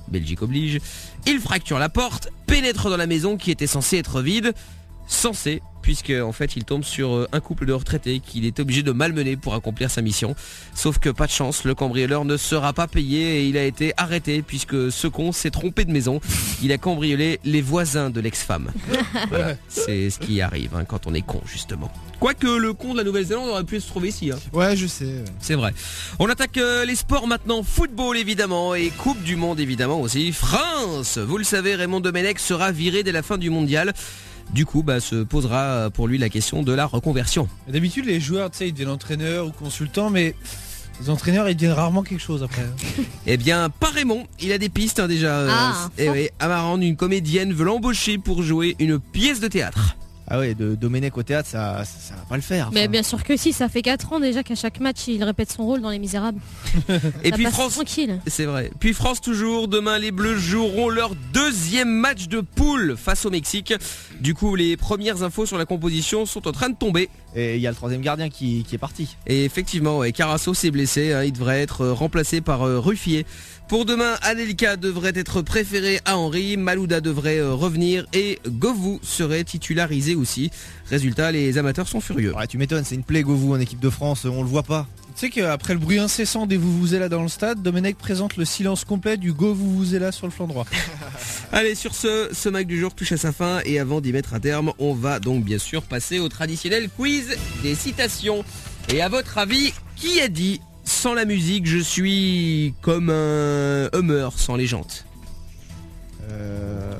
Belgique oblige. Il fracture la porte, pénètre dans la maison qui était censée être vide. Censé, puisque en fait il tombe sur un couple de retraités qu'il est obligé de malmener pour accomplir sa mission. Sauf que pas de chance, le cambrioleur ne sera pas payé et il a été arrêté puisque ce con s'est trompé de maison. Il a cambriolé les voisins de l'ex-femme. Voilà, c'est ce qui arrive hein, quand on est con justement. Quoique le con de la Nouvelle-Zélande aurait pu se trouver ici. Hein. Ouais, je sais. C'est vrai. On attaque euh, les sports maintenant. Football évidemment et Coupe du Monde évidemment aussi. France, vous le savez, Raymond Domenech sera viré dès la fin du mondial. Du coup, bah, se posera pour lui la question de la reconversion. D'habitude, les joueurs, tu sais, ils deviennent entraîneurs ou consultants, mais les entraîneurs, ils deviennent rarement quelque chose après. Eh bien, pas Raymond. Il a des pistes hein, déjà. Ah, eh oui, Amarande, une comédienne, veut l'embaucher pour jouer une pièce de théâtre. Ah ouais, de Domenech au théâtre, ça, ça, ça va pas le faire. Mais bien sûr que si, ça fait quatre ans déjà qu'à chaque match il répète son rôle dans Les Misérables. Et ça puis passe France, tranquille. c'est vrai. Puis France toujours, demain les Bleus joueront leur deuxième match de poule face au Mexique. Du coup, les premières infos sur la composition sont en train de tomber. Et il y a le troisième gardien qui, qui est parti. Et effectivement, ouais, Carasso s'est blessé, hein, il devrait être remplacé par euh, Ruffier. Pour demain, Anelka devrait être préféré à Henry, Malouda devrait euh, revenir et Govou serait titularisé aussi. Résultat, les amateurs sont furieux. Ouais, tu m'étonnes, c'est une plaie Govou en équipe de France, on le voit pas. Tu sais qu'après le bruit incessant des Vuvuzela dans le stade, Domenech présente le silence complet du Go Vuvuzela sur le flanc droit. Allez, sur ce, ce Mac du jour touche à sa fin et avant d'y mettre un terme, on va donc bien sûr passer au traditionnel quiz des citations. Et à votre avis, qui a dit « Sans la musique, je suis comme un Hummer sans les jantes » Euh...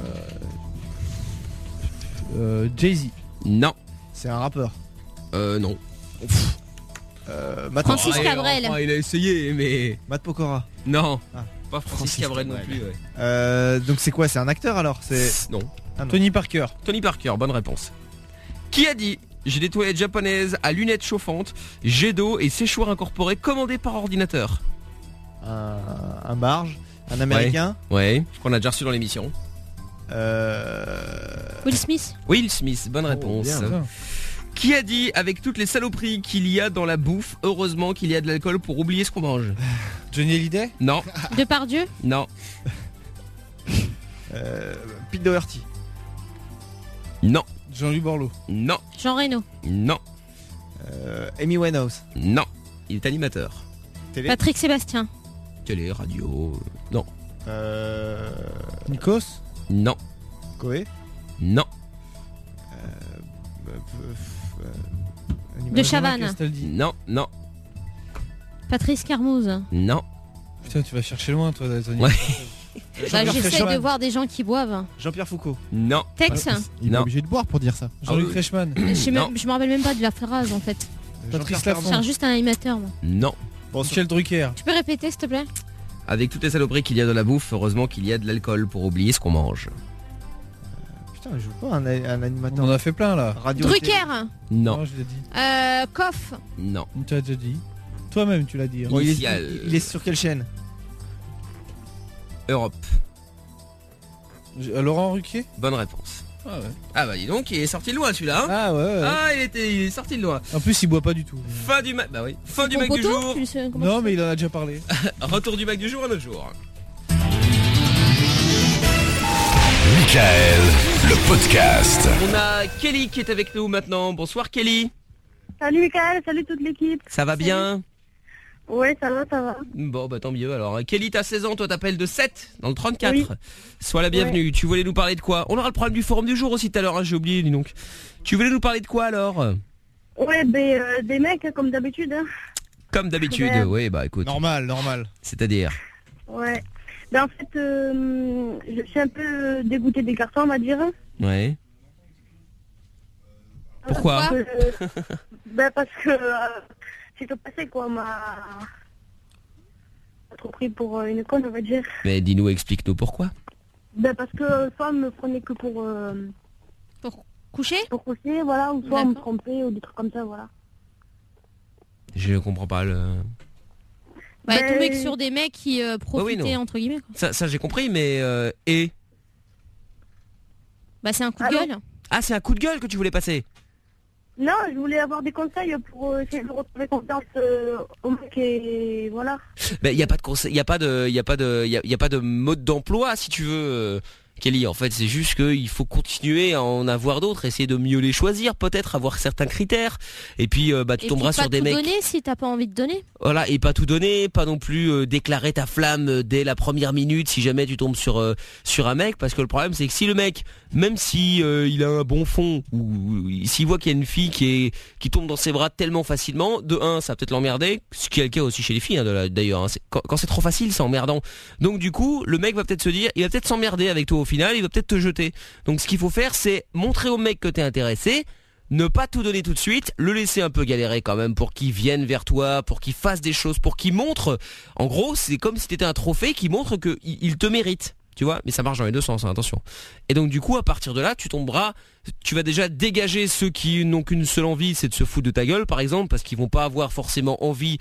euh Jay-Z. Non. C'est un rappeur. Euh, non. Euh, Matt Francis oh, Cabrel. Oh, il a essayé, mais... Matt Pokora. Non. Ah. Pas Francis, Francis Cabrel, Cabrel non plus. Ouais. Euh, donc c'est quoi? C'est un acteur alors? C'est non. Ah, non. Tony Parker. Tony Parker, bonne réponse. Qui a dit j'ai des toilettes japonaises à lunettes chauffantes, jet d'eau et séchoir incorporé commandé par ordinateur? Un, un barge, un américain. Ouais, ouais, qu'on a déjà reçu dans l'émission. Euh... Will Smith. Will Smith, bonne réponse. Oh, bien, bien. Qui a dit avec toutes les saloperies qu'il y a dans la bouffe, heureusement qu'il y a de l'alcool pour oublier ce qu'on mange? Johnny Hallyday? Non. Depardieu? Non. euh, Pete Doherty? Non. Jean-Louis Borloo? Non. Jean Reno? Non. Euh, Amy Winehouse? Non. Il est animateur. Télé? Patrick Sébastien? Télé, radio, non. Euh... Nikos? Non. Koé? Non. Euh... Euh, de Chavannes? Non, non. Patrice Carmouze? Non. Putain, tu vas chercher loin, toi. Ouais. Bah, j'essaie de voir des gens qui boivent. Jean-Pierre Foucault? Non. Tex? Il est non. obligé de boire pour dire ça. Jean-Luc Reichmann? Je me rappelle même pas de la phrase en fait. Patrice Je cherche juste un animateur moi. Non. Bon, Michel Drucker? Tu peux répéter s'il te plaît? Avec toutes les saloperies qu'il y a dans la bouffe, heureusement qu'il y a de l'alcool pour oublier ce qu'on mange. Putain, je veux pas un, un animateur. On en a fait plein là. Radio Drucker? Non. Non, je l'ai dit. Euh, Koff? Non. Tu as déjà dit. Toi-même, tu l'as dit. Bon, il, est, il est sur quelle chaîne? Europe. Laurent Ruquier? Bonne réponse. Ah ouais. Ah bah dis donc, il est sorti de loin celui-là. Hein ah ouais, ouais. Ah il, était, il est sorti de loin. En plus il boit pas du tout. Fin du Mac. Bah oui. Fin du Mac du jour. Non mais il en a déjà parlé. Retour du Mac du jour un autre jour. Michael, le podcast. On a Kelly qui est avec nous maintenant. Bonsoir Kelly. Salut Michael, salut toute l'équipe. Ça va bien? Ouais, ça va, ça va. Bon, bah tant mieux alors. Kelly, t'as seize ans, toi t'appelles de sept dans le trente-quatre. Oui. Sois la bienvenue. Ouais. Tu voulais nous parler de quoi? On aura le problème du forum du jour aussi tout à l'heure, hein, j'ai oublié, dis donc. Tu voulais nous parler de quoi alors? Ouais, ben euh, des mecs comme d'habitude. Hein. Comme d'habitude, ouais. ouais, bah écoute. Normal, normal. C'est-à-dire? Ouais. Ben en fait, euh, je suis un peu dégoûtée des garçons, on va dire. Ouais. Pourquoi? euh, Ben parce que... Euh, c'est au passé quoi, m'a trop pris pour une conne on va dire. Mais dis-nous, explique-nous pourquoi. Ben parce que soit me prenait que pour euh, pour coucher, pour coucher voilà, ou soit me tromper ou des trucs comme ça voilà. Je comprends pas le. Bah ben... tomber que sur des mecs qui euh, profitaient oui, oui, entre guillemets. Quoi. Ça, ça j'ai compris, mais euh, et. Bah c'est un coup de Allô gueule. Ah c'est un coup de gueule que tu voulais passer. Non, je voulais avoir des conseils pour euh, essayer de retrouver confiance euh, au mec et voilà. Ben, il y a pas de conseil, il y a pas de, il y a pas de, il y a, y a pas de mode d'emploi si tu veux, euh, Kelly. En fait, c'est juste qu'il faut continuer à en avoir d'autres, essayer de mieux les choisir, peut-être avoir certains critères. Et puis, euh, bah, tu Et tomberas puis pas sur des tout mecs. donner si t'as pas envie de donner. Voilà, et pas tout donner, pas non plus euh, déclarer ta flamme euh, dès la première minute si jamais tu tombes sur euh, sur un mec, parce que le problème c'est que si le mec, même si euh, il a un bon fond, ou, ou s'il voit qu'il y a une fille qui est qui tombe dans ses bras tellement facilement, de un, ça va peut-être l'emmerder, ce qui est le cas aussi chez les filles hein, de la- d'ailleurs. Hein, c'est- quand, quand c'est trop facile, c'est emmerdant. Donc du coup, le mec va peut-être se dire, il va peut-être s'emmerder avec toi au final, il va peut-être te jeter. Donc ce qu'il faut faire, c'est montrer au mec que t'es intéressé. Ne pas tout donner tout de suite, le laisser un peu galérer quand même pour qu'il vienne vers toi, pour qu'il fasse des choses, pour qu'il montre. En gros, c'est comme si t'étais un trophée qui montre que il il te mérite, tu vois. Mais ça marche dans les deux sens, hein, attention. Et donc du coup, à partir de là, tu tomberas, tu vas déjà dégager ceux qui n'ont qu'une seule envie, c'est de se foutre de ta gueule, par exemple, parce qu'ils vont pas avoir forcément envie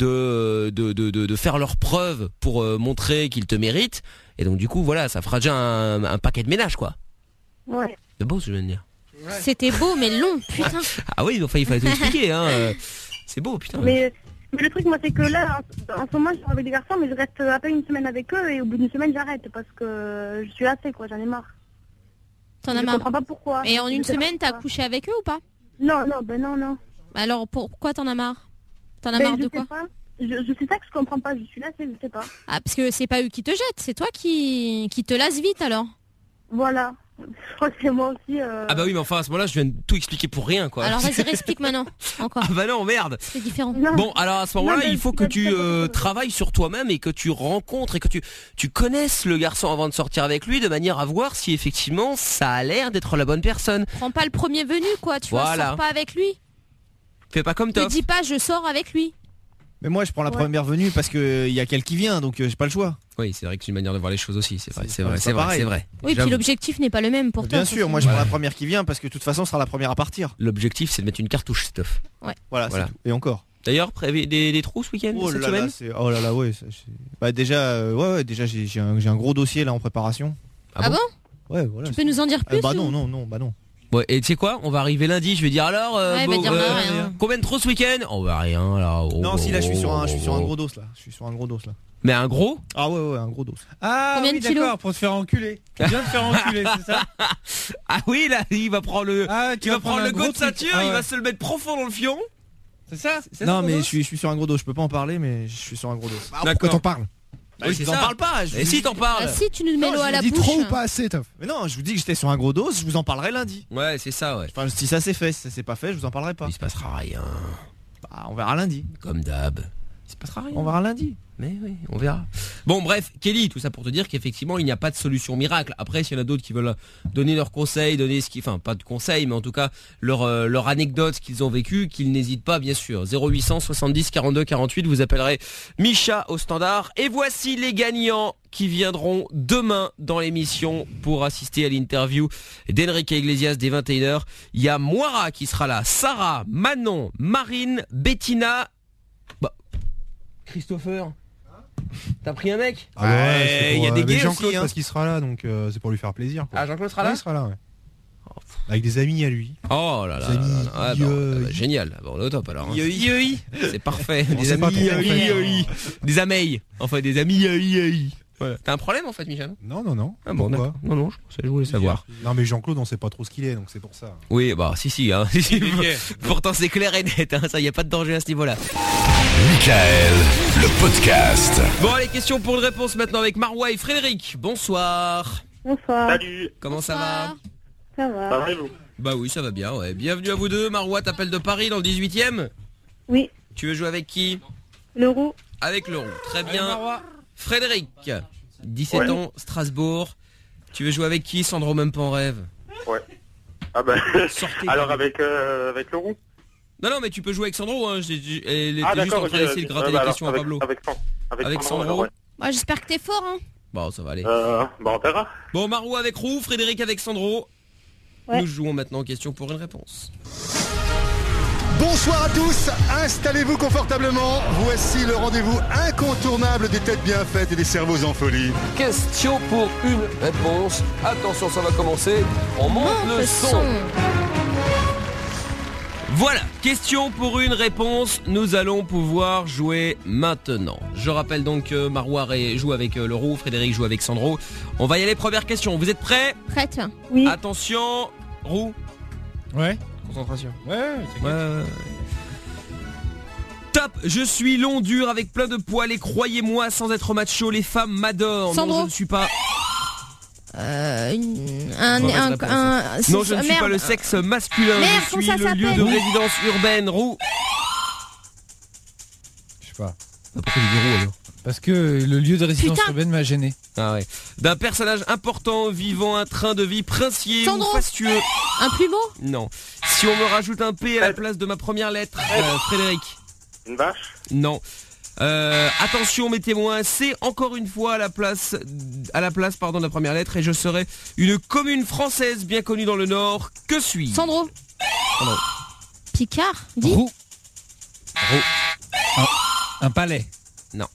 de de de de, de faire leurs preuves pour euh, montrer qu'ils te méritent. Et donc du coup, voilà, ça fera déjà un, un paquet de ménage, quoi. Ouais. C'est beau ce que je viens de dire. C'était beau mais long, putain. Ah oui, enfin il fallait tout expliquer, hein. euh, C'est beau, putain. Mais, mais le truc, moi, c'est que là, en, en ce moment, je suis avec des garçons, mais je reste à peine une semaine avec eux et au bout d'une semaine, j'arrête parce que je suis lassée, quoi, j'en ai marre. T'en as Je marre. comprends pas pourquoi. Et en Je une sais pas semaine, t'as pourquoi. couché avec eux ou pas? Non, non, ben non, non. Alors pourquoi t'en as marre? T'en as Ben, marre je de sais quoi? pas. Je, je sais ça que je comprends pas, je suis lassée, je sais pas. Ah, parce que c'est pas eux qui te jettent, c'est toi qui, qui te lasses vite alors. Voilà. Je crois que c'est moi aussi. euh, Ah bah oui, mais enfin à ce moment-là, je viens de tout expliquer pour rien, quoi. Alors vas-y, réexplique maintenant. Encore. Ah bah non, merde. C'est différent. Bon, alors à ce moment-là, Non, mais il faut c'est que pas tu tout à fait euh, autre chose. travailles sur toi-même et que tu rencontres et que tu tu connaisses le garçon avant de sortir avec lui, de manière à voir si effectivement ça a l'air d'être la bonne personne. Prends pas le premier venu quoi, tu vois, Voilà. sors pas avec lui. Fais pas comme Ne toi. dis pas je sors avec lui. Mais moi je prends la Ouais. première venue parce que il y a quelqu'un qui vient, donc euh, j'ai pas le choix. Oui, c'est vrai que c'est une manière de voir les choses aussi, c'est vrai, c'est pas- vrai, c'est c'est pas vrai, pareil. c'est vrai. Oui, puis J'avoue. l'objectif n'est pas le même pour toi. Bien ça, sûr, c'est- moi je prends Ouais. la première qui vient parce que de toute façon ce sera la première à partir. L'objectif, c'est de mettre une cartouche, stuff. Ouais. Voilà, Voilà. c'est tout. Et encore. D'ailleurs, prévu des, des trous ce week-end, Oh cette là semaine là, c'est- oh là là, ouais. ça, c'est- bah déjà, euh, ouais, ouais, déjà j'ai j'ai un, j'ai un gros dossier là en préparation. Ah bon? Ouais, voilà. Tu peux nous en dire plus Euh, Bah ou- non, non, non, bah non. Ouais, et tu sais quoi, on va arriver lundi, je vais dire alors euh, Ouais, il va bon, dire, euh, non, rien. combien de trous ce week-end? On va rien là. Oh, Non, si là je suis sur un, oh, je suis sur un oh. gros dos là. Je suis sur un gros dos là. Mais un gros? Ah ouais, ouais, un gros dos. Ah Combien oui, de kilos d'accord, pour te faire enculer. Tu viens de te faire enculer, c'est ça? Ah oui, là, il va prendre le, Ah, tu il va vas prendre prendre le un go gros de ceinture, truc. Ah il ouais. va se le mettre profond dans le fion. C'est ça? C'est Non ça, mais ton je suis, je suis sur un gros dos. Je peux pas en parler, mais je suis sur un gros dos. Ah, pourquoi t'en parles? Bah, Oui, je c'est vous en ça. parle pas. Je Et vous si dis- t'en parles? Ah, si tu nous mets Non, l'eau à je la dis bouche. trop ou pas assez, Toff? Mais non, je vous dis que j'étais sur un gros dos. Je vous en parlerai lundi. Ouais, c'est ça, ouais. Enfin, si ça s'est fait, si ça s'est pas fait, je vous en parlerai pas. Il se passera rien. Bah, on verra lundi. Comme d'hab. Il se passera rien. On verra lundi. Mais oui, on verra. Bon, bref, Kelly, tout ça pour te dire qu'effectivement, il n'y a pas de solution miracle. Après, s'il y en a d'autres qui veulent donner leurs conseils, donner ce qui, enfin, pas de conseils, mais en tout cas, leur, euh, leur anecdote qu'ils ont vécu, qu'ils n'hésitent pas, bien sûr. zéro huit cent soixante-dix quarante-deux quarante-huit, vous appellerez Micha au standard. Et voici les gagnants qui viendront demain dans l'émission pour assister à l'interview d'Enrique Iglesias dès vingt et une heures. Il y a Moira qui sera là, Sarah, Manon, Marine, Bettina, bah, Christopher. T'as pris un mec? Ah ouais, Ouais, c'est il pour, y a euh, des mais gays Jean-Claude aussi, hein. parce qu'il sera là, donc euh, c'est pour lui faire plaisir. Quoi. Ah, Jean-Claude sera Ouais, là? il sera là, ouais. Avec des amis à lui. Oh là là, Des là amis, là là. Ah, yo, bon, ah bah, yo. génial. Bon, on est au top alors. hein. Yo, yo, yo. C'est parfait. On Des sait pas amis, trop yo, faire. yo, yo. Des ameilles. Enfin, des amis, yo, yo, yo. Voilà. T'as un problème en fait, Michel? Non, non, non. Ah bon, Pourquoi d'accord. Non, non, je pensais, je voulais savoir. Non, mais Jean-Claude, on sait pas trop ce qu'il est, donc c'est pour ça. Oui, bah, si, si, hein. Si, si, pourtant, c'est clair et net, hein. Ça, y a pas de danger à ce niveau-là. Michael, le podcast. Bon, allez, question pour une réponse maintenant avec Marois et Frédéric. Bonsoir. Bonsoir. Salut, Comment ça va? Ça va. ça va et vous? Bah oui, ça va bien, ouais. Bienvenue à vous deux. Marois t'appelle de Paris dans le dix-huitième. Oui, Tu veux jouer avec qui? l'euro. Avec Laurent. Très Allez, bien. Marois. Frédéric, dix-sept Ouais. ans, Strasbourg. Tu veux jouer avec qui? Sandro, même pas en rêve. Ouais. Ah bah, Sortez. alors avec, euh, avec Laurent? Non, non, mais tu peux jouer avec Sandro. Hein. J'ai- j'ai- Elle était Ah juste en d'accord, train ok, d'essayer de ok. gratter Ouais, des bah, questions alors, à Pablo. Avec, avec, avec, Avec Sandro, Sandro. alors, ouais. Bah, j'espère que t'es fort hein. Bon, ça va aller. Euh, bah on verra. Bon, Marou avec Roux, Frédéric avec Sandro. Ouais. Nous jouons maintenant question pour une réponse. Bonsoir à tous, installez-vous confortablement. Voici le rendez-vous incontournable des têtes bien faites et des cerveaux en folie. Question pour une réponse. Attention, ça va commencer. On monte Monte le son. Voilà, question pour une réponse, nous allons pouvoir jouer maintenant. Je rappelle donc que Marois joue avec euh, le Roux, Frédéric joue avec Sandro. On va y aller, première question, vous êtes prêts? Prête. Oui. Attention, Roux. Ouais. Concentration. Ouais, ouais, ouais. Top, je suis long, dur, avec plein de poils et croyez-moi, sans être macho, les femmes m'adorent. Sandro. Non, je ne suis pas... Euh, une, un, Mauvaise un, réponse. un- Non, je ne suis merde. pas le sexe masculin, Merde, je comment suis ça le lieu s'appelle de résidence urbaine, Roux. Je sais pas. Pourquoi j'ai dit Roux alors? Parce que le lieu de résidence Putain. urbaine m'a gêné. Ah ouais. D'un personnage important vivant un train de vie princier Sandro. ou fastueux. Un plumeau? Non. Si on me rajoute un P à la place de ma première lettre, euh, Frédéric. Une vache? Non. Euh, attention mes témoins, c'est encore une fois à la place, à la place pardon, de la première lettre et je serai une commune française bien connue dans le Nord. Que suis-je? Sandro. Sandro. Picard? Dis. Roux. Roux. Un, un palais. Non.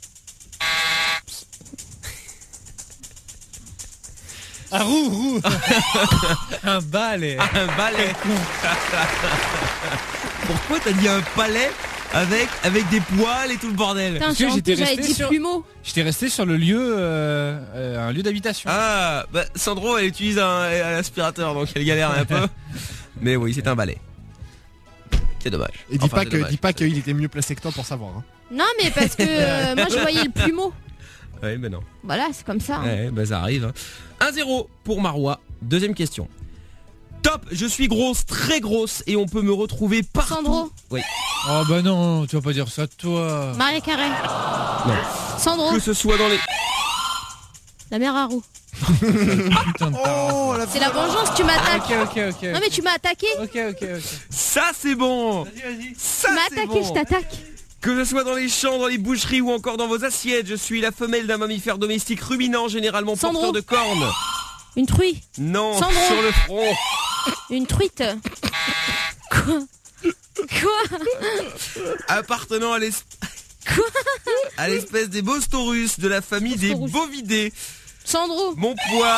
Un roux, roux. Un balai. Un balai. Pourquoi t'as dit un palais avec, avec des poils et tout le bordel? Putain, Parce que j'ai j'étais j'avais resté dit sur- plumeau. J'étais resté sur le lieu, euh, euh, un lieu d'habitation. Ah, bah Sandro elle utilise un, un aspirateur donc elle galère un peu. Mais oui, c'est un balai. C'est dommage. Et dis Enfin, pas c'est que dommage. dis pas qu'il était mieux placé que toi pour savoir. Hein. Non, mais parce que euh, moi je voyais le plumeau. Ouais, mais non. Voilà, c'est comme ça. hein. Ouais, bah ça arrive. un zéro pour Marois. Deuxième question. Top, je suis grosse, très grosse et on peut me retrouver partout. Sandro. Oui. Oh bah non, tu vas pas dire ça de toi. Maria Carré. Non. Sandro. Que ce soit dans les... La mère à roux. Putain de Oh, la C'est la vengeance, tu m'attaques. Ok, ok, ok. Non mais tu m'as attaqué. Ok, ok, ok. Ça c'est bon. Ça Tu m'as c'est attaqué, bon. je t'attaque. Que ce soit dans les champs, dans les boucheries ou encore dans vos assiettes, je suis la femelle d'un mammifère domestique ruminant, généralement Sandro. porteur de cornes. Une truie. Non, Sandro. sur le front. Une truite. Quoi? Quoi? Appartenant à l'espèce... Quoi? à l'espèce des Bostorus de la famille des Bostorus. bovidés. Sandro. Mon poids...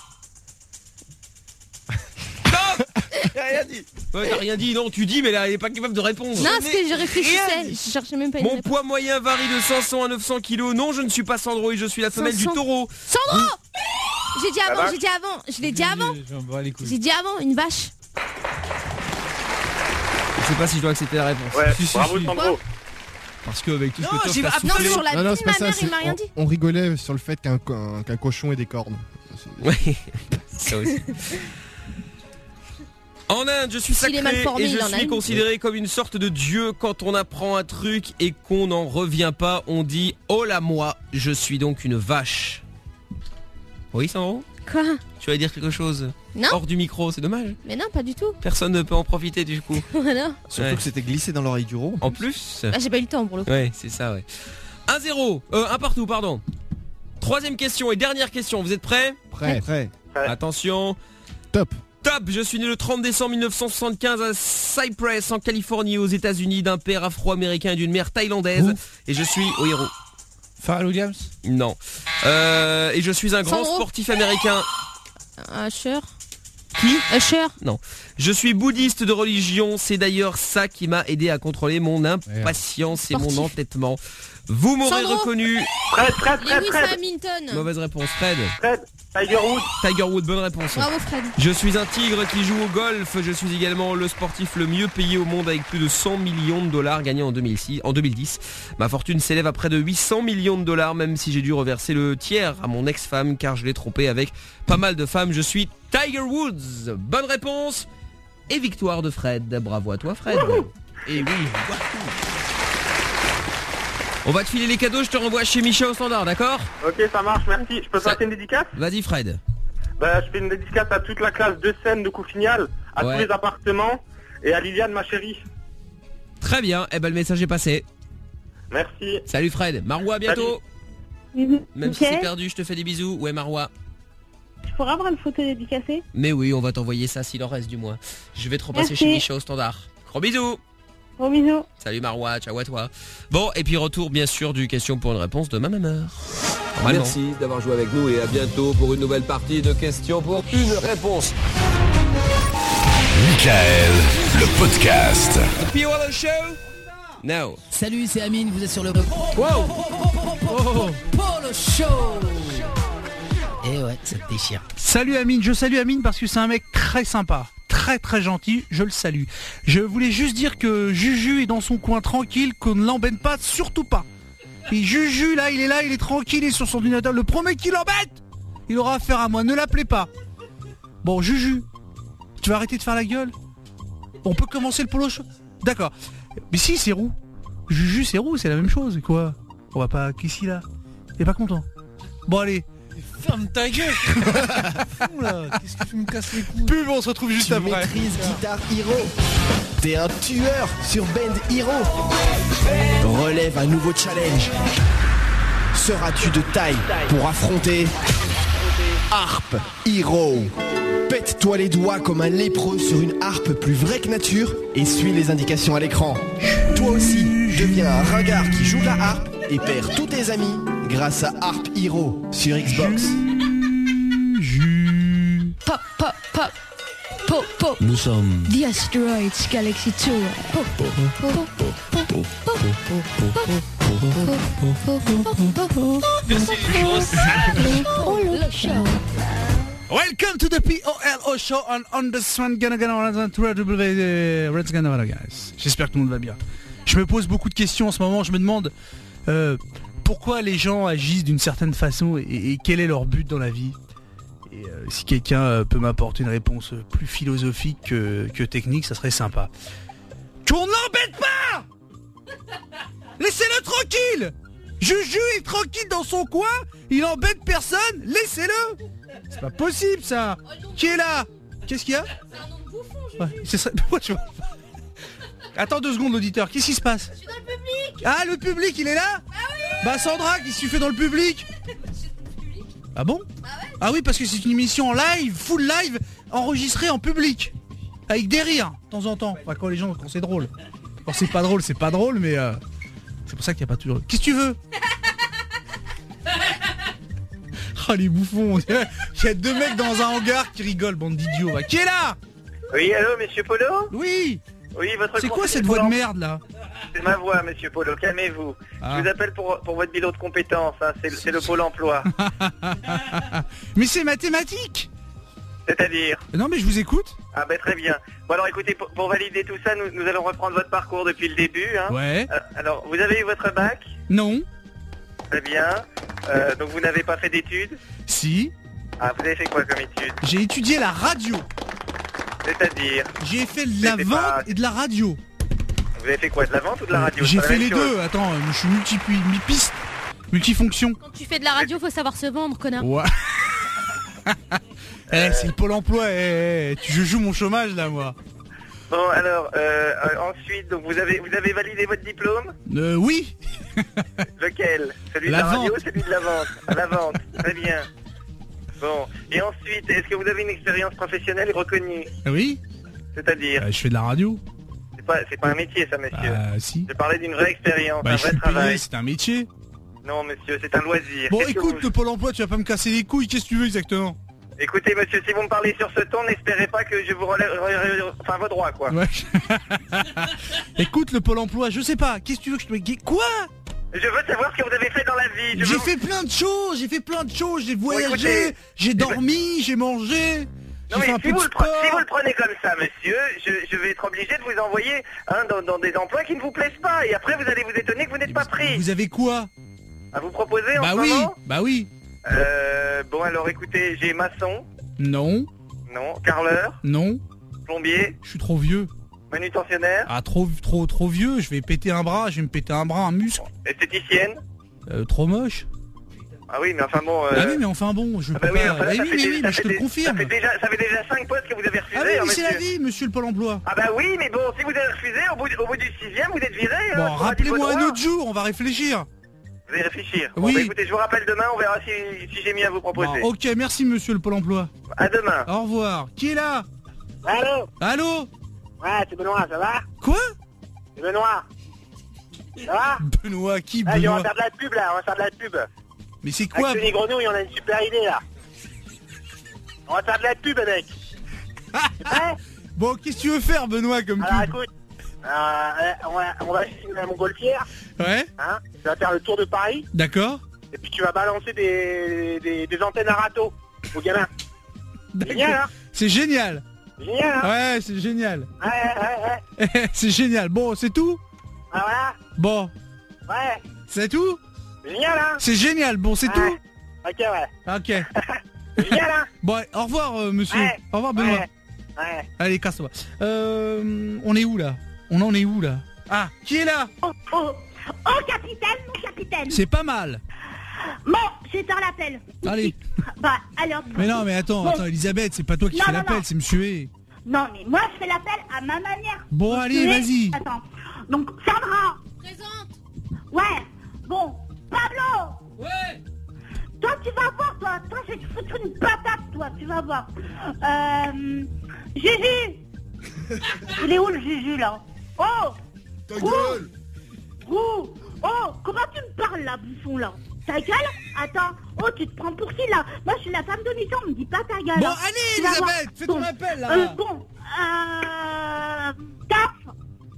Non. J'ai rien dit. Ouais, t'as rien dit, non, tu dis, mais là, il est pas capable de répondre. Non, parce que je réfléchissais. Rien dit. Je cherchais même pas une Mon réponse. poids moyen varie de cinq cents à neuf cents kilos. Non, je ne suis pas Sandro et je suis la femelle cinq cents. du taureau. Sandro. J'ai dit avant, vache. j'ai dit avant. Je l'ai dit avant. J'en bats les couilles. J'ai dit avant, une vache. Je sais pas si je dois accepter la réponse. Ouais, Si, si, bravo si. Sandro. Parce que avec tout ce Non, que j'ai- t'as ah, non, sur la Non, non, vie c'est de pas ma ça. mère, il c'est- m'a rien on, dit. on rigolait sur le fait qu'un qu'un qu'un cochon ait des cornes. Oui, ça aussi. En Inde, je suis S'il est sacré mal formé, et je il en a suis une. considéré comme une sorte de dieu. Quand on apprend un truc et qu'on n'en revient pas, on dit « Oh là moi, je suis donc une vache ». Oui, Sandro? Quoi? Tu vas dire quelque chose Non. hors du micro, c'est dommage. Mais non, pas du tout. Personne ne peut en profiter du coup. Voilà. Surtout Ouais. que c'était glissé dans l'oreille du Roux. En plus. Ah, j'ai pas eu le temps pour le coup. Ouais, c'est ça, ouais. un zéro, euh, un partout, pardon. Troisième question et dernière question, vous êtes prêts? Prêt. Prêt. Attention. Top. Top, je suis né le trente décembre mille neuf cent soixante-quinze à Cypress, en Californie, aux États-Unis, d'un père afro-américain et d'une mère thaïlandaise. Où? Et je suis... Oui, héros. Pharrell Williams. Non. Euh, et je suis un grand Sandro. sportif américain. Usher. Qui? Usher. Non. Je suis bouddhiste de religion, c'est d'ailleurs ça qui m'a aidé à contrôler mon impatience et Sportif. mon entêtement. Vous m'aurez Sandro. reconnu. Fred, Fred, Fred, Lewis Fred. Hamilton. Mauvaise réponse, Fred. Fred. Tiger Woods. Tiger Woods, bonne réponse. Bravo Fred. Je suis un tigre qui joue au golf. Je suis également le sportif le mieux payé au monde avec plus de cent millions de dollars gagnés en deux mille six, en deux mille dix. Ma fortune s'élève à près de huit cents millions de dollars, même si j'ai dû reverser le tiers à mon ex-femme car je l'ai trompé avec pas mal de femmes. Je suis Tiger Woods. Bonne réponse et victoire de Fred. Bravo à toi Fred. Et oui. On va te filer les cadeaux, je te renvoie chez Michel au standard, d'accord? Ok, ça marche, merci. Je peux Ça- passer une dédicace? Vas-y Fred. Bah, je fais une dédicace à toute la classe de scène de Coufignal, à Ouais. tous les appartements et à Liliane, ma chérie. Très bien, eh ben le message est passé. Merci. Salut Fred. Marois, à bientôt. Bisous. Même si Ok. c'est perdu, je te fais des bisous. Ouais, Marois. Tu pourras avoir une photo dédicacée? Mais oui, on va t'envoyer ça s'il en reste du moins. Je vais te repasser Merci. chez Michel au standard. Gros bisous. Gros bisous. Salut Marois, ciao à toi. Bon, et puis retour bien sûr du question pour une réponse de ma maman. Normalement. Merci d'avoir joué avec nous et à bientôt pour une nouvelle partie de questions pour une réponse. Michael, le podcast. P O L Show? No. Salut, c'est Amine, vous êtes sur le... Wow. Polo Show. Et ouais, ça te déchire. Salut Amine, je salue Amine parce que c'est un mec très sympa, très très gentil, je le salue. Je voulais juste dire que Juju est dans son coin tranquille, qu'on ne l'embête pas, surtout pas. Et Juju là, il est là, il est tranquille, il est sur son ordinateur. Le premier qui l'embête, il aura affaire à moi, ne l'appelez pas. Bon Juju, tu vas arrêter de faire la gueule? On peut commencer le polo show? D'accord. Mais si, c'est roux. Juju, c'est roux, c'est la même chose, quoi. On va pas... Qu'est-ce qu'il a? T'es pas content? Bon, allez. Ferme ta gueule. Fou, là. Qu'est-ce que tu me casses les couilles? Pub, on se retrouve juste tu après. Maîtrise Guitar Hero. T'es un tueur sur Band Hero. Relève un nouveau challenge. Seras-tu de taille pour affronter Harp Hero? Pète-toi les doigts comme un lépreux sur une harpe plus vraie que nature et suis les indications à l'écran. Toi aussi, deviens un ringard qui joue de la harpe et perds tous tes amis grâce à Harp Hero sur Xbox. Pop, pop, pop. Pop, pop. Nous sommes The Asteroids Galaxy Tour. Pop, pop, pop, pop, pop, pop, pop, Welcome to the P O L O Show on, on the Swan Gana Gana Reds Gana guys. J'espère que tout le monde va bien. Je me pose beaucoup de questions en ce moment. Je me demande euh, pourquoi les gens agissent d'une certaine façon et, et quel est leur but dans la vie. Et euh, si quelqu'un euh, peut m'apporter une réponse plus philosophique que, que technique, ça serait sympa. Qu'on l'embête pas. Laissez-le tranquille. Juju est tranquille dans son coin. Il embête personne. Laissez-le. C'est pas possible ça. Qui est là? Qu'est-ce qu'il y a? C'est un nom de bouffon, ouais, c'est ça. Pourquoi tu vois? Attends deux secondes l'auditeur. Qu'est-ce qui se passe? Je suis dans le public. Ah, le public il est là? Ah oui. Bah Sandra, qu'est-ce que tu fais dans le public? Ah bon? Ah ouais. Ah oui, parce que c'est une émission en live, full live, enregistrée en public. Avec des rires, de temps en temps. Enfin, quand les gens, quand c'est drôle. Quand c'est pas drôle, c'est pas drôle, mais euh, c'est pour ça qu'il n'y a pas toujours... Qu'est-ce que tu veux? Oh les bouffons. Il y a deux mecs dans un hangar qui rigolent, bande d'idiots. Qui est là? Oui, allô, monsieur Polo? Oui. Oui, votre C'est quoi conseiller cette voix de Polo- merde là? C'est ma voix, monsieur Polo, calmez-vous. Ah. Je vous appelle pour, pour votre bilan de compétences, hein. c'est, c'est le Pôle emploi. Mais c'est mathématique. C'est-à-dire? Non mais je vous écoute. Ah bah très bien. Bon alors écoutez, pour, pour valider tout ça, nous, nous allons reprendre votre parcours depuis le début. Hein. Ouais. Euh, alors, vous avez eu votre bac? Non. Très bien. Euh, donc vous n'avez pas fait d'études? Si. Ah, vous avez fait quoi comme études? J'ai étudié la radio. C'est-à-dire? J'ai fait de la Mais c'est vente pas- et de la radio. Vous avez fait quoi? De la vente ou de la radio? J'ai C'est pas fait la les même chose. deux. Attends, je suis multi piste, multifonction. Quand tu fais de la radio, faut savoir se vendre, connard. Ouais. Eh, c'est le Pôle emploi. Eh, eh, tu je joue mon chômage là, moi. Bon alors, euh, euh, ensuite, donc vous avez vous avez validé votre diplôme? Euh, oui. Lequel? Celui La de la radio vente. ou celui de la vente? À la vente, très bien. Bon, et ensuite, est-ce que vous avez une expérience professionnelle reconnue? Oui. C'est-à-dire? Euh, je fais de la radio. C'est pas, c'est pas un métier ça, monsieur. Bah, si. Je parlais d'une vraie expérience, Bah, un je vrai suis payé, travail. c'est un métier. Non, monsieur, c'est un loisir. Bon, Qu'est-ce que écoute, vous- le Pôle emploi, tu vas pas me casser les couilles. Qu'est-ce que tu veux exactement? Écoutez, monsieur, si vous me parlez sur ce ton, n'espérez pas que je vous relève, relève- enfin, vos droits, quoi. Ouais. Écoute, le Pôle emploi, je sais pas. Qu'est-ce que tu veux que je te dise? Quoi? Je veux savoir ce que vous avez fait dans la vie. Je J'ai veux- fait plein de choses, j'ai fait plein de choses, j'ai Bon, voyagé, écoutez, j'ai dormi, j'ai mangé, Non j'ai fait mais un si peu de vous, le pre- sport. si vous le prenez comme ça, monsieur, je, je vais être obligé de vous envoyer hein, dans, dans des emplois qui ne vous plaisent pas. Et après, vous allez vous étonner que vous n'êtes pas pris. Vous avez quoi? À vous proposer en Bah ce oui, moment bah oui. Euh, bon alors écoutez, j'ai maçon, Non, non, carreleur, non, plombier, je suis trop vieux. manutentionnaire, Ah, trop, trop, trop vieux, je vais péter un bras, je vais me péter un bras, un muscle. esthéticienne. Euh, trop moche. Ah oui, mais enfin bon... euh, Ah oui, mais enfin bon, je ah peux bah oui, pas... enfin, Ah ça oui, fait mais des- oui, ça mais je fait te le des- confirme. Ça fait déjà, ça fait déjà cinq postes que vous avez refusés, Ah oui, hein, mais c'est la monsieur. vie, monsieur le Pôle emploi. Ah bah oui, mais bon, si vous avez refusé, au bout, du- au bout du sixième, vous êtes viré. hein, Bon, on aura dit rappelez-moi vos un droits. autre jour, on va réfléchir. Vous allez réfléchir. Bon, Oui. bah, écoutez, je vous rappelle demain, on verra si, si j'ai mis à vous proposer. Bon, ok, merci monsieur le Pôle emploi. À demain. Au revoir. Qui est là? Allô? Allô? Ouais, c'est Benoît, ça va? Quoi? C'est Benoît. Ça va? Benoît, qui Ah, on va Benoît? faire de la pub là, on va faire de la pub. Mais c'est quoi? Avec Denis Grenouille, on a une super idée là. On va faire de la pub, mec. T'es prêt? Bon, qu'est-ce que tu veux faire, Benoît, comme Alors pub? écoute, euh, on va, on va filmer la montgolfière. Ouais. Hein, tu vas faire le tour de Paris. D'accord. Et puis tu vas balancer des, des, des antennes à râteau aux gamins. Génial, hein? C'est génial. Génial, hein? Ouais, c'est génial. Ouais, ouais, ouais. C'est génial. Bon, c'est tout? Ah voilà. Bon, Ouais. c'est tout? Génial, hein? C'est génial. Bon, c'est Ouais. tout? Ok, ouais. Ok. Génial, hein? Bon, au revoir, euh, monsieur. Ouais. Au revoir, Benoît. Ouais. Ouais. Allez, casse-toi. Euh, on est où, là? On en est où, là? Ah, qui est là? Oh, oh, oh, capitaine, mon capitaine. C'est pas mal. Bon, je vais faire l'appel. Allez. Bah, alors. Mais non, mais attends, Bon. attends, Elisabeth, c'est pas toi qui Non, fais non, l'appel, non. c'est monsieur E. Non, mais moi, je fais l'appel à ma manière. Bon, Vous allez, suivez vas-y. Attends. Donc, Sandra. Présente. Ouais. Bon, Pablo. Ouais. Toi, tu vas voir, toi. Toi, je vais te foutre une patate, toi. Tu vas voir. Euh... Juju. Il est où, le Juju, là? Oh. Ta gueule. Oh. Oh, comment tu me parles, là, bouffon, là? Ta gueule? Attends. Oh, tu te prends pour qui, là? Moi, je suis la femme de mission, on me dit pas ta gueule. Bon, hein. allez, Tu vas Elisabeth, voir. fais ton Bon. appel, là. Euh, bon, euh... Taf.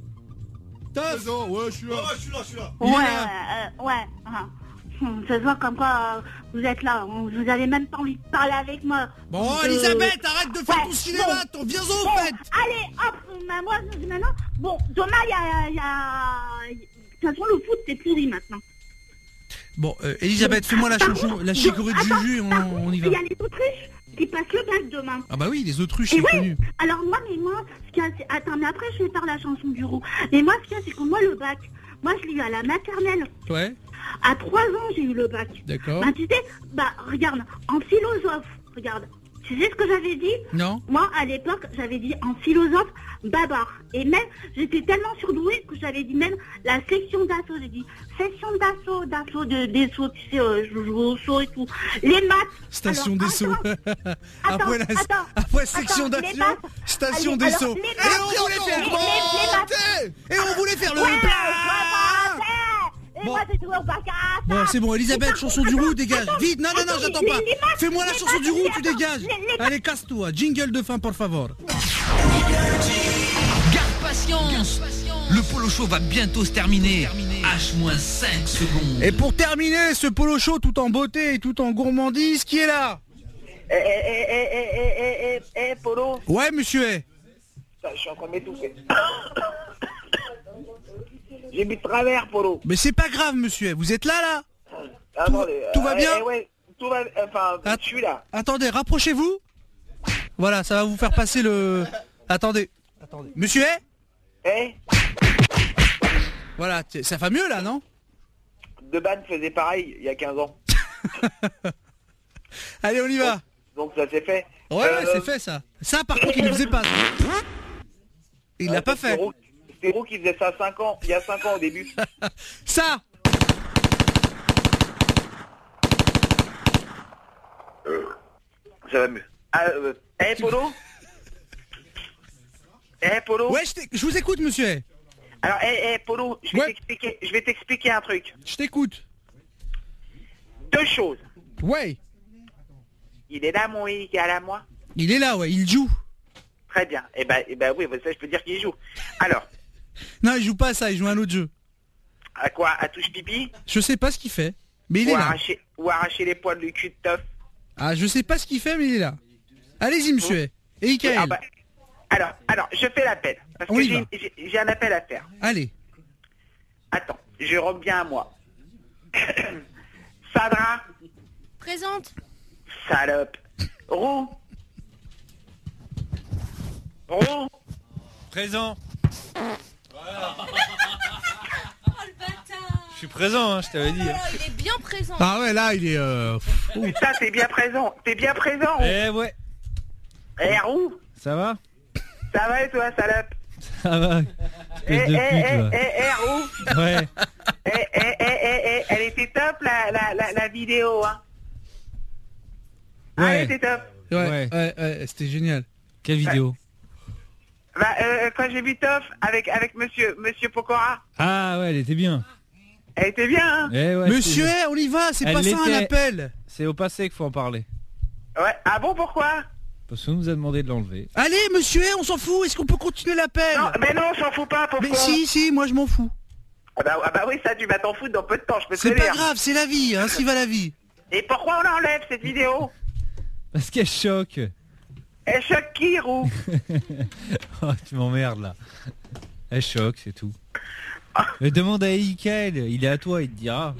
Taf. Ouais, je suis là. je suis là, je suis là. Ouais, euh, ouais. hein. Hum, Ça se voit comme quoi euh, vous êtes là. Vous avez même pas envie de parler avec moi. Bon, Donc, Elisabeth, arrête de faire ouais, ton cinéma, ton viens au bon, fait. Allez, hop, bah, moi, je- maintenant, bon, Thomas, il y a... il y a- De toute façon, le foot, c'est pourri maintenant. Bon, euh, Elisabeth, fais-moi la, Par chouchou, contre, la je- chicorée de attends, Juju, on, par contre, on y Il va. y a les autruches qui passent le bac demain. Ah bah oui, les autruches, Et c'est ouais, connu. alors moi, mais moi, ce qu'il y a, c'est- attends, mais après, je vais faire la chanson du roux. Et moi, ce qu'il y a, c'est que moi, le bac, moi, je l'ai eu à la maternelle. Ouais, À trois ans, j'ai eu le bac. d'accord. Bah, tu sais, bah, regarde, en philosophe, regarde. Tu sais ce que j'avais dit? Non. Moi, à l'époque, j'avais dit en philosophe, babar. Et même, j'étais tellement surdouée que j'avais dit même la section d'assaut. J'ai dit section d'assaut, d'assaut, de, des sauts, tu sais, euh, je joue au saut et tout. Les maths. Station alors, des sauts. attends, Après, la, attends, après section attends, les d'action, maths. station Allez, des alors, sauts. les Et maths. on voulait faire Les- quoi? les- les maths. Et on voulait faire le Ouais, plat. je vois pas, c'est- Et Bon. moi, j'ai joué au bac à ça. Bon, c'est bon, Elisabeth, Et par chanson contre, du roux, attends, dégage. attends, Vite, non, non, non, attends, j'attends les- pas. les maths, Fais-moi la les chanson maths, du roux, attends, tu dégages. les- les maths. Allez, casse-toi. Jingle de fin, por favor. Garde patience. Le polo show va bientôt se terminer. H moins cinq secondes. Et pour terminer ce polo show tout en beauté et tout en gourmandise, qui est là? Eh, eh, eh, eh, eh, eh, eh, eh, eh, Polo. Ouais, monsieur. eh. Putain, je suis en train de m'étouffer. J'ai bu de travers, Polo. Mais c'est pas grave, monsieur. Vous êtes là, là? Attendez, tout va euh, bien eh, ouais, tout va... Enfin, Att- je suis là. Attendez, rapprochez-vous. Voilà, ça va vous faire passer le... Attendez. Attendez. Monsieur eh Eh, Voilà, t- ça va mieux, là, non? Deban faisait pareil il y a quinze ans. Allez, on y va. Donc ça s'est fait. Ouais, ouais, Euh, c'est fait, ça. Ça, par contre, il ne faisait pas. ça. Il l'a euh, pas c'est fait. Roux- C'est Roux qui faisait ça cinq ans, il y a cinq ans au début. Ça. Ça va mieux. Ah, euh, eh, Polo. Eh, Polo. Ouais, je, t'ai- je vous écoute, monsieur. eh. Alors, eh, eh, Polo, je vais Ouais. t'expliquer, je vais t'expliquer un truc. Je t'écoute. Deux choses. Ouais. Il est là, mon égal à moi. Il est là, ouais, il joue. Très bien. Eh ben, eh ben oui, bah, ça je peux dire qu'il joue. Alors, Non, il joue pas à ça, il joue à un autre jeu. à quoi? À touche pipi? Je sais pas ce qu'il fait, mais il ou, est là. arracher, ou arracher les poils du cul de Toff? Ah, je sais pas ce qu'il fait, mais il est là. Allez-y, monsieur. eh. Et Ikaël. Ah bah, alors, alors, je fais l'appel. Parce On que y j'ai va. j'ai- j'ai un appel à faire. Allez. Attends, je reviens à moi. Sadra, Présente. salope. Roux. Roux. Présent. Oh le bâtard. Je suis présent, hein, je t'avais dit. Oh là là, il est bien présent. Ah ouais, là, il est... Euh... Putain, t'es bien présent. T'es bien présent. Roux. Eh ouais. Eh, Roux. Ça va? Ça va et toi, salope? Ça va. Eh, Espèce de eh, eh, pute, eh, eh, Roux. va. Ouais. Eh, eh, eh, eh, eh, elle était top la, la, la, la vidéo, hein. Ah, Ouais. elle était top. Ouais, Ouais. ouais, ouais, c'était génial. Quelle vidéo? Bah, euh, quand j'ai vu Toff avec, avec monsieur, monsieur Pokora, Ah ouais, elle était bien. elle était bien, hein. Eh ouais, Monsieur, c'est- eh, on y va, c'est Elle pas ça un l'était. appel. C'est au passé qu'il faut en parler. Ouais. Ah bon, pourquoi? Parce qu'on nous a demandé de l'enlever. Allez, monsieur, on s'en fout. Est-ce qu'on peut continuer l'appel? Non, mais non, on s'en fout pas, pauvre Mais con. si, si, moi je m'en fous. Ah bah, ah bah oui, ça, tu vas t'en foutre dans peu de temps, je peux te C'est le pas dire. grave, c'est la vie, ainsi va la vie. Et pourquoi on enlève cette vidéo? Parce qu'elle choque. Elle choque qui, Roux? Oh, tu m'emmerdes là. Elle choque, c'est tout. Mais demande à Ikael, il est à toi, il te dira.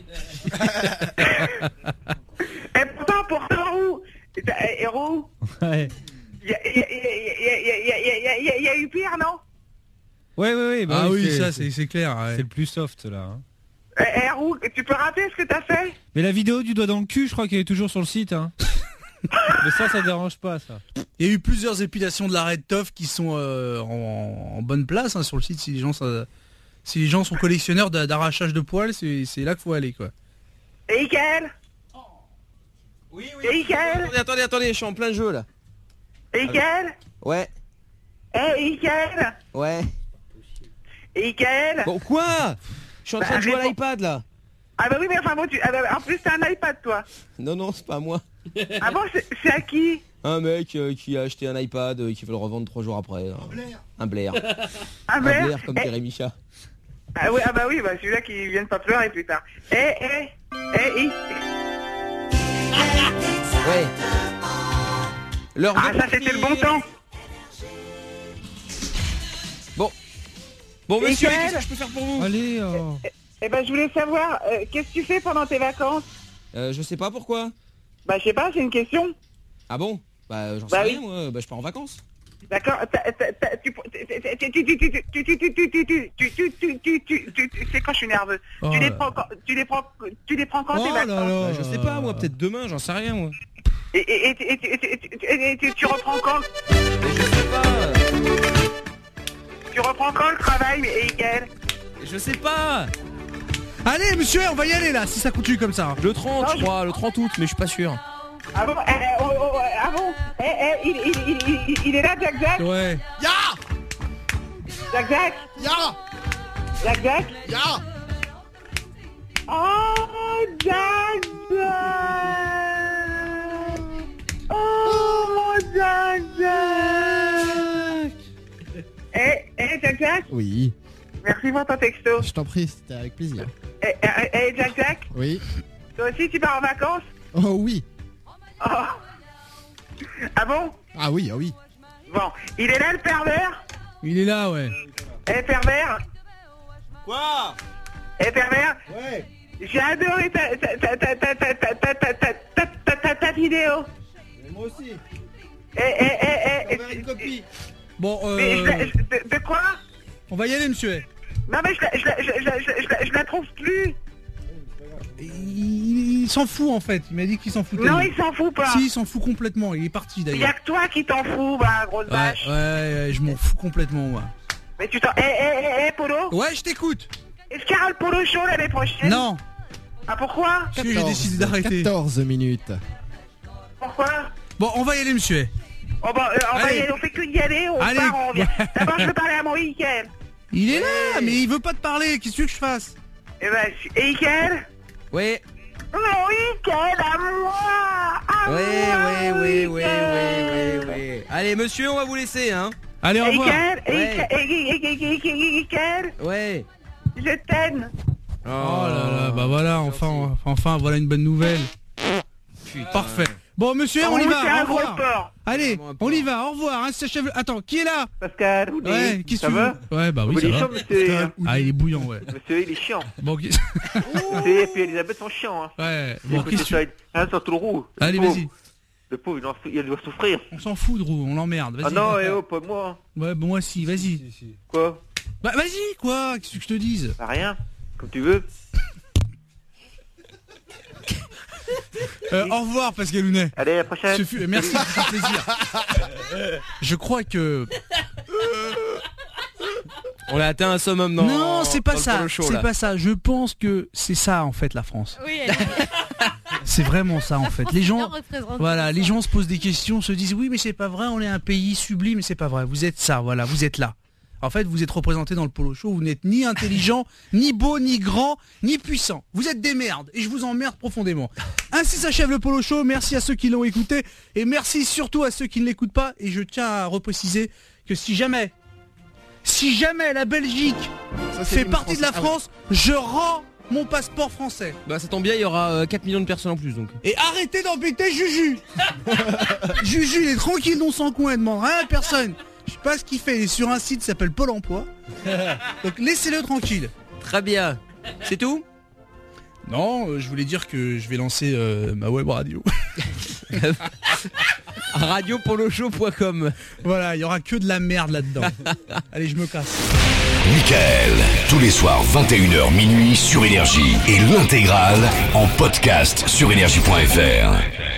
Et pourtant, pourtant, Roux, et Roux, Ouais. il y a, y, a, y, a, y, a, y, a, y, a, y, a, y a eu pire, non? Ouais, ouais, ouais. Bah Ah oui, oui, ça c'est c'est clair. Ouais. C'est le plus soft là. Hein. Eh, eh, Roux, tu peux rater ce que t'as fait? Mais la vidéo du doigt dans le cul, je crois qu'elle est toujours sur le site. Hein. Mais ça, ça dérange pas, ça. Il y a eu plusieurs épilations de la Red Toff qui sont euh, en, en bonne place hein, sur le site. Si les gens, ça, si les gens sont collectionneurs d'a- d'arrachage de poils, c'est c'est là qu'il faut aller, quoi. Et Ikael? Oui, oui. Et Ikael? Attendez, attendez, attendez, je suis en plein jeu là. Et Ikael? Ouais, Eh, Ikael? ouais. Et Ikael? Bon, quoi? Je suis en Bah, train de jouer à réponds. l'iPad là. Ah bah oui, mais enfin bon, tu... ah bah, en plus t'as un iPad, toi. Non, non, c'est pas à moi. Ah bon, c'est c'est à qui? Un mec euh, qui a acheté un iPad euh, qui veut le revendre trois jours après. là. Un Blair. Un Blair comme Eh. Jérémy Chat. Ah oui, ah bah oui, bah celui-là qui vient de pas pleurer plus tard. Eh, eh, eh, I- Ouais. L'heure Ah de ça c'était le bon temps. Bon. Bon monsieur, Nickel. qu'est-ce que je peux faire pour vous? Allez, oh. Eh ben je voulais savoir, euh, qu'est-ce que tu fais pendant tes vacances? Euh, je sais pas pourquoi. Bah je sais pas, c'est une question. Ah bon? Bah j'en sais Bah rien oui. moi, bah je pars en vacances. D'accord, t'as- t'as- t'as- tu tu tu tu tu tu tu tu tu tu tu tu tu tu tu tu tu tu c'est quand je suis nerveux. Oh Tu les là. prends quand tu les prends tu les prends quand Oh tes là vacances? là. Bah, je sais pas moi, peut-être demain, j'en sais rien moi. Et et et et- et- et- et- et- tu tu reprends quand? Je sais pas. Tu reprends quand le travail, Ikael? Je sais pas. Allez, monsieur, on va y aller là, si ça continue comme ça. Le trente, je crois, le trente août, mais je suis pas sûr. Ah bon, eh, oh, oh, oh, ah bon, eh, eh, il, il, il, il, il est là, Jack Jack? Ouais. Ya! Jack Jack? Ya! Jack Jack? Ya! Oh, Jack Jack! Oh, Jack Jack! Eh, eh, Jack Jack? Oui. Merci pour ton texto. Je t'en prie, c'était avec plaisir. Eh, eh, eh, Jack Jack? Oui. Toi aussi, tu pars en vacances? Oh oui. Oh. Ah bon? Ah oui, ah oui. Bon, il est là le pervers? Il est là, ouais. Eh pervers? Quoi? Eh pervers? Ouais. J'ai adoré ta ta ta ta ta ta ta ta ta ta ta ta ta ta vidéo. Moi aussi. Eh eh eh eh. Une copie. Bon, Mais je la- euh, je- de, de quoi? on va y aller, monsieur. Non mais je la je la je la je la- je la- je la trouve plus. Il, il s'en fout en fait. Il m'a dit qu'il s'en foutait. Non, lui. il s'en fout pas. Si, il s'en fout complètement. Il est parti Il y a d'ailleurs. que toi qui t'en fous, bah grosse Ouais, vache. ouais, ouais, je m'en fous complètement, moi. Mais tu t'en. Eh eh eh eh Polo? Ouais, je t'écoute. Est-ce qu'il y aura le Polo Show l'année prochaine? Non, Ah pourquoi? parce que j'ai décidé d'arrêter. quatorze minutes. Pourquoi? Bon, on va y aller, monsieur. Oh bah euh, on va Allez. y aller, on fait que d'y aller, on Allez. part, on revient. D'abord je veux parler à mon Ikael. Il est là, mais il veut pas te parler. Qu'est-ce que tu veux que je fasse? Eh ben, je- et Ikael? Ouais. Mon Ikael à moi! À Ouais, moi, ouais, ouais, ouais, Ikael. ouais, ouais, ouais. Allez, monsieur, on va vous laisser, hein. Allez, au revoir. Ikael, Ouais. Ikael, Ikael, Ikael, Ikael, Ouais. je t'aime. Oh là là, bah voilà, enfin, enfin, voilà une bonne nouvelle. Parfait. Bon, monsieur, on y Oh, va. c'est un Au gros revoir. sport. Allez, on y va. Au revoir. Hein, c'est chef- Attends, qui est là? Pascal, vous Ouais, dites, qu'est-ce ça que tu va? veux? Ouais, bah oui, Vous ça voulez va. chaud, monsieur? Ah, il est bouillant, ouais. Monsieur, il est chiant. Bon, ok. Monsieur et puis Elisabeth sont chiants. Hein. Ouais, bon, Écoutez qu'est-ce que ça, tu... hein, sur tout le roux. Le Allez, pauvre. vas-y. Le pauvre, il, en sou- il doit souffrir. On s'en fout, Drew, on l'emmerde. Vas-y. Ah non, eh oh, pas moi. Ouais, bon, moi si, vas-y. Quoi? Bah, vas-y, quoi? Qu'est-ce que je te dise? Bah, rien, comme tu veux. Euh, au revoir, Pascal Hounet. Allez, à la prochaine. Ce fut- Merci, ça fait plaisir. Je crois que... On a atteint un summum dans. non, c'est pas dans le ça. polo show, C'est là. pas ça. Je pense que c'est ça en fait la France. Oui, elle C'est vraiment ça en fait. Les gens, bien représentée, voilà, ça. les gens se posent des questions, se disent oui mais c'est pas vrai, on est un pays sublime, mais c'est pas vrai. Vous êtes ça, voilà, vous êtes là. En fait, vous êtes représenté dans le Polo Show, vous n'êtes ni intelligent, ni beau, ni grand, ni puissant. Vous êtes des merdes et je vous emmerde profondément. Ainsi s'achève le Polo Show, merci à ceux qui l'ont écouté et merci surtout à ceux qui ne l'écoutent pas. Et je tiens à repréciser que si jamais, si jamais la Belgique Ça, fait une partie de la Française. France, je rends mon passeport français. Bah ça tombe bien, il y aura euh, quatre millions de personnes en plus donc. Et arrêtez d'embêter Juju. Juju, il est tranquille dans son coin, il demande rien à personne. Je sais pas ce qu'il fait, il est sur un site qui s'appelle Pôle Emploi. Donc laissez-le tranquille. Très bien. C'est tout ? Non, euh, je voulais dire que je vais lancer euh, ma web radio. radio polo show point com. Voilà, il y aura que de la merde là-dedans. Allez, je me casse. Michael, tous les soirs vingt et une heures minuit sur Énergie et l'intégrale en podcast sur énergie point f r.